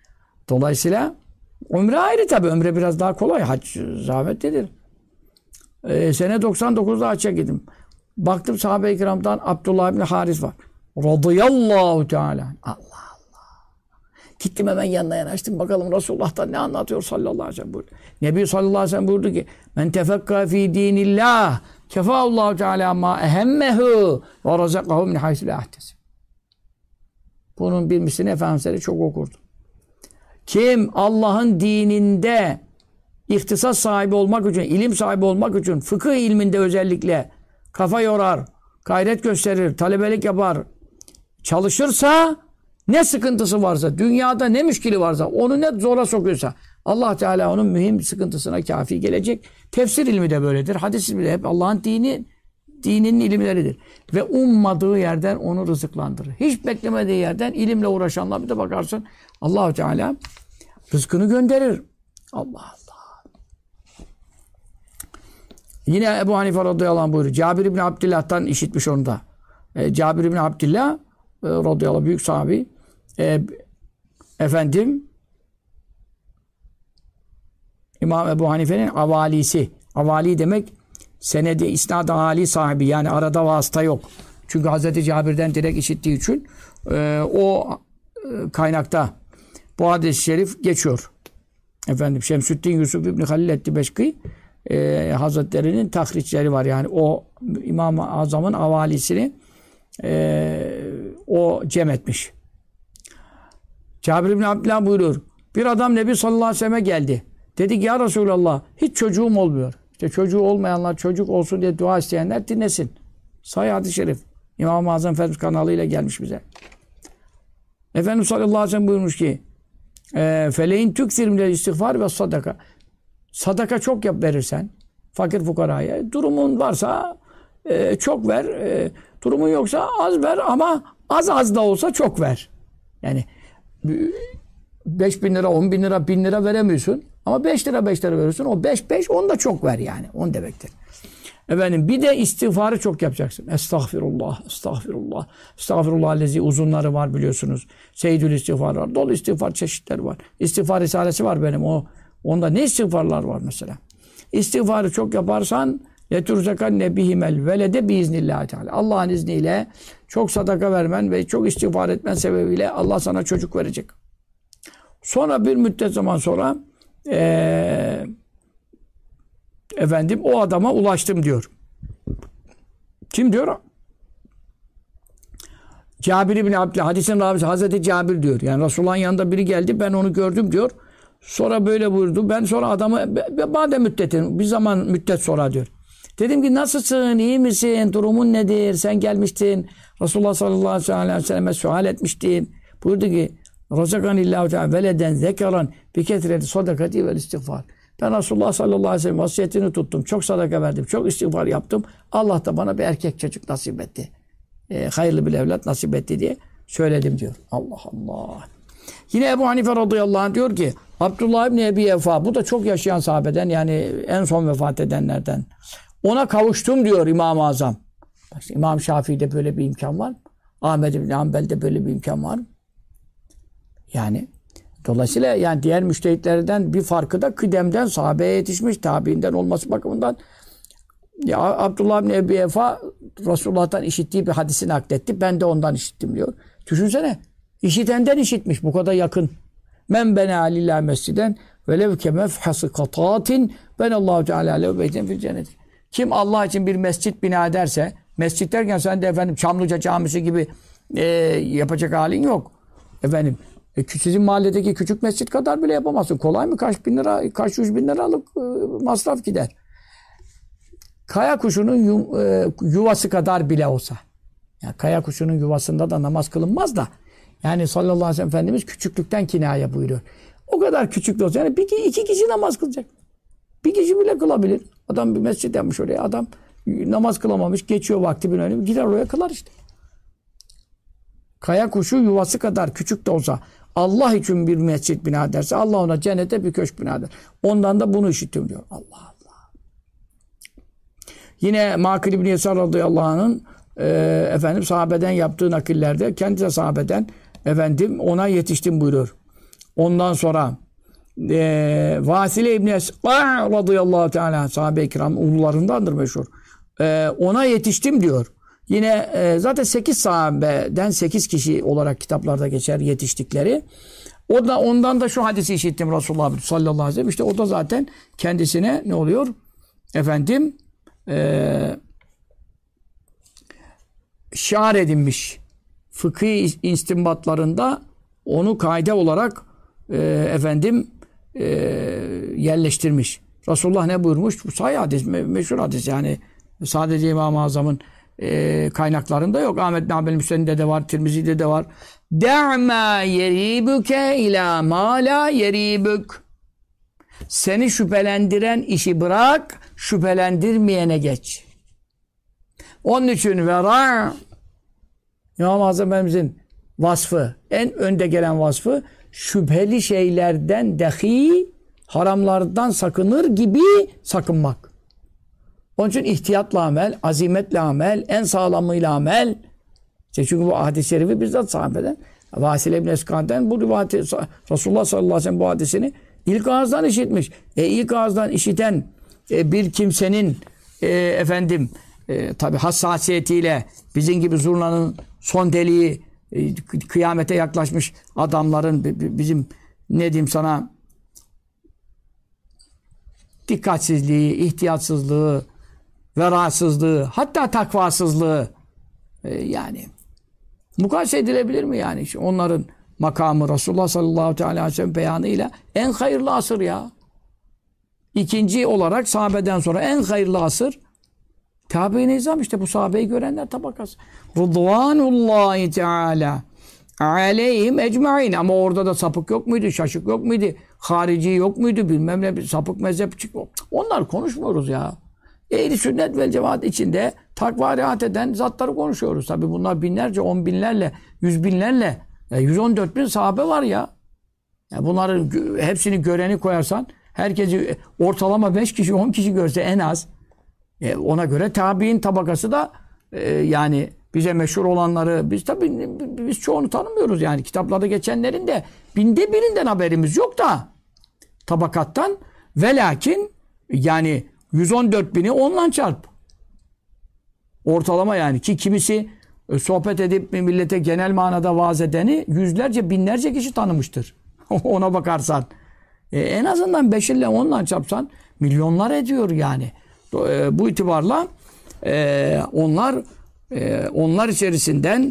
Dolayısıyla Ömre ayrı tabii. Ömre biraz daha kolay. Hac zahmetlidir. Sene 99'da hacca gittim. Baktım sahabe-i kiramdan Abdullah ibn Haris var. Radıyallahu teala. Allah. Gittim hemen yanına yanaştım. Bakalım Resulullah'tan ne anlatıyor sallallahu aleyhi ve sellem buyurdu. Nebi sallallahu aleyhi ve sellem buyurdu ki men tefekka fi dinillah kefâallahu teâlâ mâ ehemmehu ve razakahu min haythu la yahtesib. Bunun bir mislini Efendimiz'e çok okurdu. Kim Allah'ın dininde ihtisas sahibi olmak için, ilim sahibi olmak için, fıkıh ilminde özellikle kafa yorar, gayret gösterir, talebelik yapar, çalışırsa, ne sıkıntısı varsa, dünyada ne müşkili varsa, onu ne zora sokuyorsa, Allah Teala onun mühim sıkıntısına kafi gelecek. Tefsir ilmi de böyledir. Hadis ilmi de hep Allah'ın dininin ilimleridir. Ve ummadığı yerden onu rızıklandırır. Hiç beklemediği yerden ilimle uğraşanlar bir de bakarsın Allah Teala rızkını gönderir. Allah Allah. Yine Ebu Hanife radıyallahu anh buyuruyor. Cabir İbni Abdillah'tan işitmiş onu da. Cabir İbni Abdillah radıyallahu anh büyük sahabi. İmam Ebu Hanife'nin avalisi. Avali demek senedi isnad-ı âli sahibi. Yani arada vasıta yok. Çünkü Hazreti Cabir'den direkt işittiği için o kaynakta bu hadis-i şerif geçiyor. Şemsüddin Yusuf İbni Halil Ettibeşki Hazretleri'nin tahriçleri var. Yani o İmam-ı Azam'ın avalisini o cem etmiş. Cabir İbni Abdillah buyuruyor. Bir adam Nebi sallallahu aleyhi ve selleme geldi. Dedi ki ya Resulallah hiç çocuğum olmuyor. İşte çocuğu olmayanlar çocuk olsun diye dua isteyenler dinlesin. Sahih hadis-i şerif. İmam-ı Azam Efendimiz kanalıyla gelmiş bize. Efendimiz sallallahu aleyhi ve sellem buyurmuş ki feleyin tüksir minel istiğfar ve sadaka. Sadaka çok yap verirsen fakir fukaraya. Durumun varsa çok ver. Durumun yoksa az ver ama az da olsa çok ver. Yani 5.000 lira, 10.000 lira, 1.000 lira veremiyorsun. Ama 5 lira veriyorsun. O 5 onu da çok ver yani. Onu demektir. Bir de istiğfarı çok yapacaksın. Estağfirullah, estağfirullah. Estağfirullah lezi uzunları var biliyorsunuz. Seyyidül istiğfar var. Dolu istiğfar çeşitleri var. İstiğfar risalesi var benim. Onda ne istiğfarlar var mesela. İstiğfarı çok yaparsan leturzakanne bihimel velede biiznillahü teala. Allah'ın izniyle çok sadaka vermen ve çok istiğfar etmen sebebiyle Allah sana çocuk verecek. Sonra bir müddet zaman sonra o adama ulaştım diyor. Kim diyor? Cabir İbni Abdillah. Hadisin ravisi Hazreti Cabir diyor. Yani Resulullah'ın yanında biri geldi. Ben onu gördüm diyor. Sonra böyle buyurdu. Ben sonra adamı bir zaman müddet sonra diyor. Dedim ki nasılsın? İyi misin? Durumun nedir? Sen gelmiştin. Resulullah sallallahu aleyhi ve sellem'e sual etmiştin. Buyurdu ki Razakanillahu teala veleden zekaran bi ketreti sadakati vel istiğfar. Ben Resulullah sallallahu aleyhi ve sellem vasiyetini tuttum. Çok sadaka verdim. Çok istiğfar yaptım. Allah da bana bir erkek çocuk nasip etti. Hayırlı bir evlat nasip etti diye söyledim diyor. Allah Allah. Yine Ebu Hanife radıyallahu anh diyor ki Abdullah İbni Ebi Evfa bu da çok yaşayan sahabeden yani en son vefat edenlerden. Ona kavuştum diyor İmam-ı Azam. İmam Şafii'de böyle bir imkan var. Ahmed İbni Hanbel'de böyle bir imkan var. Yani dolayısıyla yani diğer müştehitlerden bir farkı da kıdemden sahabeye yetişmiş tabiinden olması bakımından ya Abdullah bin Ebi Efa Resulullah'tan işittiği bir hadisi nakletti. Ben de ondan işittim diyor. Düşünsene. İşitenden işitmiş. Bu kadar yakın. Men bena lillah mesciden velev ke mefhası katatin ben Allahu Teala lehu beyten fil cennet. Kim Allah için bir mescit bina ederse mescit derken sen de Çamlıca Camisi gibi yapacak halin yok. Sizin mahalledeki küçük mescit kadar bile yapamazsın. Kolay mı? Kaç bin lira, kaç yüz bin liralık masraf gider. Kaya kuşunun yuvası kadar bile olsa. Yani kaya kuşunun yuvasında da namaz kılınmaz da. Yani sallallahu aleyhi ve sellem Efendimiz küçüklükten kinaya buyuruyor. O kadar küçük de olsa. Yani iki kişi namaz kılacak. Bir kişi bile kılabilir. Adam bir mescit yapmış oraya. Adam namaz kılamamış. Geçiyor vakti bir önemi. Gider oraya kılar işte. Kaya kuşu yuvası kadar küçük de olsa Allah için bir mescit bina ederse Allah ona cennete bir köşk bina eder. Ondan da bunu işittim diyor. Allah Allah. Yine Makil İbni Yesar radıyallahu anh'ın sahabeden yaptığı nakillerde kendisi sahabeden ona yetiştim buyuruyor. Ondan sonra Vasile İbni Esqa radıyallahu teala sahabe-i kiram ulularındandır meşhur. Ona yetiştim diyor. Yine zaten 8 sahabeden 8 kişi olarak kitaplarda geçer yetiştikleri. Ondan da şu hadisi işittim Resulullah sallallahu aleyhi ve sellem. İşte o da zaten kendisine ne oluyor? Efendim şiar edinmiş. Fıkhi istinbatlarında onu kaide olarak yerleştirmiş. Resulullah ne buyurmuş? Bu sahih hadis, meşhur hadis yani. Sadece İmam-ı Azam'ın kaynaklarında yok. Ahmet bin Hanbel Müsned'de de var, Tirmizi'de de var. De'ma yeribuke ila ma la yeribuk. Seni şüphelendiren işi bırak, şüphelendirmeyene geç. Onun için vera İmam-ı Azam Efendimizin vasfı, en önde gelen vasfı şüpheli şeylerden dahi haramlardan sakınır gibi sakınmak. Onun için ihtiyatla amel, azimetle amel, en sağlamıyla amel. Çünkü bu hadis-i şerifi bizzat sahabeden, Vasile İbni Eskan'dan bu rivayeti, Resulullah sallallahu aleyhi ve sellem bu hadisini ilk ağızdan işitmiş. İlk ağızdan işiten bir kimsenin tabi hassasiyetiyle bizim gibi zurnanın son deliği kıyamete yaklaşmış adamların bizim ne diyeyim sana dikkatsizliği, ihtiyatsızlığı, verasızlığı, hatta takvasızlığı yani mukayese edilebilir mi yani? Onların makamı Resulullah sallallahu aleyhi ve sellem beyanıyla en hayırlı asır ya. İkinci olarak sahabeden sonra en hayırlı asır tabi-i nizam işte bu sahabeyi görenler tabakası. Rıdvanullahi Teala aleyhim ecmaîn. Ama orada da sapık yok muydu? Şaşık yok muydu? Harici yok muydu? Bilmem ne sapık mezhep çıkıyor. Onlar konuşmuyoruz ya. Ehli sünnet vel cemaat içinde takva riayet eden zatları konuşuyoruz. Tabi bunlar binlerce, 10 binlerle, 100 binlerle 114 bin sahabe var ya. Bunların hepsini göreni koyarsan herkesi ortalama 5 kişi 10 kişi görse en az ona göre tabi'in tabakası da yani bize meşhur olanları biz çoğunu tanımıyoruz yani. Kitaplarda geçenlerin de binde birinden haberimiz yok da tabakattan ve lakin yani 114 bini 10'la çarp. Ortalama yani ki kimisi sohbet edip millete genel manada vaaz edeni yüzlerce binlerce kişi tanımıştır. Ona bakarsan. En azından 5 ile 10'la çarpsan milyonlar ediyor yani. Bu itibarla onlar içerisinden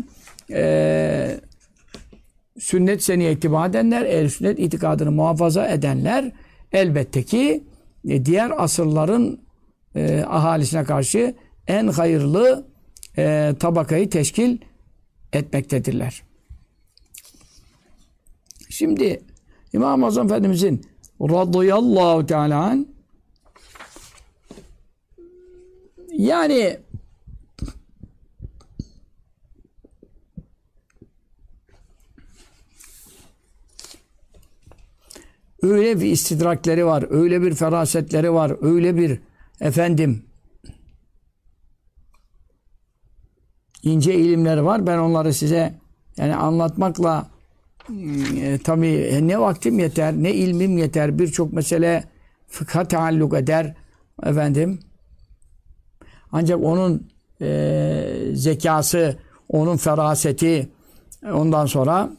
sünnet seniye ittiba edenler, ehl-i sünnet itikadını muhafaza edenler elbette ki diğer asırların ahalisine karşı en hayırlı tabakayı teşkil etmektedirler. Şimdi İmam-ı Azam Efendimizin radıyallahu teala anh yani öyle bir istidrakleri var, öyle bir ferasetleri var, öyle bir ince ilimleri var. Ben onları size yani anlatmakla tabii ne vaktim yeter, ne ilmim yeter. Birçok mesele fıkha taalluk eder. Ancak onun zekası, onun feraseti ondan sonra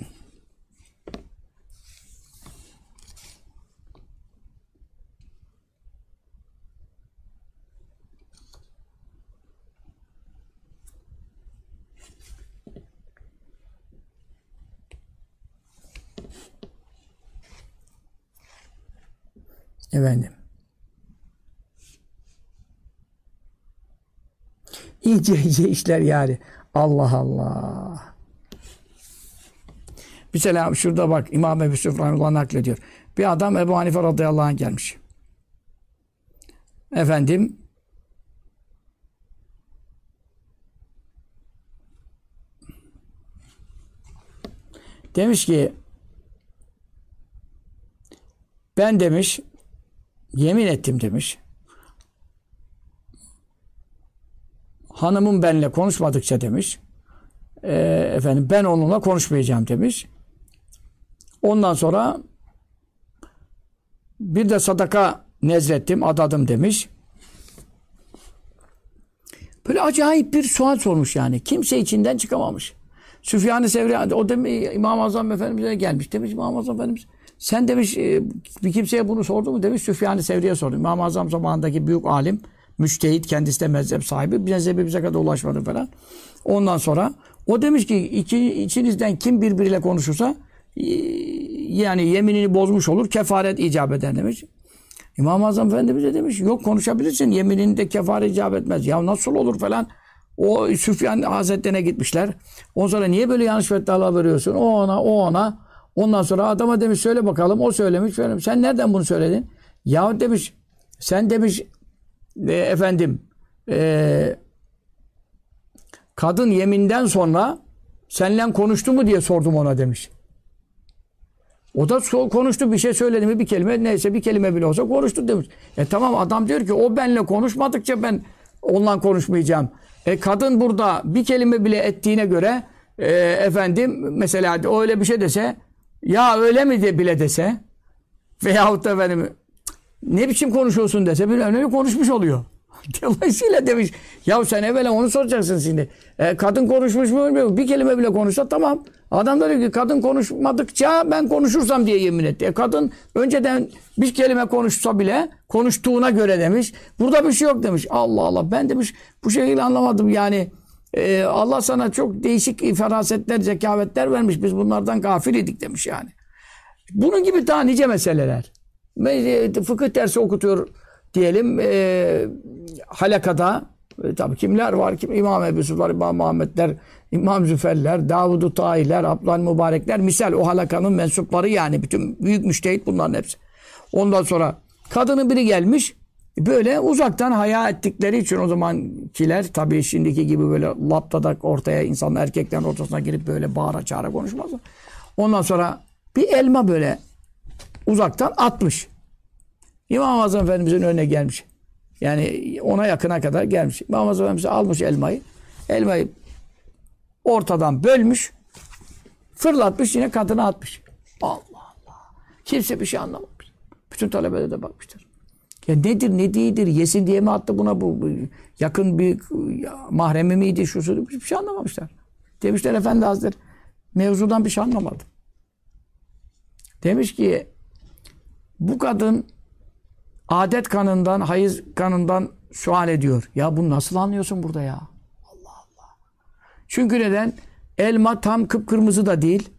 İyice işler yani. Allah Allah. Mesela şurada bak İmam Ebu Yusuf rahimehullah naklediyor. Bir adam Ebu Hanife radıyallahu anh gelmiş. Demiş ki ben demiş yemin ettim demiş. Hanımım benimle konuşmadıkça demiş. Ben onunla konuşmayacağım demiş. Ondan sonra Bir de sadaka nezrettim, adadım demiş. Böyle acayip bir sual sormuş yani. Kimse içinden çıkamamış. Süfyan-ı Sevri, o demiş, İmam-ı Azam Efendimiz'e gelmiş. Demiş İmam-ı Azam Efendimiz, sen demiş bir kimseye bunu sordu mu? Demiş Süfyan-ı Sevri'ye sordu. İmam-ı Azam zamanındaki büyük alim, müçtehit, kendisi de mezhep sahibi. Mezhebi bize kadar ulaşmadı falan. Ondan sonra o demiş ki içinizden kim birbiriyle konuşursa yani yeminini bozmuş olur, kefaret icap eder demiş. İmam-ı Azam Efendimiz de demiş yok konuşabilirsin, yemininde kefaret icap etmez. Ya nasıl olur falan. O Süfyan Hazretleri'ne gitmişler. Ondan sonra niye böyle yanlış fetvalar veriyorsun? O ona, o ona. Ondan sonra adama demiş söyle bakalım. O söylemiş. Sen nereden bunu söyledin? Ya demiş sen demiş efendim kadın yeminden sonra seninle konuştu mu diye sordum ona demiş. O da konuştu, bir şey söyledi mi bir kelime, neyse bir kelime bile olsa konuştu demiş. Tamam, adam diyor ki o benimle konuşmadıkça ben onunla konuşmayacağım. Kadın burada bir kelime bile ettiğine göre efendim mesela öyle bir şey dese, ya öyle mi de bile dese veyahut da efendim ne biçim konuşuyorsun dese bir öyle konuşmuş oluyor. Dolayısıyla demiş ya sen evvela onu soracaksın şimdi. Kadın konuşmuş mu? Bir kelime bile konuşsa tamam. Adam da diyor ki kadın konuşmadıkça ben konuşursam diye yemin etti. Kadın önceden bir kelime konuşsa bile konuştuğuna göre demiş. Burada bir şey yok demiş. Allah Allah, ben demiş bu şekilde anlamadım yani. Allah sana çok değişik ferasetler, zekavetler vermiş. Biz bunlardan gafil idik demiş yani. Bunun gibi daha nice meseleler. Fıkıh dersi okutuyor diyelim halakada tabii kimler var? İmam Ebu Yusuf var, İmam Muhammedler, İmam Züferler, Davud-u Tahiler, Abdülhamid Mübarekler, misal o halakanın mensupları yani bütün büyük müştehit bunların hepsi. Ondan sonra kadının biri gelmiş böyle uzaktan haya ettikleri için o zamankiler tabii şimdiki gibi böyle laptadak ortaya insanlar erkeklerin ortasına girip böyle bağıra çağıra konuşmaz. Ondan sonra bir elma böyle uzaktan atmış. İmam-ı Azam Efendimiz'in önüne gelmiş. Yani ona yakına kadar gelmiş. İmam-ı Azam Efendimiz almış elmayı. Elmayı ortadan bölmüş. Fırlatmış, yine kadına atmış. Allah Allah. Kimse bir şey anlamamış. Bütün talebeler de bakmışlar. Ya nedir, ne değildir, yesin diye mi attı buna bu? Yakın bir mahremi miydi, şusu? Hiçbir şey anlamamışlar. Demişler Efendi Hazretleri, mevzudan bir şey anlamadım. Demiş ki bu kadın adet kanından, hayız kanından sual ediyor. Ya bunu nasıl anlıyorsun burada ya? Allah Allah. Çünkü neden? Elma tam kıpkırmızı da değil.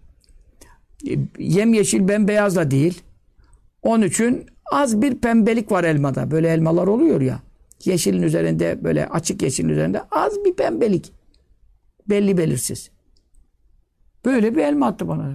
Yemyeşil, bembeyaz da değil. Onun için az bir pembelik var elmada. Böyle elmalar oluyor ya. Yeşilin üzerinde, böyle açık yeşilin üzerinde az bir pembelik. Belli belirsiz. Böyle bir elma attı bana.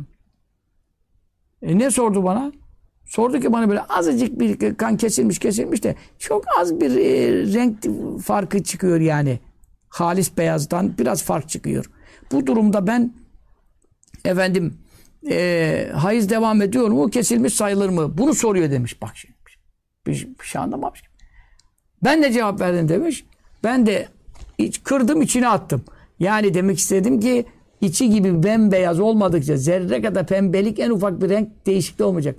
Ne sordu bana? Sordu ki bana böyle azıcık bir kan kesilmiş de çok az bir renk farkı çıkıyor yani. Halis beyazdan biraz fark çıkıyor. Bu durumda ben efendim hayız devam ediyor mu? Kesilmiş sayılır mı? Bunu soruyor demiş. Bak şimdi. Bir şey anlamamış. Ben de cevap verdim demiş. Ben de kırdım, içine attım. Yani demek istedim ki içi gibi bembeyaz olmadıkça, zerre kadar pembelik, en ufak bir renk değişikliği olmayacak.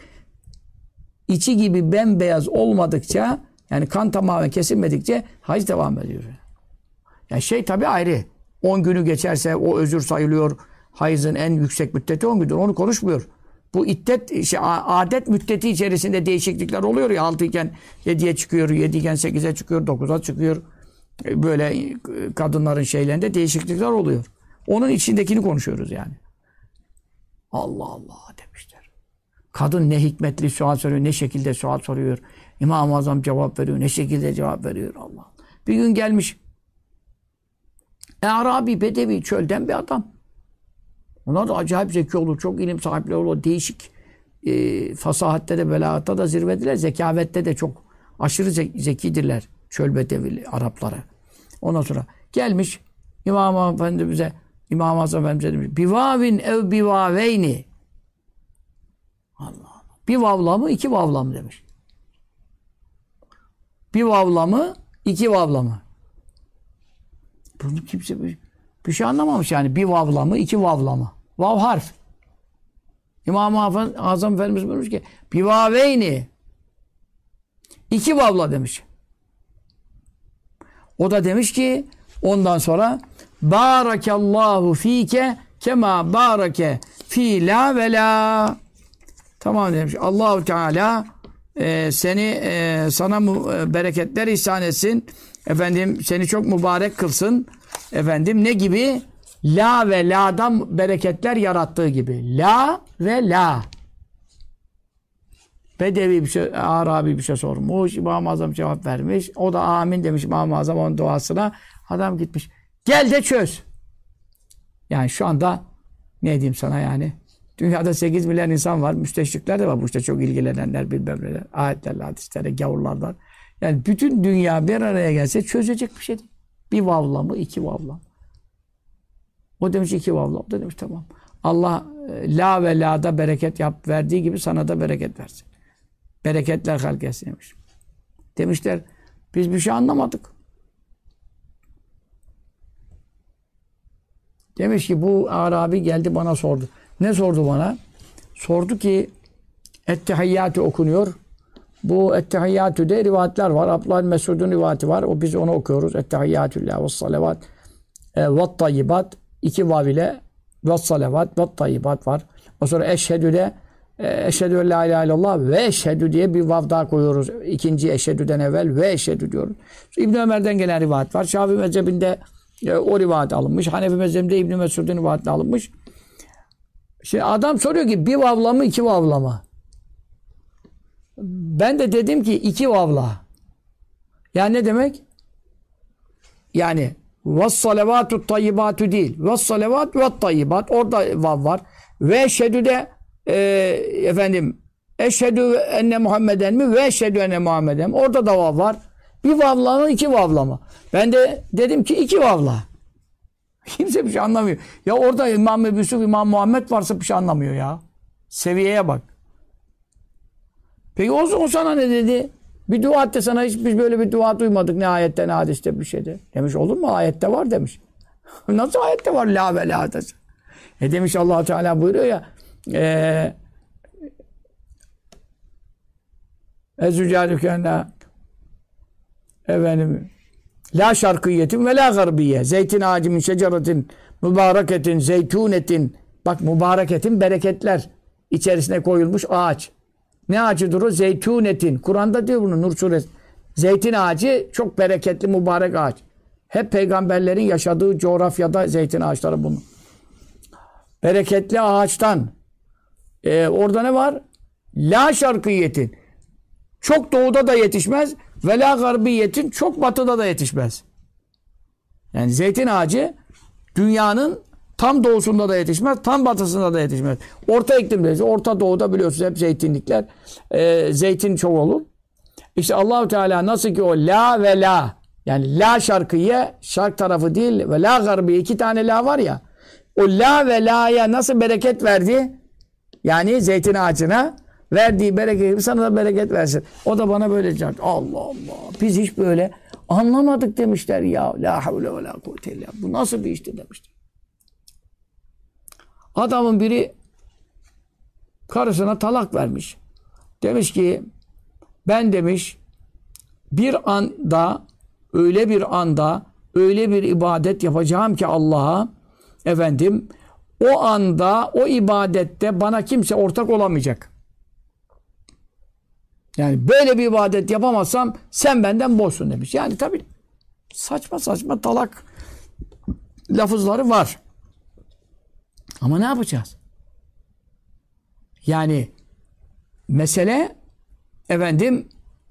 İçi gibi bembeyaz olmadıkça, yani kan tamamen kesilmedikçe hayız devam ediyor. Yani şey tabii ayrı. 10 günü geçerse o özür sayılıyor. Hayızın en yüksek müddeti 10 gündür. Onu konuşmuyor. Bu iddet, adet müddeti içerisinde değişiklikler oluyor ya. 6 iken 7'ye çıkıyor, 7 iken 8'e çıkıyor, 9'a çıkıyor. Böyle kadınların şeylerinde değişiklikler oluyor. Onun içindekini konuşuyoruz yani. Allah Allah demişler. Kadın ne hikmetli sual soruyor, ne şekilde sual soruyor. İmam-ı Azam cevap veriyor, ne şekilde cevap veriyor Allah. Bir gün gelmiş Arabi, Bedevi, çölden bir adam. Onlar da acayip zeki olur, çok ilim sahipleri olur, değişik fasahatte de, belagatta da zirvediler, zekavette de çok aşırı zekidirler çöl Bedevili Arapları. Ondan sonra gelmiş İmam-ı Efendimiz'e, İmam-ı Azam Efendimiz'e demiş, bivavin ev bivaveyni. Allah Allah. Bir vavla mı, iki vavla mı demiş. Bir vavla mı, iki vavla mı? Bunu kimse bir şey anlamamış yani. Bir vavla mı, iki vavla mı? Vav harf. İmam-ı Azam Efendimiz buyurmuş ki bivaveyni. 2 vavla demiş. O da demiş ki ondan sonra Barakallahu fike kema barake fi la ve la. Tamam demiş. Allahu Teala sana bereketler ihsan etsin. Efendim seni çok mübarek kılsın. Efendim ne gibi? La ve la'dan bereketler yarattığı gibi. La ve la. Bedevi bir şey, Arabi bir şey sormuş. İmam-ı Azam cevap vermiş. O da amin demiş İmam-ı Azam onun duasına. Adam gitmiş. Gel de çöz. Yani şu anda ne diyeyim sana yani? Dünyada 8 milyar insan var. Müsteşrikler de var. Bu işte çok ilgilenenler, bilmem neler. Ayetlerle, hadislerle, gavurlardan. Yani bütün dünya bir araya gelse çözecek bir şey değil. Bir vavla mı, 2 vavla mı? O demiş 2 vavla. O da demiş tamam. Allah la ve la'da bereket verdiği gibi sana da bereket versin. Bereketler halk etsin demiş. Demişler biz bir şey anlamadık. Demiş ki bu Arabi geldi bana sordu. Ne sordu bana? Sordu ki Ettehiyyatü okunuyor. Bu Ettehiyyatü'de rivayetler var. Abdullah bin Mesud'un rivayeti var. Biz onu okuyoruz. Ettehiyyatüllâh ve salavat ve tayyibat. 2 vav ile ve salavat ve tayyibat var. O sonra eşhedü'de eşhedü en la ilahe illallah ve eşhedü diye bir vav daha koyuyoruz. İkinci eşhedüden evvel ve eşhedü diyoruz. İbn Ömer'den gelen rivayet var. Şafii mezhebinde o rivayet alınmış. Hanefi mezhebinde İbn Mesud'un rivayetine alınmış. Şimdi adam soruyor ki bir vavla mı 2 vavla mı? Ben de dedim ki 2 vavla. Yani ne demek? Yani ve's-salavatut tayyibatü değil. Ve's-salavat ve tayyibat. Orada vav var. Ve eşhedü'de efendim eşhedü enne Muhammeden mi ve eşhedü enne Muhammeden mi? Orada da vav var. Bir vavla mı 2 vavla mı? Ben de dedim ki 2 vavla. Kimse bir şey anlamıyor. Ya orada İmam Ebu Yusuf, İmam Muhammed varsa bir şey anlamıyor ya. Seviyeye bak. Peki o sana ne dedi? Bir dua etti sana hiç biz böyle bir dua duymadık ne ayette ne hadiste bir şeyde. Demiş olur mu? Ayette var demiş. Nasıl ayette var? La ve la desin. Demiş Allah-u Teala buyuruyor ya Ezzücâdükâna efendim la şarkıyetin ve la garbiye. Zeytin ağacı min şeceretin mübareketin zeytunetin. Bak mübareketin bereketler içerisine koyulmuş ağaç. Ne ağacıdır o? Zeytunetin. Kur'an'da diyor bunu Nur suresi. Zeytin ağacı çok bereketli mübarek ağaç. Hep peygamberlerin yaşadığı coğrafyada zeytin ağaçları bunun. Bereketli ağaçtan. Orada ne var? La şarkıyetin. Çok doğuda da yetişmez. Ve la garbiyetin. Çok batıda da yetişmez. Yani zeytin ağacı dünyanın tam doğusunda da yetişmez, tam batısında da yetişmez. Orta iklimde, Orta Doğu'da biliyorsunuz hep zeytinlikler. Zeytin çok olur. İşte Allah-u Teala nasıl ki o la ve la, yani la şarkıya, şark tarafı değil ve la garbiye 2 tane la var ya. O la ve la'ya nasıl bereket verdi? Yani zeytin ağacına verdiği bereket gibi sana da bereket versin. O da bana böyle cevap. Allah Allah. Biz hiç böyle anlamadık demişler ya. La havle ve la kuvvete illa. Bu nasıl bir işti demişler. Adamın biri karısına talak vermiş. Demiş ki ben demiş bir anda öyle bir ibadet yapacağım ki Allah'a efendim o anda o ibadette bana kimse ortak olamayacak. Yani böyle bir ibadet yapamazsam sen benden boşsun demiş. Yani tabii saçma saçma talak lafızları var. Ama ne yapacağız? Yani mesele efendim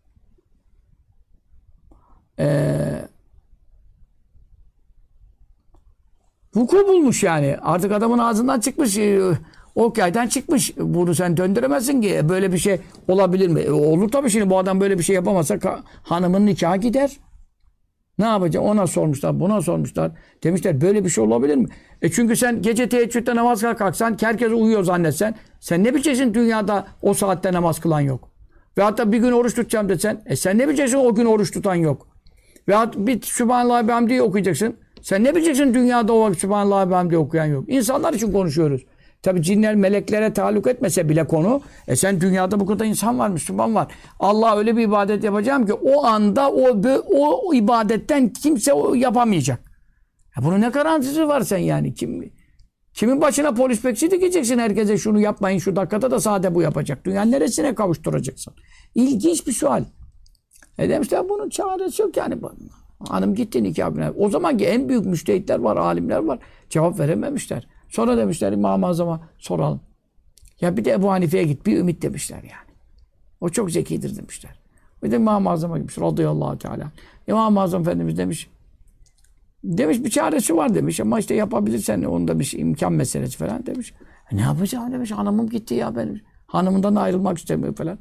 vuku bulmuş yani. Artık adamın ağzından çıkmış, ok yaydan çıkmış. Bunu sen döndüremezsin ki. Böyle bir şey olabilir mi? Olur tabii şimdi bu adam böyle bir şey yapamazsa hanımın nikahı gider. Ne yapacak? Ona sormuşlar, buna sormuşlar. Demişler böyle bir şey olabilir mi? Çünkü sen gece teheccüde namaz kalksan, herkes uyuyor zannetsen, sen ne bileceksin dünyada o saatte namaz kılan yok. Ve hatta bir gün oruç tutacağım desen, sen ne bileceksin o gün oruç tutan yok. Ve hatta bir Sübhanallah ve Hamdi'yi okuyacaksın. Sen ne bileceksin dünyada o Sübhanallah ve Hamdi'yi okuyan yok. İnsanlar için konuşuyoruz. Tabi cinler meleklere taalluk etmese bile konu. Sen dünyada bu kadar insan var, Müslüman var. Allah öyle bir ibadet yapacağım ki o anda o ibadetten kimse yapamayacak. Bunun ne garantisi var sen yani? Kimin başına polis bekçi dikeceksin herkese şunu yapmayın şu dakikada da sade bu yapacak. Dünyanın neresine kavuşturacaksın? İlginç bir sual. Demişler bunun çaresi yok yani. Hanım gitti nikahına. O zamanki en büyük müştehitler var, alimler var. Cevap verememişler. Sonra demişler İmam-ı Azam'a soralım. Ya bir de Ebu Hanife'ye git bir ümit demişler yani. O çok zekidir demişler. Bir de İmam-ı Azam'a gitmiş radıyallahu teala. İmam-ı Azam Efendimiz demiş bir çaresi var demiş ama işte yapabilirsen onda bir imkan meselesi falan demiş. Ne yapacağım demiş hanımım gitti ya benim. Hanımından ayrılmak istemiyor falan.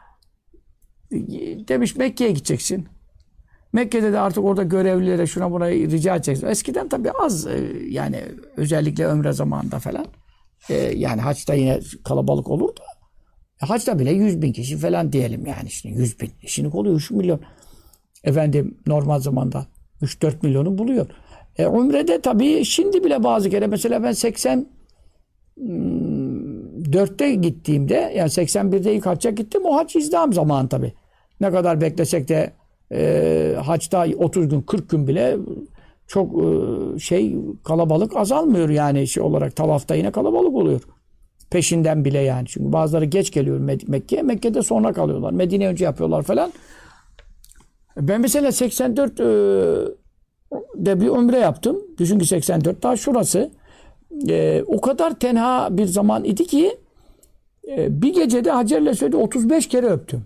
Demiş Mekke'ye gideceksin. Mekke'de de artık orada görevlilere şuna buna rica edeceksin. Eskiden tabii az yani özellikle ömre zamanında falan. Yani haçta yine kalabalık olur da. Haçta bile 100.000 kişi falan diyelim yani işte 100.000. Şimdi oluyor 3 milyon. Efendim normal zamanda 3-4 milyonu buluyor. Umre'de tabii şimdi bile bazı kere mesela ben 84'te gittiğimde yani 81'de ilk hacca gittim. O hac izdiham zamanı tabii. Ne kadar beklesek de haçta 30 gün 40 gün bile çok kalabalık azalmıyor yani olarak tavafta yine kalabalık oluyor. Peşinden bile yani. Çünkü bazıları geç geliyor Mekke'ye. Mekke'de sonra kalıyorlar. Medine önce yapıyorlar falan. Ben mesela 84'de bir umre yaptım. Düşün ki 84 daha şurası. O kadar tenha bir zaman idi ki bir gecede Hacer-i Esved'i 35 kere öptüm.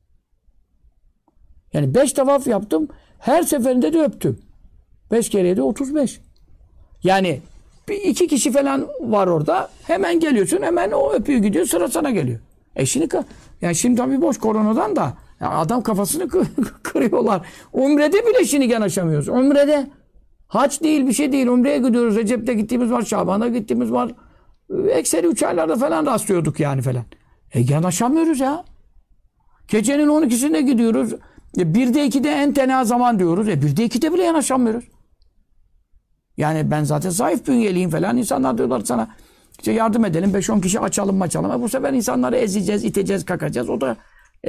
Yani 5 tavaf yaptım. Her seferinde de öptüm. 5 kereye de 35. Yani 2 kişi falan var orada. Hemen geliyorsun. Hemen o öpüyor gidiyor. Sıra sana geliyor. Yani şimdi tabii boş koronadan da adam kafasını kırıyorlar. Umre'de bile şimdi yanaşamıyoruz. Umre'de hac değil bir şey değil. Umre'ye gidiyoruz. Recep'te gittiğimiz var. Şaban'a gittiğimiz var. Ekseri 3 aylarda falan rastlıyorduk yani falan. Yanaşamıyoruz ya. Gecenin 12'sinde gidiyoruz. 1'de 2'de en tenha zaman diyoruz. 1'de 2'de bile yanaşamıyoruz. Yani ben zaten zayıf bünyeliyim falan. İnsanlar diyorlar sana işte yardım edelim. 5-10 kişi açalım. Bu sefer insanları ezeceğiz, iteceğiz, kakacağız. O da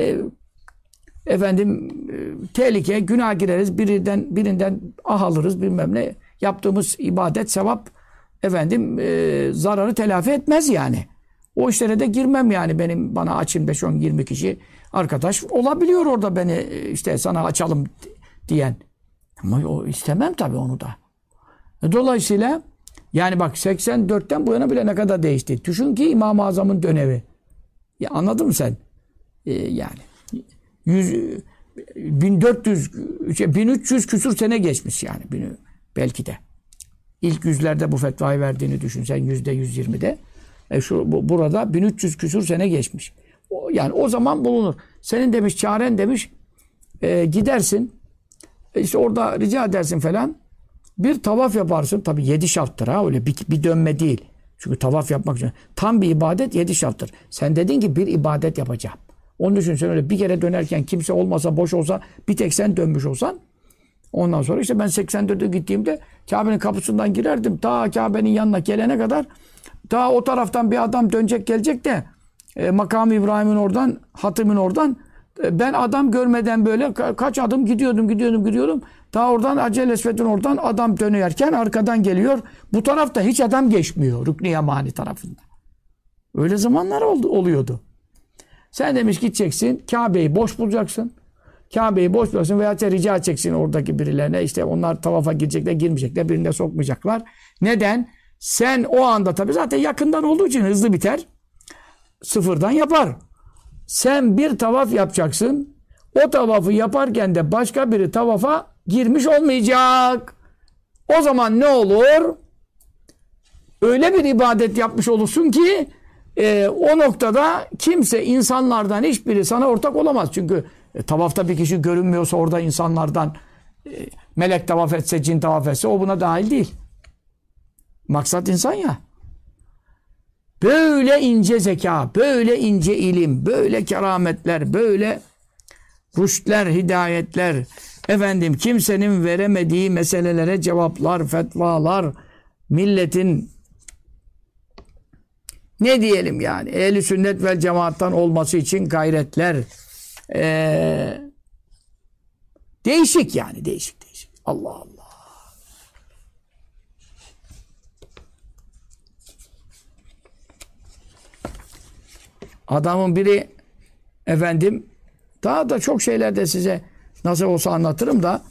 tehlike, günah gireriz. Birinden alırız bilmem ne. Yaptığımız ibadet, sevap zararı telafi etmez yani. O işlere de girmem yani. Bana açın 5-10-20 kişi arkadaş olabiliyor orada beni işte sana açalım diyen. Ama o istemem tabii onu da. Dolayısıyla yani bak 84'ten bu yana bile ne kadar değişti. Düşün ki İmam-ı Azam'ın dönemi. Ya anladın mı sen? Yani 1300 küsur sene geçmiş yani. Belki de. İlk yüzlerde bu fetvayı verdiğini düşünsen %120'de. Burada 1300 küsur sene geçmiş. Yani o zaman bulunur. Senin demiş çaren demiş gidersin işte orada rica edersin falan. Bir tavaf yaparsın. Tabii 7 şarttır ha. Öyle bir dönme değil. Çünkü tavaf yapmak için. Tam bir ibadet 7 şarttır. Sen dedin ki bir ibadet yapacağım. Onun için sen öyle bir kere dönerken kimse olmasa boş olsa bir tek sen dönmüş olsan ondan sonra işte ben 84'e gittiğimde Kabe'nin kapısından girerdim. Ta Kabe'nin yanına gelene kadar ta o taraftan bir adam dönecek gelecek de Makam-ı İbrahim'in oradan Hatım'ın oradan ben adam görmeden böyle kaç adım gidiyordum. Ta oradan Hacer-i Esved'in oradan adam dönüyorken arkadan geliyor. Bu tarafta hiç adam geçmiyor. Rükn-i Yemani tarafında. Öyle zamanlar oluyordu. Sen demiş gideceksin. Kabe'yi boş bulacaksın. Kabe'yi boş bulacaksın veya rica edeceksin oradaki birilerine. İşte onlar tavafa girecekler, girmeyecekler. Birinde sokmayacaklar. Neden? Sen o anda tabii zaten yakından olduğu için hızlı biter. Sıfırdan yapar. Sen bir tavaf yapacaksın. O tavafı yaparken de başka biri tavafa girmiş olmayacak. O zaman ne olur? Öyle bir ibadet yapmış olursun ki o noktada kimse insanlardan hiçbiri sana ortak olamaz. Çünkü tavafta bir kişi görünmüyorsa orada insanlardan melek tavaf etse, cin tavaf etse o buna dahil değil. Maksat insan ya. Böyle ince zeka, böyle ince ilim, böyle kerametler, böyle rüştler, hidayetler, kimsenin veremediği meselelere cevaplar, fetvalar, milletin Ne diyelim yani? Ehl-i sünnet vel cemaattan olması için gayretler değişik yani. Değişik. Allah Allah. Adamın biri efendim daha da çok şeyler de size nasıl olsa anlatırım da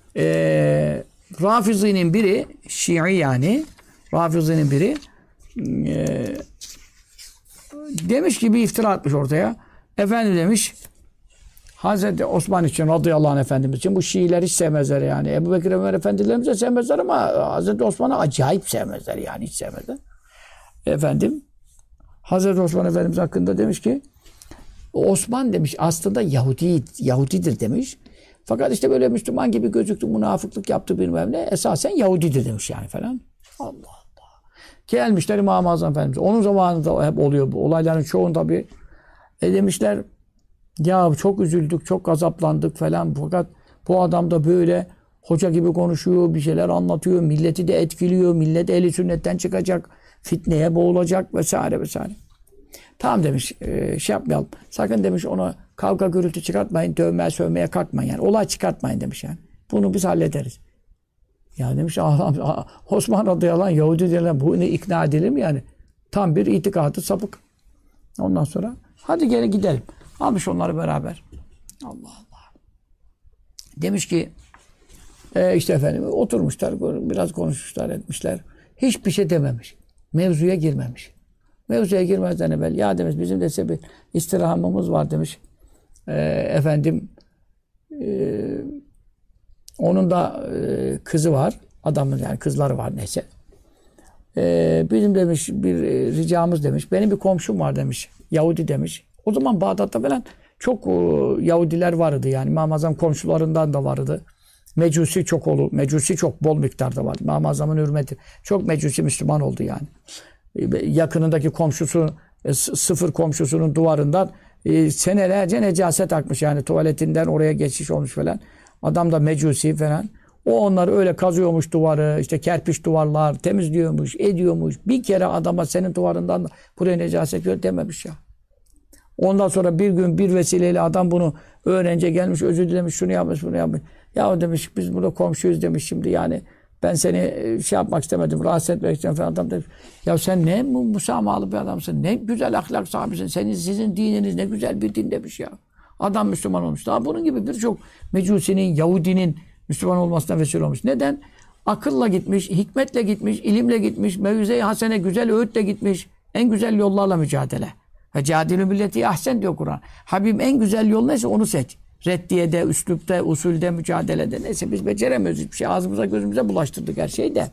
Rafizi'nin biri Şii yani Rafizi'nin biri demiş ki bir iftira atmış ortaya. Efendim demiş Hazreti Osman için radıyallahu anh Efendimiz için bu Şiiler hiç sevmezler yani. Ebu Bekir Ömer Efendilerimiz de sevmezler ama Hazreti Osman'ı acayip sevmezler yani hiç sevmezler. Efendim Hazreti Osman Efendimiz hakkında demiş ki Osman demiş aslında Yahudidir demiş. Fakat işte böyle Müslüman gibi gözüktü, münafıklık yaptı bilmem ne. Esasen Yahudidir demiş yani falan. Allah Allah. Gelmişler İmam-ı Azam Efendimiz. Onun zamanında hep oluyor bu. Olayların çoğunu tabii. Demişler ya çok üzüldük, çok gazaplandık falan. Fakat bu adam da böyle hoca gibi konuşuyor, bir şeyler anlatıyor. Milleti de etkiliyor. Millet ehli sünnetten çıkacak. Fitneye boğulacak vesaire vesaire. Tamam demiş şey yapmayalım. Sakın demiş ona kavga gürültü çıkartmayın. Dövmeye sövmeye kalkmayın. Yani olay çıkartmayın demiş yani. Bunu biz hallederiz. Ya demiş Osman radıyallahu anh Yahudi denilen bunu ikna edelim yani. Tam bir itikadı sapık. Ondan sonra hadi geri gidelim. Almış onları beraber. Allah Allah. Demiş ki işte efendim oturmuşlar biraz konuşmuşlar etmişler. Hiçbir şey dememiş. Mevzuya girmemiş. Mevzuya girmezden evvel ya demiş bizim de size bir istirhamımız var demiş. Efendim onun da kızı var. Adamın yani kızları var neyse. Bizim demiş bir ricamız demiş. Benim bir komşum var demiş. Yahudi demiş. O zaman Bağdat'ta falan çok Yahudiler vardı yani. İmam-ı Azam komşularından da vardı. Mecusi çok olur. Mecusi çok bol miktarda vardı. İmam-ı Azam'ın hürmeti. Çok Mecusi Müslüman oldu yani. Yakınındaki komşusu sıfır komşusunun duvarından senelerce necaset akmış yani tuvaletinden oraya geçiş olmuş falan. Adam da Mecusi falan. O onları öyle kazıyormuş duvarı, işte kerpiç duvarlar temizliyormuş, ediyormuş. Bir kere adama senin duvarından buraya necaset gör dememiş ya. Ondan sonra bir gün bir vesileyle adam bunu öğrenince gelmiş, özür dilemiş, şunu yapmış, bunu yapmış. Ya demiş biz burada komşuyuz demiş şimdi yani. Ben seni şey yapmak istemedim, rahatsız etmek istemedim falan. Adam demiş, ya sen ne müsamahalı bir adamsın, ne güzel ahlak sahibisin, sizin dininiz ne güzel bir din demiş ya. Adam Müslüman olmuş. Daha bunun gibi birçok Mecusinin, Yahudinin Müslüman olmasına vesile olmuş. Neden? Akılla gitmiş, hikmetle gitmiş, ilimle gitmiş, mevze-i hasene, güzel öğütle gitmiş. En güzel yollarla mücadele. Ve cadilü milleti ahsen diyor Kur'an. Habib en güzel yol neyse onu seç. Reddiyede, üslupta, usulde, mücadelede neyse biz beceremiyoruz hiçbir şey. Ağzımıza gözümüze bulaştırdık her şeyi de.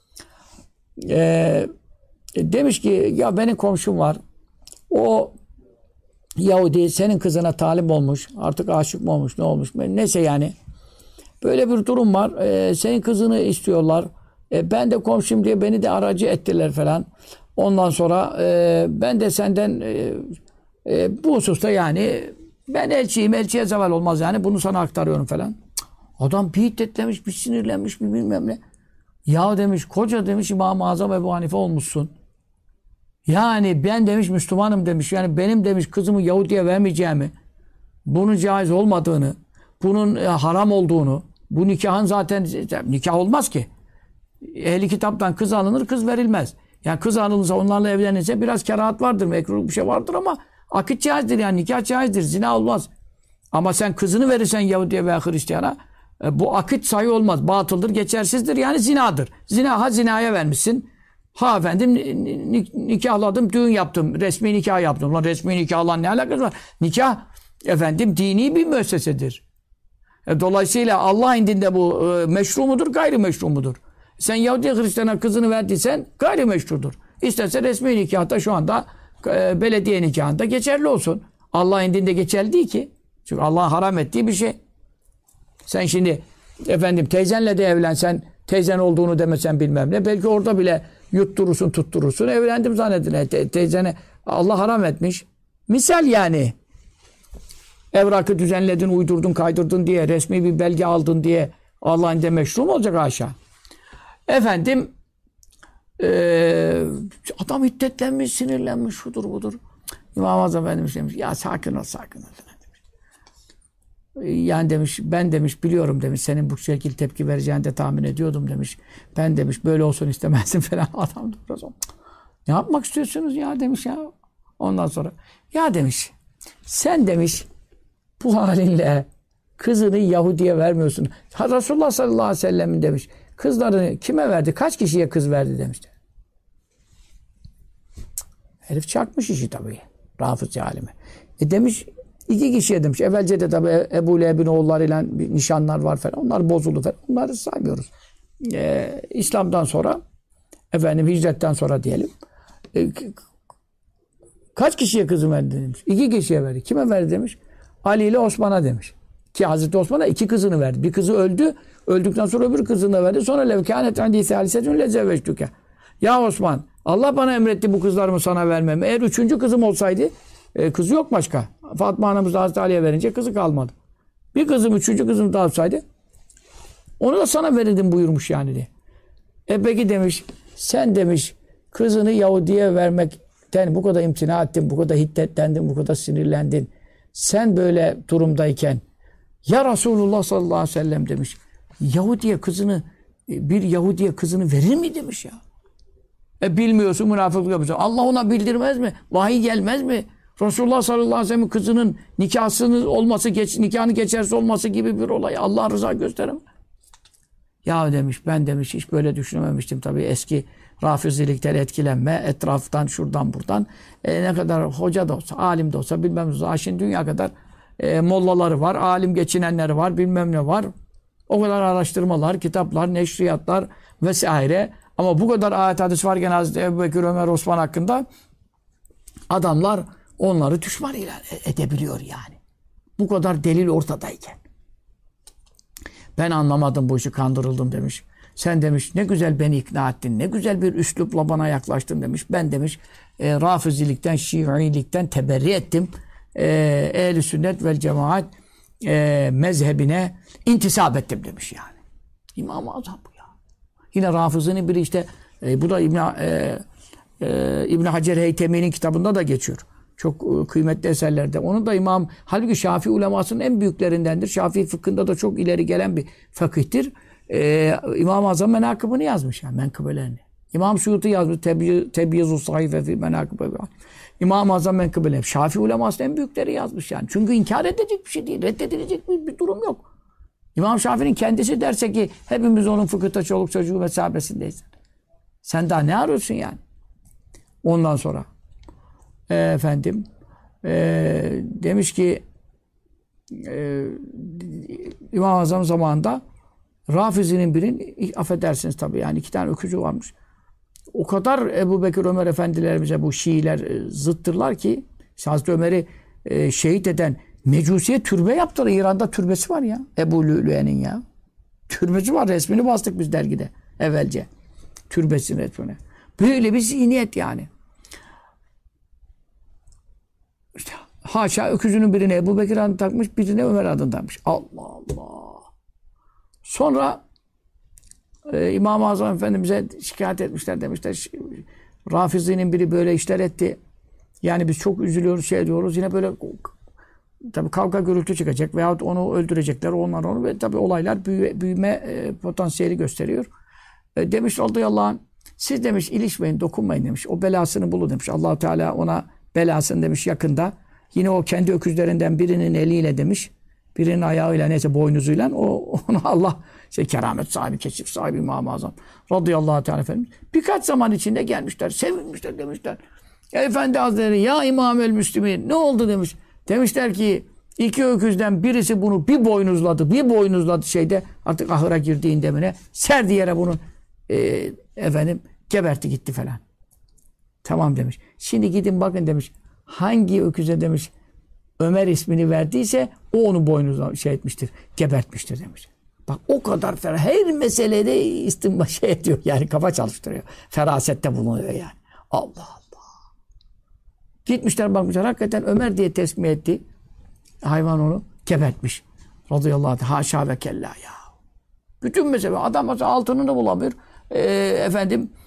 Demiş ki ya benim komşum var. O Yahudi senin kızına talip olmuş. Artık aşık mı olmuş ne olmuş. Neyse yani. Böyle bir durum var. Senin kızını istiyorlar. Ben de komşum diye beni de aracı ettiler falan. Ondan sonra ben de senden bu hususta yani ben elçiyim. Elçiye zeval olmaz yani. Bunu sana aktarıyorum falan. Adam bir hiddetlemiş, bir sinirlenmiş, bir bilmem ne. Ya demiş, koca demiş İmam-ı Azam Ebu Hanife olmuşsun. Yani ben demiş Müslümanım demiş. Yani benim demiş kızımı Yahudi'ye vermeyeceğimi, bunun caiz olmadığını, bunun haram olduğunu, bu nikahın zaten nikah olmaz ki. Ehli kitaptan kız alınır, kız verilmez. Yani kız alınırsa, onlarla evlenirse biraz kerahat vardır, mekruh bir şey vardır ama akit caizdir yani nikah caizdir, zina olmaz. Ama sen kızını verirsen Yahudi'ye veya Hristiyana bu akit sayı olmaz, batıldır, geçersizdir yani zinadır. Zinaya vermişsin. Ha efendim nikahladım, düğün yaptım, resmi nikah yaptım. Ulan resmi nikahla ne alakası var? Nikah efendim dini bir müessesedir. Dolayısıyla Allah indinde bu meşru mudur, gayrimeşru mudur? Sen Yahudi Hristiyan'a kızını verdiysen gayrimeşrudur. İsterse resmi nikahta şu anda belediye nikahında geçerli olsun. Allah indinde geçerli değil ki. Çünkü Allah haram ettiği bir şey. Sen şimdi efendim teyzenle de evlensen, teyzen olduğunu demesen bilmem ne. Belki orada bile yutturursun, tutturursun. Evlendim zannedin. Teyzene Allah haram etmiş. Misal yani. Evrakı düzenledin, uydurdun, kaydırdın diye, resmi bir belge aldın diye Allah'ın de meşru mu olacak haşa? Efendim Adam hiddetlenmiş, sinirlenmiş, şudur budur. İmam-ı Azam Efendimiz demiş, ya sakin ol, sakin ol. Yani demiş, ben demiş, biliyorum demiş, senin bu şekilde tepki vereceğini de tahmin ediyordum demiş. Ben demiş, böyle olsun istemezdim falan. Adam biraz ne yapmak istiyorsunuz ya demiş ya. Ondan sonra, ya demiş, sen demiş, bu halinle kızını Yahudi'ye vermiyorsun. Resulullah sallallahu aleyhi ve sellem demiş, kızlarını kime verdi? Kaç kişiye kız verdi demişler. Herif çakmış işi tabii. Rafızcı alimi. Demiş 2 kişiye demiş. Evvelce de tabii Ebu Leheb'in oğullarıyla nişanlar var falan. Onlar bozuldu falan. Onları saymıyoruz. İslam'dan sonra efendim hicretten sonra diyelim. Kaç kişiye kızı verdi demiş. 2 kişiye verdi. Kime verdi demiş. Ali ile Osman'a demiş. Ki Hazreti Osman'a 2 kızını verdi. Bir kızı öldü. Öldükten sonra öbür kızını da verdi. Sonra levkânet indi sâlisetün lezevveçtüke. Ya Osman, Allah bana emretti bu kızlarımı sana vermem. Eğer 3. kızım olsaydı, kızı yok başka. Fatma anamız da Hazreti Ali'ye verince kızı kalmadı. Bir kızım, 3. kızım da olsaydı, onu da sana verirdim buyurmuş yani diye. Peki demiş, sen demiş, kızını Yahudi'ye vermekten bu kadar imtina ettin, bu kadar hiddetlendin, bu kadar sinirlendin. Sen böyle durumdayken, ya Resulullah sallallahu aleyhi ve sellem demiş, bir Yahudi'ye kızını verir mi demiş ya. Bilmiyorsun, münafıklık yapıyorsun. Allah ona bildirmez mi? Vahiy gelmez mi? Resulullah sallallahu aleyhi ve sellem'in kızının nikahsının olması, nikahını geçerse olması gibi bir olay. Allah rıza gösterir mi? Ya demiş, ben demiş hiç böyle düşünmemiştim. Tabii eski rafizilikten etkilenme, etraftan, şuradan, buradan. Ne kadar hoca da olsa, alim de olsa, bilmem ne olsa. Şimdi dünya kadar mollaları var, alim geçinenleri var, bilmem ne var. O kadar araştırmalar, kitaplar, neşriyatlar vesaire. Ama bu kadar ayet hadis varken Hazreti Ebubekir, Ömer, Osman hakkında adamlar onları düşman ilan edebiliyor yani. Bu kadar delil ortadayken. Ben anlamadım bu işi, kandırıldım demiş. Sen demiş ne güzel beni ikna ettin, ne güzel bir üslupla bana yaklaştın demiş. Ben demiş Rafizilikten, Şiilikten teberri ettim. Ehl-i sünnet vel cemaat mezhebine intisap ettim demiş yani. İmam-ı Azam bu ya. Yine Rafızı'nın biri işte bu da İbn Hacer Heytemi'nin kitabında da geçiyor. Çok kıymetli eserlerde. Onu da halbuki Şafii ulemasının en büyüklerindendir. Şafii fıkhında da çok ileri gelen bir fakihtir. İmam-ı Azam menakıbını yazmış yani, menkıbelerini. İmam Suyuti yazmış. Tebyizu sahife fi menakıbe. İmam-ı Azam menkıbelerini. Şafii ulemasının en büyükleri yazmış yani. Çünkü inkar edecek bir şey değil. Reddedilecek bir durum yok. İmam Şafii'nin kendisi derse ki hepimiz onun fıkıhta çoluk çocuğu mesabesindeyiz. Sen daha ne arıyorsun yani? Ondan sonra demiş ki İmam-ı Azam zamanında Rafizi'nin birinin, affedersiniz tabii yani 2 tane öküzü varmış. O kadar Ebubekir, Ömer efendilerimize bu Şiiler zıttırlar ki Hazreti Ömer'i şehit eden Mecusi'ye türbe yaptılar. İran'da türbesi var ya. Ebu Lü'lü'ye'nin ya. Türbesi var. Resmini bastık biz dergide evvelce. Türbesinin resmini. Böyle bir zihniyet yani. İşte, haşa öküzünün birine Ebubekir adını takmış, birine Ömer adını takmış. Allah Allah. Sonra İmam-ı Azam Efendimiz'e şikayet etmişler, demişler Rafizi'nin biri böyle işler etti. Yani biz çok üzülüyoruz, şey diyoruz. Yine böyle tabii kavga gürültü çıkacak veyahut onu öldürecekler, onu ve tabii olaylar büyüme potansiyeli gösteriyor. Demiş radıyallahu anh, siz demiş ilişmeyin, dokunmayın demiş. O belasını bulur demiş. Allah Teala ona belasını demiş yakında. Yine o kendi öküzlerinden birinin eliyle demiş. Birinin ayağıyla, neyse boynuzuyla onu Allah keramet sahibi, keşif sahibi İmam-ı Azam radıyallahu teala Efendimiz birkaç zaman içinde gelmişler, sevinmişler, demişler. Efendi Hazretleri, ya İmam-ül Müslimin ne oldu demiş. Demişler ki 2 öküzden birisi bunu bir boynuzladı şeyde, artık ahıra girdiğinde mi ne, serdi yere bunu geberti gitti falan. Tamam demiş. Şimdi gidin bakın demiş. Hangi öküze demiş Ömer ismini verdiyse o onu boynuzla etmiştir, gebertmiştir demiş. Bak o kadar ferah. Her meselede istinba ediyor. Yani kafa çalıştırıyor. Ferasette bulunuyor yani. Allah Allah. Gitmişler bakmışlar. Hakikaten Ömer diye tesmih etti. Hayvan onu gebertmiş. Radıyallahu anh. Haşa ve kella ya. Bütün mesele. Adam mesela altını da bulamıyor.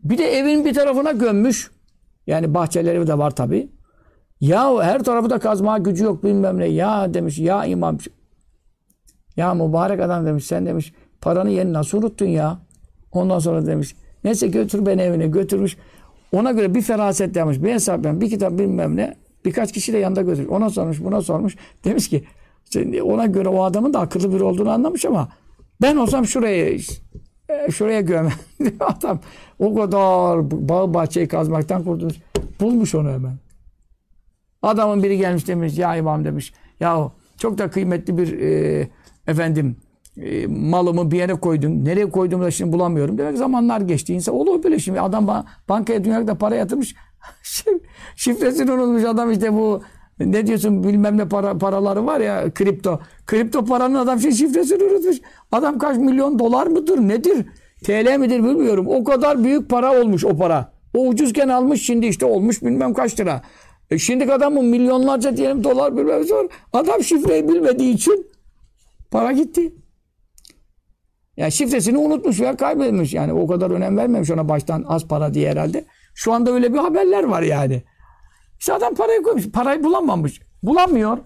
Bir de evin bir tarafına gömmüş. Yani bahçeleri de var tabii. Ya her tarafı da kazmaya gücü yok bilmem ne. Ya demiş ya imam. Ya mübarek adam demiş sen demiş paranı yeni nasıl unuttun ya? Ondan sonra demiş neyse götür beni evine götürmüş. Ona göre bir feraset yapmış. Bir hesap yapmış. Bir kitap bilmem ne. Birkaç kişi de yanında götürmüş. Ona sormuş buna sormuş. Demiş ki ona göre o adamın da akıllı biri olduğunu anlamış ama ben olsam şuraya gömem. Adam o kadar bağ bahçeyi kazmaktan kurtulmuş. Bulmuş onu hemen. Adamın biri gelmiş demiş ya imam demiş. Ya çok da kıymetli bir malımı bir yere koydum. Nereye koyduğumu da şimdi bulamıyorum. Demek zamanlar geçti. İnsan olur böyle şimdi. Adam bankaya dünyada para yatırmış. Şifresini unutmuş adam işte bu ne diyorsun bilmem ne paraları var ya kripto. Kripto paranın adam şifresini unutmuş. Adam kaç milyon dolar mıdır nedir? TL midir bilmiyorum. O kadar büyük para olmuş o para. O ucuzken almış şimdi işte olmuş bilmem kaç lira. Şimdi adamın milyonlarca diyelim dolar bilmem ne. Adam şifreyi bilmediği için para gitti. Yani şifresini unutmuş veya kaybetmiş. Yani o kadar önem vermemiş ona baştan az para diye herhalde. Şu anda öyle bir haberler var yani. İşte adam parayı koymuş. Parayı bulamamış. Bulamıyor.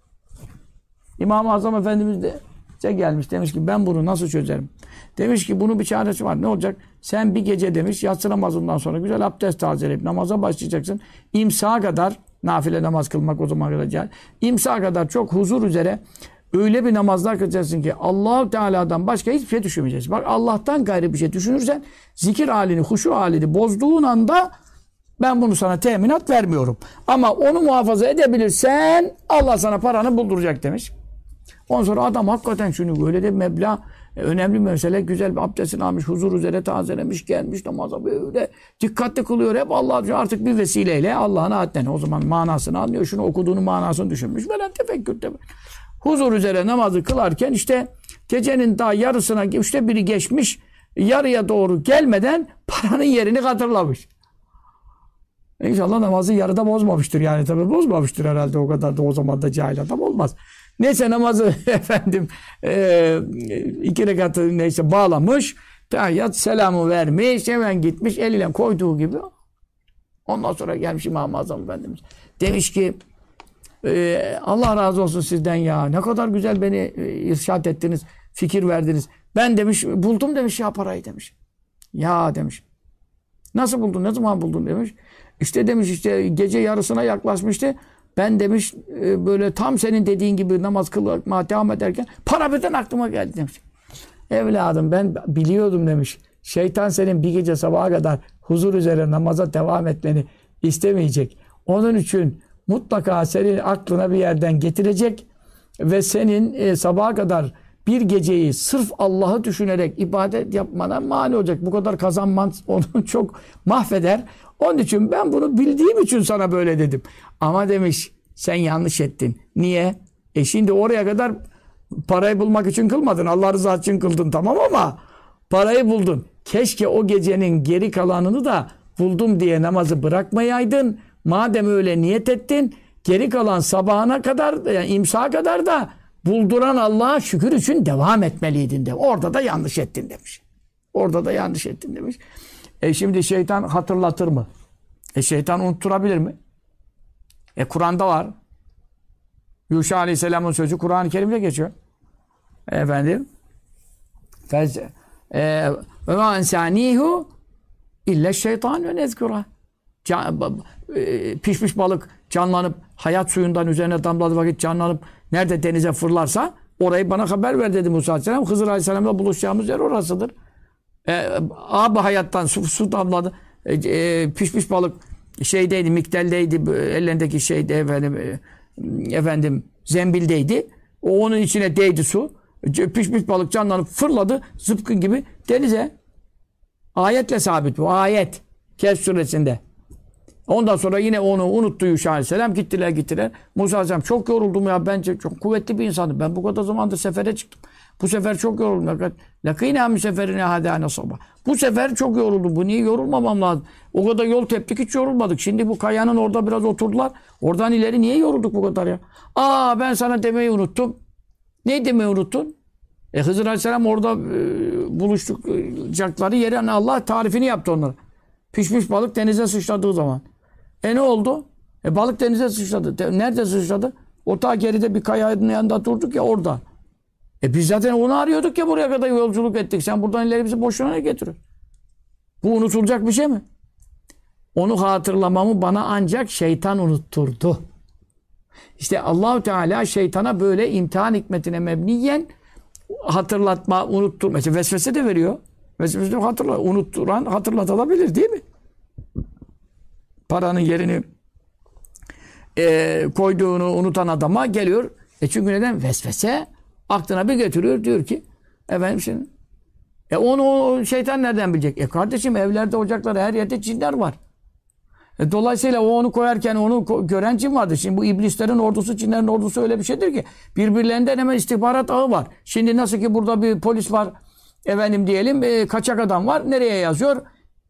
İmam-ı Azam Efendimiz de gelmiş. Demiş ki ben bunu nasıl çözerim? Demiş ki bunun bir çaresi var. Ne olacak? Sen bir gece demiş yatsı namazından sonra güzel abdest tazeleyip namaza başlayacaksın. İmsaha kadar nafile namaz kılmak o zaman kadar. İmsaha kadar çok huzur üzere öyle bir namazlar kılacaksın ki Allah-u Teala'dan başka hiçbir şey düşünmeyeceksin. Bak Allah'tan gayrı bir şey düşünürsen zikir halini, huşu halini bozduğun anda ben bunu sana teminat vermiyorum. Ama onu muhafaza edebilirsen Allah sana paranı bulduracak demiş. Ondan sonra adam hakikaten şunu böyle de bir meblağ önemli bir mesele güzel bir abdestini almış, huzur üzere tazelemiş, gelmiş namaza böyle dikkatli kılıyor. Hep Allah artık bir vesileyle Allah'ın ayetlerini o zaman manasını anlıyor. Şunu okuduğunun manasını düşünmüş. Böyle tefekkürde huzur üzere namazı kılarken işte gecenin daha yarısına üçte biri geçmiş yarıya doğru gelmeden paranın yerini hatırlamış. İnşallah namazı yarıda bozmamıştır yani tabii bozmamıştır herhalde o kadar da o zaman da cahil adam olmaz. Neyse namazı efendim 2 rekatı neyse bağlamış. Tahiyyat selamı vermiş. Hemen gitmiş eliyle koyduğu gibi. Ondan sonra gelmiş İmam-ı Azam Efendimiz. Demiş ki Allah razı olsun sizden ya. Ne kadar güzel beni irşad ettiniz. Fikir verdiniz. Ben demiş buldum demiş ya parayı demiş. Ya demiş. Nasıl buldun? Ne zaman buldun demiş. İşte demiş işte gece yarısına yaklaşmıştı. Ben demiş böyle tam senin dediğin gibi namaz kılmaya devam ederken para birden aklıma geldi demiş. Evladım ben biliyordum demiş. Şeytan senin bir gece sabaha kadar huzur üzere namaza devam etmeni istemeyecek. Onun için mutlaka senin aklına bir yerden getirecek ve senin sabaha kadar bir geceyi sırf Allah'ı düşünerek ibadet yapmana mani olacak. Bu kadar kazanman onu çok mahveder. Onun için ben bunu bildiğim için sana böyle dedim. Ama demiş sen yanlış ettin. Niye? Şimdi oraya kadar parayı bulmak için kılmadın. Allah rızası için kıldın tamam ama parayı buldun. Keşke o gecenin geri kalanını da buldum diye namazı bırakmayaydın. Madem öyle niyet ettin geri kalan sabahına kadar yani imsaha kadar da bulduran Allah'a şükür için devam etmeliydin de. Orada da yanlış ettin demiş. Orada da yanlış ettin demiş. Şimdi şeytan hatırlatır mı? Şeytan unutturabilir mi? Kur'an'da var. Yuşa Aleyhisselam'ın sözü Kur'an-ı Kerim'de geçiyor. Efendim. Ve ma ensanihu illa şeytan ve nezkura. Pişmiş balık canlanıp hayat suyundan üzerine damladığı vakit canlanıp nerede denize fırlarsa orayı bana haber ver dedi Musa Aleyhisselam. Hızır Aleyhisselam'la buluşacağımız yer orasıdır. Abi hayattan su damladı. Pişmiş balık şeydeydi, mikteldeydi, ellerindeki şeyde efendim zembildeydi. O onun içine değdi su. Pişmiş balık canlanıp fırladı zıpkın gibi denize. Ayetle sabit bu. Ayet. Kehf suresinde. Ondan sonra yine onu unuttu Yuşa Aleyhisselam. Gittiler. Musa Aleyhisselam çok yoruldum ya. Ben çok kuvvetli bir insandım. Ben bu kadar zamandır sefere çıktım. Bu sefer çok yoruldum. Lakînâ müseferine hâdâne sabah. Bu sefer çok yoruldum. Bu niye yorulmamam lazım? O kadar yol teptik hiç yorulmadık. Şimdi bu kayanın orada biraz oturdular. Oradan ileri niye yorulduk bu kadar ya? Ben sana demeyi unuttum. Ne demeyi unuttun? Hızır Aleyhisselam orada buluşacakları yere Allah tarifini yaptı onlara. Pişmiş balık denize sıçradığı zaman. Ne oldu? Balık denize sıçradı. Nerede sıçradı? O ta geride bir kayanın yanında durduk ya orada. Biz zaten onu arıyorduk ya buraya kadar yolculuk ettik. Sen buradan ileri bizi boşuna ne getiriyorsun? Bu unutulacak bir şey mi? Onu hatırlamamı bana ancak şeytan unutturdu. İşte Allah-u Teala şeytana böyle imtihan hikmetine mebniyen hatırlatma, unutturma. Mesela vesvese de veriyor. Vesvese de unutturan hatırlatılabilir değil mi? Paranın yerini koyduğunu unutan adama geliyor. Çünkü neden? Vesvese aklına bir getiriyor. Diyor ki efendim şimdi onu şeytan nereden bilecek? Kardeşim evlerde, ocaklarda her yerde cinler var. Dolayısıyla onu koyarken onu gören cin vardır. Şimdi bu iblislerin ordusu, cinlerin ordusu öyle bir şeydir ki birbirlerinden hemen istihbarat ağı var. Şimdi nasıl ki burada bir polis var efendim diyelim kaçak adam var. Nereye yazıyor?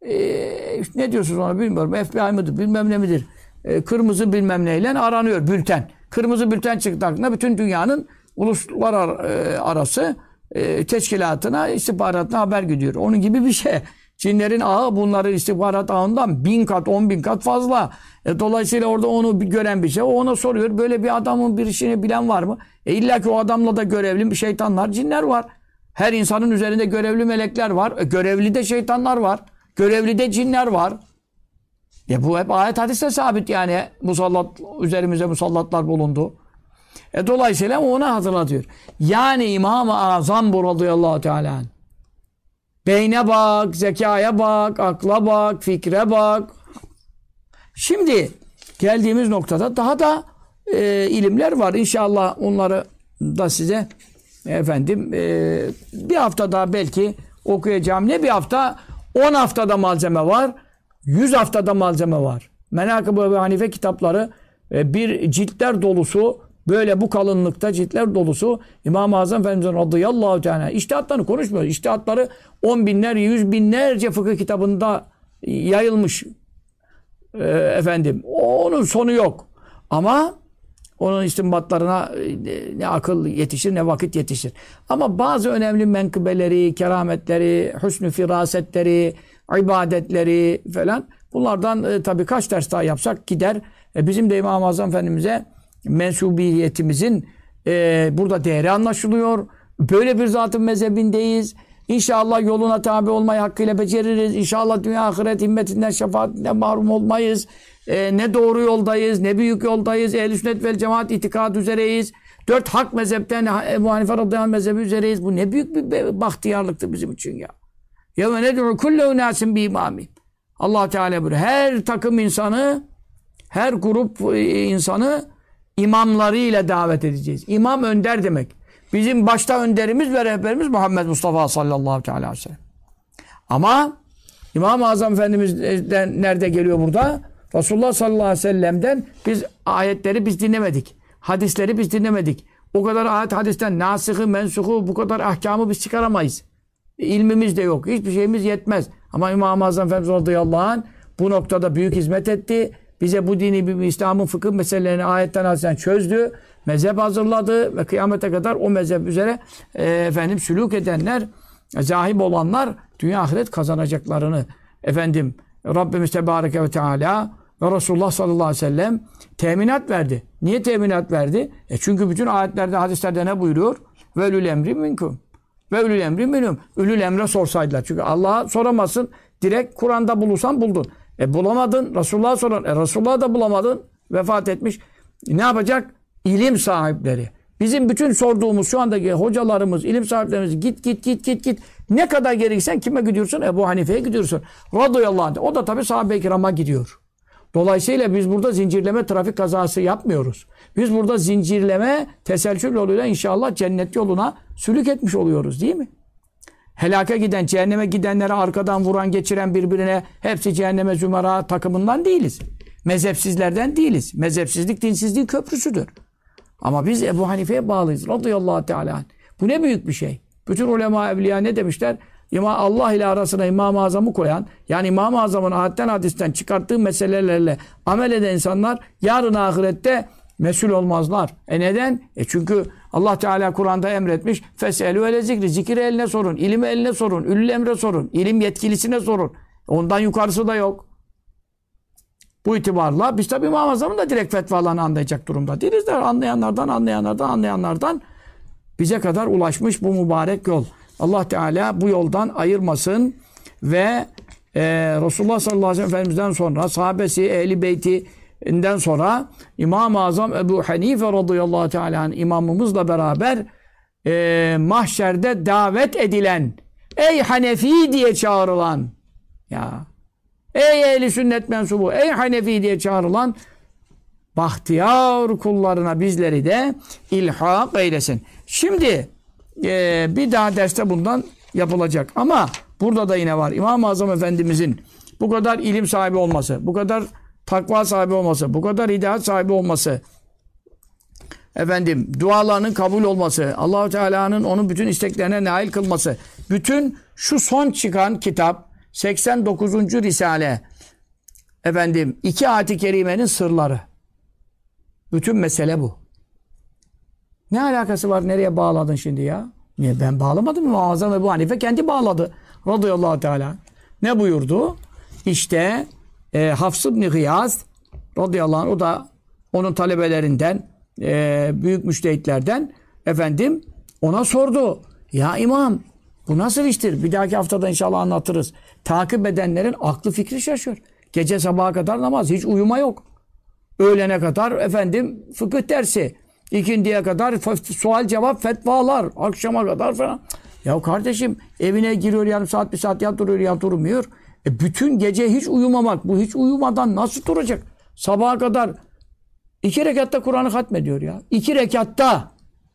Ne diyorsunuz ona bilmiyorum. FBI mıdır bilmem ne midir? Kırmızı bilmem neyle aranıyor bülten. Kırmızı bülten çıktı aklına bütün dünyanın uluslararası teşkilatına, istihbaratına haber gidiyor. Onun gibi bir şey. Cinlerin ağı bunların istihbarat ağından 1000 kat, 10.000 kat fazla. Dolayısıyla orada onu gören bir şey. O ona soruyor. Böyle bir adamın bir işini bilen var mı? İlla ki o adamla da görevli şeytanlar, cinler var. Her insanın üzerinde görevli melekler var. Görevli de şeytanlar var. Görevli de cinler var. Bu hep ayet hadiste sabit yani. Üzerimize musallatlar bulundu. Dolayısıyla ona hatırlatıyor. Yani İmam-ı Azam bu radıyallahu teala beyne bak, zekaya bak, akla bak, fikre bak. Şimdi geldiğimiz noktada daha da ilimler var. İnşallah onları da size efendim bir hafta daha belki okuyacağım. Ne bir hafta? 10 haftada malzeme var. 100 haftada malzeme var. Menakıb-ı Ebu Hanife kitapları bir ciltler dolusu böyle bu kalınlıkta ciltler dolusu İmam-ı Azam Efendimiz'in radıyallahu teala içtihatlarını konuşmuyoruz. İçtihatları 10 binler, 100 binlerce fıkıh kitabında yayılmış. Efendim onun sonu yok. Ama onun istinbatlarına ne akıl yetişir ne vakit yetişir. Ama bazı önemli menkıbeleri, kerametleri, hüsnü firasetleri, ibadetleri falan bunlardan tabii kaç ders daha yapsak gider. Bizim de İmam-ı Azam Efendimiz'e mensubiyetimizin burada değeri anlaşılıyor. Böyle bir zatın mezhebindeyiz. İnşallah yoluna tabi olmayı hakkıyla beceririz. İnşallah dünya ahiret himmetinden, şefaatinden mahrum olmayız. Ne doğru yoldayız, ne büyük yoldayız. Ehl-i sünnet vel cemaat itikad üzereyiz. 4 hak mezhepten Ebu Hanife radıyallahu anh mezhebi üzereyiz. Bu ne büyük bir bahtiyarlıktır bizim için ya. Ya ve ned'u kulle unasin bi imami. Allah Teala buyuruyor. Her takım insanı, her grup insanı imamlarıyla davet edeceğiz. İmam önder demek. Bizim başta önderimiz ve rehberimiz Muhammed Mustafa sallallahu aleyhi ve sellem. Ama İmam-ı Azam Efendimiz'den nerede geliyor burada? Resulullah sallallahu aleyhi ve sellem'den biz ayetleri biz dinlemedik. Hadisleri biz dinlemedik. O kadar ayet hadisten nasıhı, mensuhu bu kadar ahkamı biz çıkaramayız. İlmimiz de yok. Hiçbir şeyimiz yetmez. Ama İmam-ı Azam Efendimiz radıyallahu anh bu noktada büyük hizmet etti. Bize bu dini, İslam'ın fıkıh meselelerini ayetten hadisten çözdü. Mezhep hazırladı ve kıyamete kadar o mezhep üzere sülûk edenler, zahib olanlar dünya ahiret kazanacaklarını Rabbimiz Tebareke ve Teala ve Resulullah sallallahu aleyhi ve sellem teminat verdi. Niye teminat verdi? Çünkü bütün ayetlerde, hadislerde ne buyuruyor? Velül emri minkum. Velül emri minhum. Ülül emre sorsaydılar. Çünkü Allah'a soramazsın. Direkt Kur'an'da bulursan buldun. Bulamadın. Resulullah'a soran. Resulullah'a da bulamadın. Vefat etmiş. Ne yapacak? İlim sahipleri. Bizim bütün sorduğumuz şu andaki hocalarımız, ilim sahiplerimiz git. Ne kadar gerekirsen kime gidiyorsun? Ebu Hanife'ye gidiyorsun. Radıyallahu anh. O da tabii sahabe-i kirama gidiyor. Dolayısıyla biz burada zincirleme trafik kazası yapmıyoruz. Biz burada zincirleme teselsül yoluyla inşallah cennet yoluna sülük etmiş oluyoruz değil mi? Helaka giden, cehenneme gidenlere arkadan vuran, geçiren birbirine hepsi cehenneme zümera takımından değiliz. Mezhepsizlerden değiliz. Mezhepsizlik dinsizliğin köprüsüdür. Ama biz Ebu Hanife'ye bağlıyız. Radıyallahu teala. Bu ne büyük bir şey. Bütün ulema evliya ne demişler? Allah ile arasına İmam-ı Azam'ı koyan, yani İmam-ı Azam'ın ayetten hadisten çıkarttığı meselelerle amel eden insanlar yarın ahirette mesul olmazlar. Neden? Çünkü Allah Teala Kur'an'da emretmiş. Fes'elû ele zikri. Zikri eline sorun. İlimi eline sorun. Ülül emre sorun. İlim yetkilisine sorun. Ondan yukarısı da yok. Bu itibarla biz tabi İmam-ı Azam'ın da direkt fetvalarını anlayacak durumda değiliz de anlayanlardan bize kadar ulaşmış bu mübarek yol. Allah Teala bu yoldan ayırmasın ve Resulullah sallallahu aleyhi ve sellem Efendimiz'den sonra sahabesi, ehli beytinden sonra İmam-ı Azam Ebu Hanife radıyallahu teala imamımızla beraber mahşerde davet edilen, ey Hanefi diye çağrılan, ya ey ehli sünnet mensubu, ey Hanefi diye çağrılan bahtiyar kullarına bizleri de ilhak eylesin. Şimdi bir daha derste bundan yapılacak. Ama burada da yine var. İmam-ı Azam Efendimizin bu kadar ilim sahibi olması, bu kadar takva sahibi olması, bu kadar hidayet sahibi olması, dualarının kabul olması, Allah-u Teala'nın onun bütün isteklerine nail kılması, bütün şu son çıkan kitap 89. Risale, 2 ayet-i kerimenin sırları. Bütün mesele bu. Ne alakası var? Nereye bağladın şimdi ya? Niye ben bağlamadım mı? Azam Ebu Hanife kendi bağladı. Radıyallahu Teala. Ne buyurdu? İşte Hafs ibn Gıyas radıyallahu anh, o da onun talebelerinden, büyük müştehitlerden, ona sordu. Ya imam, bu nasıl iştir? Bir dahaki haftada inşallah anlatırız. Takip edenlerin aklı fikri şaşır. Gece sabaha kadar namaz, hiç uyuma yok. Öğlene kadar fıkıh dersi. İkindiye kadar sual cevap fetvalar. Akşama kadar falan. Ya kardeşim, evine giriyor yarım saat bir saat ya duruyor ya durmuyor. Bütün gece hiç uyumamak. Bu hiç uyumadan nasıl duracak? Sabaha kadar 2 rekatta Kur'an'ı hatmediyor ya. 2 rekatta.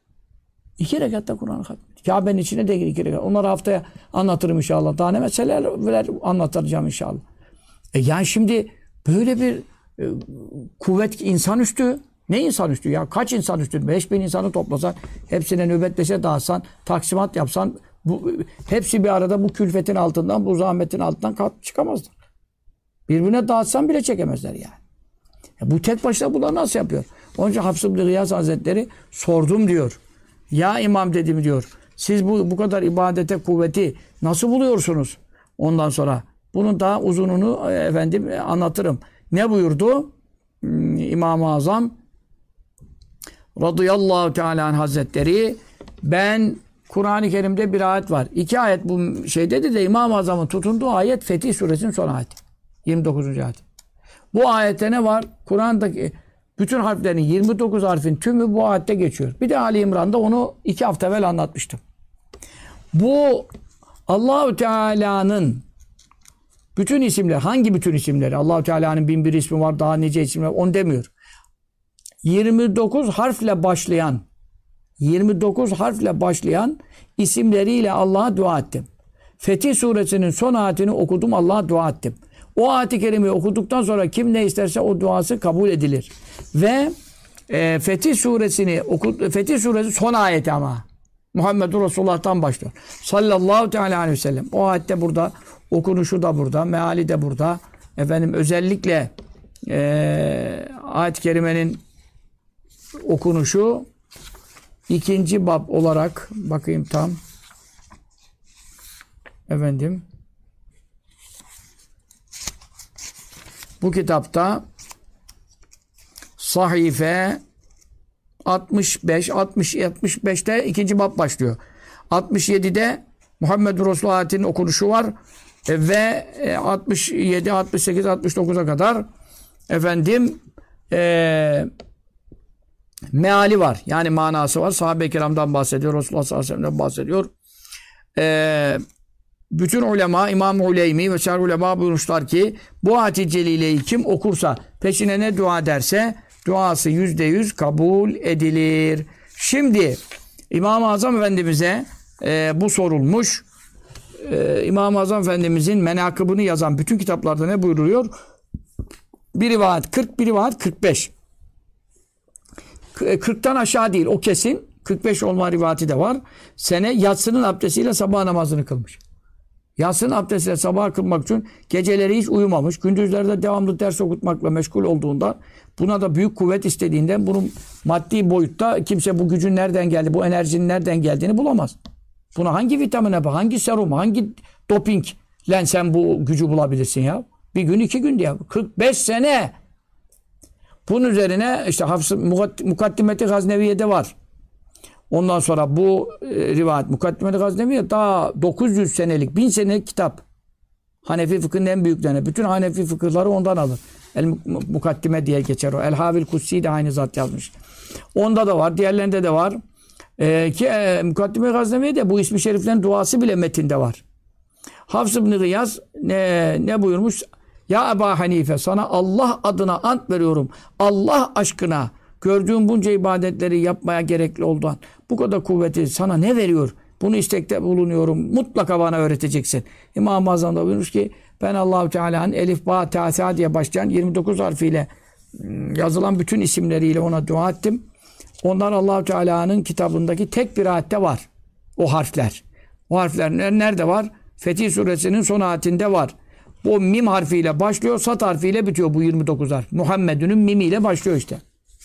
2 rekatta Kur'an'ı hatmediyor. Kabe'nin içine de 2 rekat. Onları haftaya anlatırım inşallah. Daha ne meseleler anlatacağım inşallah. Yani şimdi böyle bir kuvvet, insanüstü. Ne insanüstü ya? Kaç insanüstü? 5000 insanı toplasan, hepsine nöbetleşe dağıtsan, taksimat yapsan, hepsi bir arada bu külfetin altından, bu zahmetin altından çıkamazlar. Birbirine dağıtsan bile çekemezler yani. Bu tek başına bunlar nasıl yapıyor? Onun için Hafs ibn Gıyas Hazretleri sordum diyor. Ya imam dedim diyor. Siz bu kadar ibadete kuvveti nasıl buluyorsunuz? Ondan sonra bunun daha uzununu anlatırım. Ne buyurdu? İmam-ı Azam radıyallahu teala anh Hazretleri, ben Kur'an-ı Kerim'de bir ayet var. 2 ayet bu dedi de İmam-ı Azam'ın tutunduğu ayet Fetih Suresinin son ayeti. 29. ayet. Bu ayette ne var? Kur'an'daki bütün harflerin 29 harfin tümü bu ayette geçiyor. Bir de Ali İmran'da onu 2 hafta evvel anlatmıştım. Bu Allah-u Teala'nın bütün isimler, hangi bütün isimleri? Allah-u Teala'nın 1001 ismi var, daha nice isimler, onu demiyor. 29 harfle başlayan isimleriyle Allah'a dua ettim. Fetih Suresinin son ayetini okudum, Allah'a dua ettim. O ayet-i kerimeyi okuduktan sonra kim ne isterse o duası kabul edilir. Ve Fetih Suresi son ayeti ama. Muhammedur Resulullah'tan başlıyor. Sallallahu teala aleyhi ve sellem. O ayette burada, okunuşu da burada, meali de burada. Özellikle ayet-i kerimenin okunuşu 2. bab olarak, bakayım tam. Bu kitapta sahife 65'te 2. bab başlıyor. 67'de Muhammedur Resulullah ayetinin okunuşu var ve 67, 68, 69'a kadar meali var. Yani manası var. Sahabe-i kiramdan bahsediyor. Resulullah sallallahu aleyhi ve sellem'den bahsediyor. Bütün ulema, İmam-ı Uleymi ve şer ulema buyurmuşlar ki bu ayet-i celileyi kim okursa, peşine ne dua derse duası %100 kabul edilir. Şimdi İmam-ı Azam Efendimiz'e bu sorulmuş. İmam-ı Azam Efendimiz'in menakıbını yazan bütün kitaplarda ne buyuruyor? Bir rivayet 40, bir rivayet 45. 40'tan aşağı değil, o kesin. 45 olma rivayeti de var. Yatsının abdestiyle sabah namazını kılmış. Yatsının abdestiyle sabah kılmak için geceleri hiç uyumamış. Gündüzlerde devamlı ders okutmakla meşgul olduğunda, buna da büyük kuvvet istediğinden, bunun maddi boyutta kimse bu gücün nereden geldi, bu enerjinin nereden geldiğini bulamaz. Buna hangi vitamine bak, hangi serum, hangi doping Lan sen bu gücü bulabilirsin ya. Bir gün 2 gün diye. 45 sene. Bunun üzerine işte Mukaddimeti Gazneviye'de var. Ondan sonra bu rivayet Mukaddimeti Gazneviye daha 900 senelik, 1000 senelik kitap. Hanefi fıkhının en büyüklerine. Bütün Hanefi fıkıhları ondan alır. El Mukaddime diye geçer o. El Havil Kutsi de aynı zat yazmış. Onda da var. Diğerlerinde de var. Mukaddime Gazneviye de bu ismi şeriflerin duası bile metinde var. Hafs ibn Gıyas ne buyurmuş? Ya Ebu Hanife, sana Allah adına ant veriyorum. Allah aşkına gördüğüm bunca ibadetleri yapmaya gerekli olduğundan bu kadar kuvveti sana ne veriyor? Bunu istekte bulunuyorum. Mutlaka bana öğreteceksin. İmam-ı Azam da buyurmuş ki ben Allah-u Teala'nın elif, ba, ta, sa diye başlayan 29 harfiyle yazılan bütün isimleriyle ona dua ettim. Onlar Allah-u Teala'nın kitabındaki tek bir ayette var. O harfler. O harfler nerede var? Fetih Suresinin son ayetinde var. Bu mim harfiyle başlıyor, sat harfiyle bitiyor bu 29 harf. Muhammed'ün mimiyle başlıyor işte.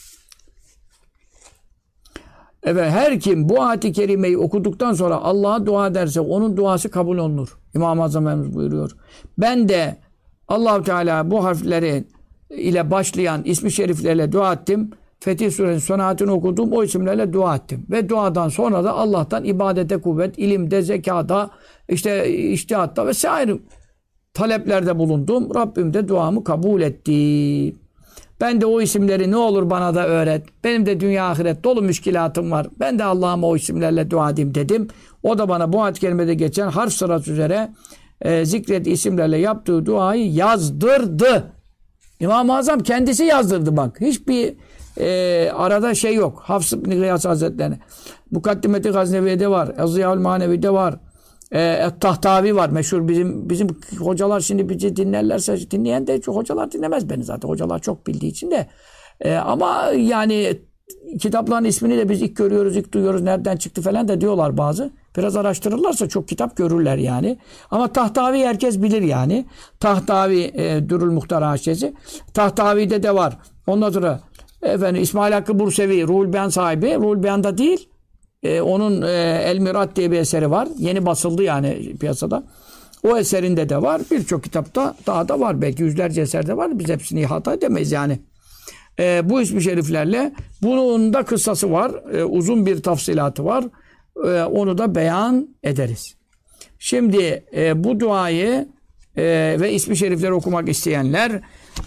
Evet, her kim bu ayet-i kerimeyi okuduktan sonra Allah'a dua ederse onun duası kabul olunur. İmam-ı Azam Efendimiz buyuruyor. Ben de Allah-u Teala bu harfleri ile başlayan ismi şeriflerle dua ettim. Fetih Suresinin son ayetini okudum. O isimlerle dua ettim. Ve duadan sonra da Allah'tan ibadete kuvvet, ilimde, zekada, işte içtihatta vesaire taleplerde bulundum. Rabbim de duamı kabul etti. Ben de o isimleri ne olur bana da öğret. Benim de dünya ahiret dolu müşkilatım var. Ben de Allah'ıma o isimlerle dua edeyim dedim. O da bana bu ayet-i kerimede geçen harf sırası üzere zikret isimlerle yaptığı duayı yazdırdı. İmam-ı Azam kendisi yazdırdı bak. Hiçbir arada şey yok. Hafs ibn Gıyas Hazretleri. Mukaddimeti Gazneviye'de var. Eziyaül Manevi'de var. Tahtavi var. Meşhur bizim hocalar şimdi bizi dinlerlerse dinleyen de hocalar dinlemez beni zaten. Hocalar çok bildiği için de. Ama yani kitapların ismini de biz ilk görüyoruz, ilk duyuyoruz. Nereden çıktı falan da diyorlar bazı. Biraz araştırırlarsa çok kitap görürler yani. Ama Tahtavi herkes bilir yani. Tahtavi Dürül Muhtar Haşiyesi. Tahtavi'de de var. Ondan sonra İsmail Hakkı Bursevi Ruhul Beyan sahibi. Ruhul Beyan'da değil. Onun El Mirat diye bir eseri var. Yeni basıldı yani piyasada. O eserinde de var. Birçok kitapta daha da var. Belki yüzlerce eserde var. Biz hepsini ihata edemeyiz yani. Bu ismi şeriflerle bunun da kıssası var. Uzun bir tafsilatı var. Onu da beyan ederiz. Şimdi bu duayı ve ismi şerifleri okumak isteyenler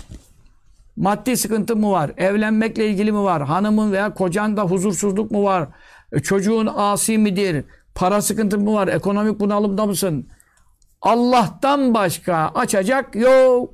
maddi sıkıntı mı var? Evlenmekle ilgili mi var? Hanımın veya kocan da huzursuzluk mu var? Çocuğun asi midir? Para sıkıntı mı var? Ekonomik bunalımda mısın? Allah'tan başka açacak yok.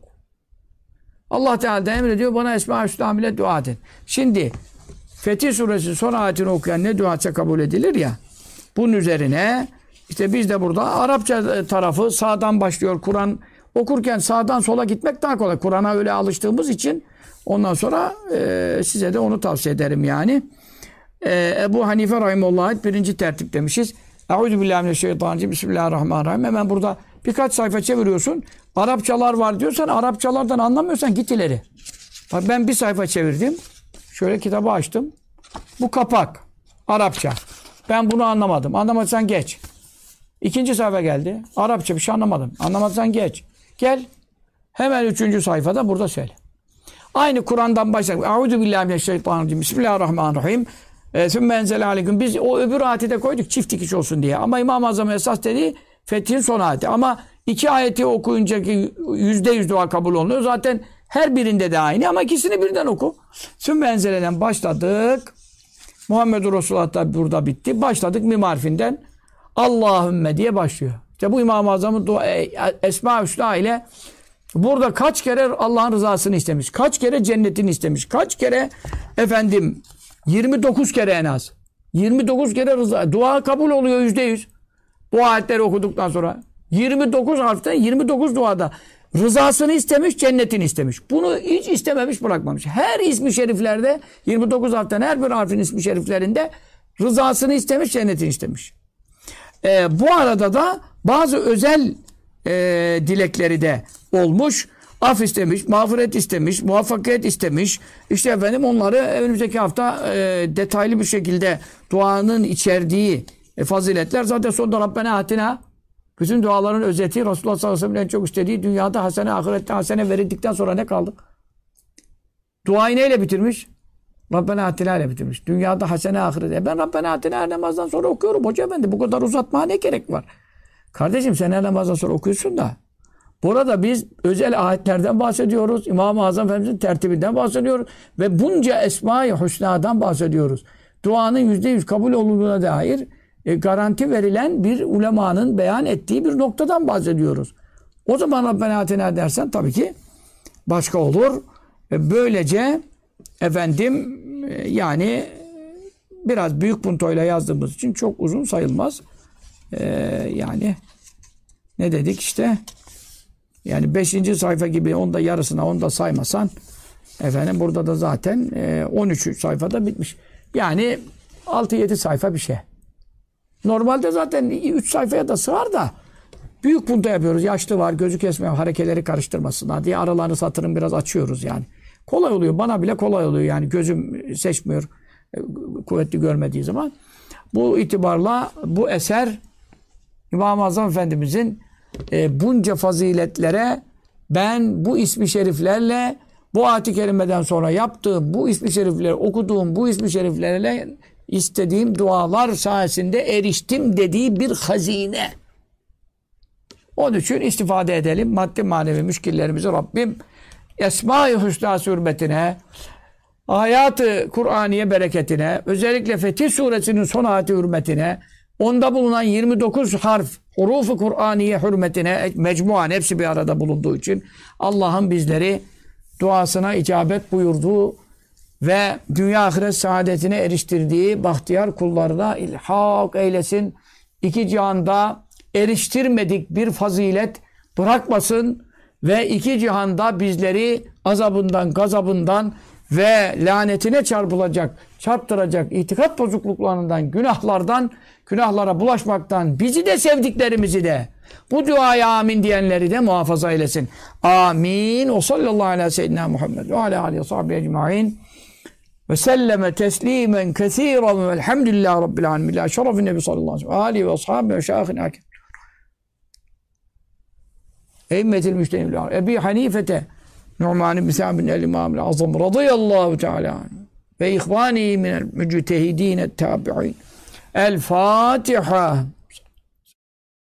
Allah Teala da emrediyor bana Esma-i Hüsna ile dua edin. Şimdi Fetih Suresi son ayetini okuyan ne duası kabul edilir ya. Bunun üzerine işte biz de burada Arapça tarafı sağdan başlıyor. Kur'an okurken sağdan sola gitmek daha kolay. Kur'an'a öyle alıştığımız için ondan sonra size de onu tavsiye ederim yani. Ebu Hanife Rahimullah'a ait birinci tertip demişiz. Euzubillahimineşşeytanirracim. Bismillahirrahmanirrahim. Hemen burada birkaç sayfa çeviriyorsun. Arapçalar var diyorsan, Arapçalardan anlamıyorsan git ileri. Bak ben bir sayfa çevirdim. Şöyle kitabı açtım. Bu kapak. Arapça. Ben bunu anlamadım. Anlamadıysan geç. İkinci sayfa geldi. Arapça bir şey anlamadım. Anlamadıysan geç. Gel. Hemen üçüncü sayfada burada söyle. Aynı Kur'an'dan başlayalım. Euzubillahimineşşeytanirracim. Bismillahirrahmanirrahim. Sümme enzele aleyküm. Biz o öbür ayeti de koyduk çift dikiş olsun diye. Ama İmam-ı Azam esas dediği Fetih'in son ayeti. Ama iki ayeti okuyunca ki %100 dua kabul oluyor. Zaten her birinde de aynı ama ikisini birden oku. Sümme enzele'den başladık. Muhammedur Resulullah da burada bitti. Başladık mim harfinden. Allahümme diye başlıyor. İşte bu İmam-ı Azam'ın Esma-i Hüsna ile burada kaç kere Allah'ın rızasını istemiş. Kaç kere cennetini istemiş. Kaç kere 29 kere en az. 29 kere rıza. Dua kabul oluyor %100. Bu ayetleri okuduktan sonra. 29 harften 29 duada rızasını istemiş, cennetini istemiş. Bunu hiç istememiş, bırakmamış. Her ismi şeriflerde 29 harften her bir harfin ismi şeriflerinde rızasını istemiş, cennetini istemiş. Bu arada da bazı özel dilekleri de olmuş. Af istemiş, mağfiret istemiş, muvaffakiyet istemiş. İşte onları önümüzdeki hafta detaylı bir şekilde duanın içerdiği faziletler zaten sonunda Rabbena atina Bütün duaların özeti Resulullah sallallahu aleyhi ve sellem'in en çok istediği dünyada hasene, ahirette hasene verildikten sonra ne kaldı? Duayı neyle bitirmiş? Rabbena atina ile bitirmiş. Dünyada hasene, ahirette. Ben Rabbena atina her namazdan sonra okuyorum hoca efendi. Bu kadar uzatmaya ne gerek var? Kardeşim sen her namazdan sonra okuyorsun da. Burada biz özel ayetlerden bahsediyoruz. İmam-ı Azam Efendimiz'in tertibinden bahsediyoruz. Ve bunca Esma-i Hüsna'dan bahsediyoruz. Duanın %100 kabul olduğuna dair garanti verilen bir ulemanın beyan ettiği bir noktadan bahsediyoruz. O zaman Rabbena atina dersen tabii ki başka olur. Böylece efendim yani biraz büyük puntoyla yazdığımız için çok uzun sayılmaz. Yani ne dedik işte yani 5. sayfa gibi onu da yarısına onu da saymasan efendim burada da zaten 13. sayfada bitmiş. Yani 6-7 sayfa bir şey. Normalde zaten 3 sayfaya da sığar da büyük punto yapıyoruz. Yaşlı var, gözü kesmiyor, hareketleri karıştırmasınlar diye aralarını satırın biraz açıyoruz yani. Kolay oluyor. Bana bile kolay oluyor yani. Gözüm seçmiyor kuvvetli görmediği zaman. Bu itibarla bu eser İmam-ı Azam Efendimizin bunca faziletlere ben bu ismi şeriflerle bu ayet-i kerimeden sonra yaptığım bu ismi şerifleri okuduğum bu ismi şeriflerle istediğim dualar sayesinde eriştim dediği bir hazine. Onun için istifade edelim. Maddi manevi müşkillerimizi Rabbim Esma-i Hüsna hürmetine, ayat-ı Kur'aniye bereketine, özellikle Fetih Suresinin son ayeti hürmetine, onda bulunan 29 harf, huruf-u Kur'aniye hürmetine, mecmuan hepsi bir arada bulunduğu için Allah'ın bizleri duasına icabet buyurduğu ve dünya ahiret saadetine eriştirdiği bahtiyar kullarına ilhak eylesin. İki cihanda eriştirmedik bir fazilet bırakmasın ve iki cihanda bizleri azabından, gazabından ve lanetine çarptıracak itikat bozukluklarından, günahlara bulaşmaktan bizi de sevdiklerimizi de bu duaya amin diyenleri de muhafaza eylesin. Amin. O sallallahu aleyhi ve seyyidina Muhammed ve aleyhi ve sahbihi ecma'in ve selleme teslimen kesiren velhamdülillahi rabbil alemin. La şerefin nebi sallallahu aleyhi ve sellem aleyhi ve ashabi ve şahın hakim. Eymmetil müştenibli. Ebi Hanifete Nu'man ibn Sa'bin el-İmam el-Azam radıyallahu teala ve ihvani minel müctehidin et-tabi'in. El-Fatiha.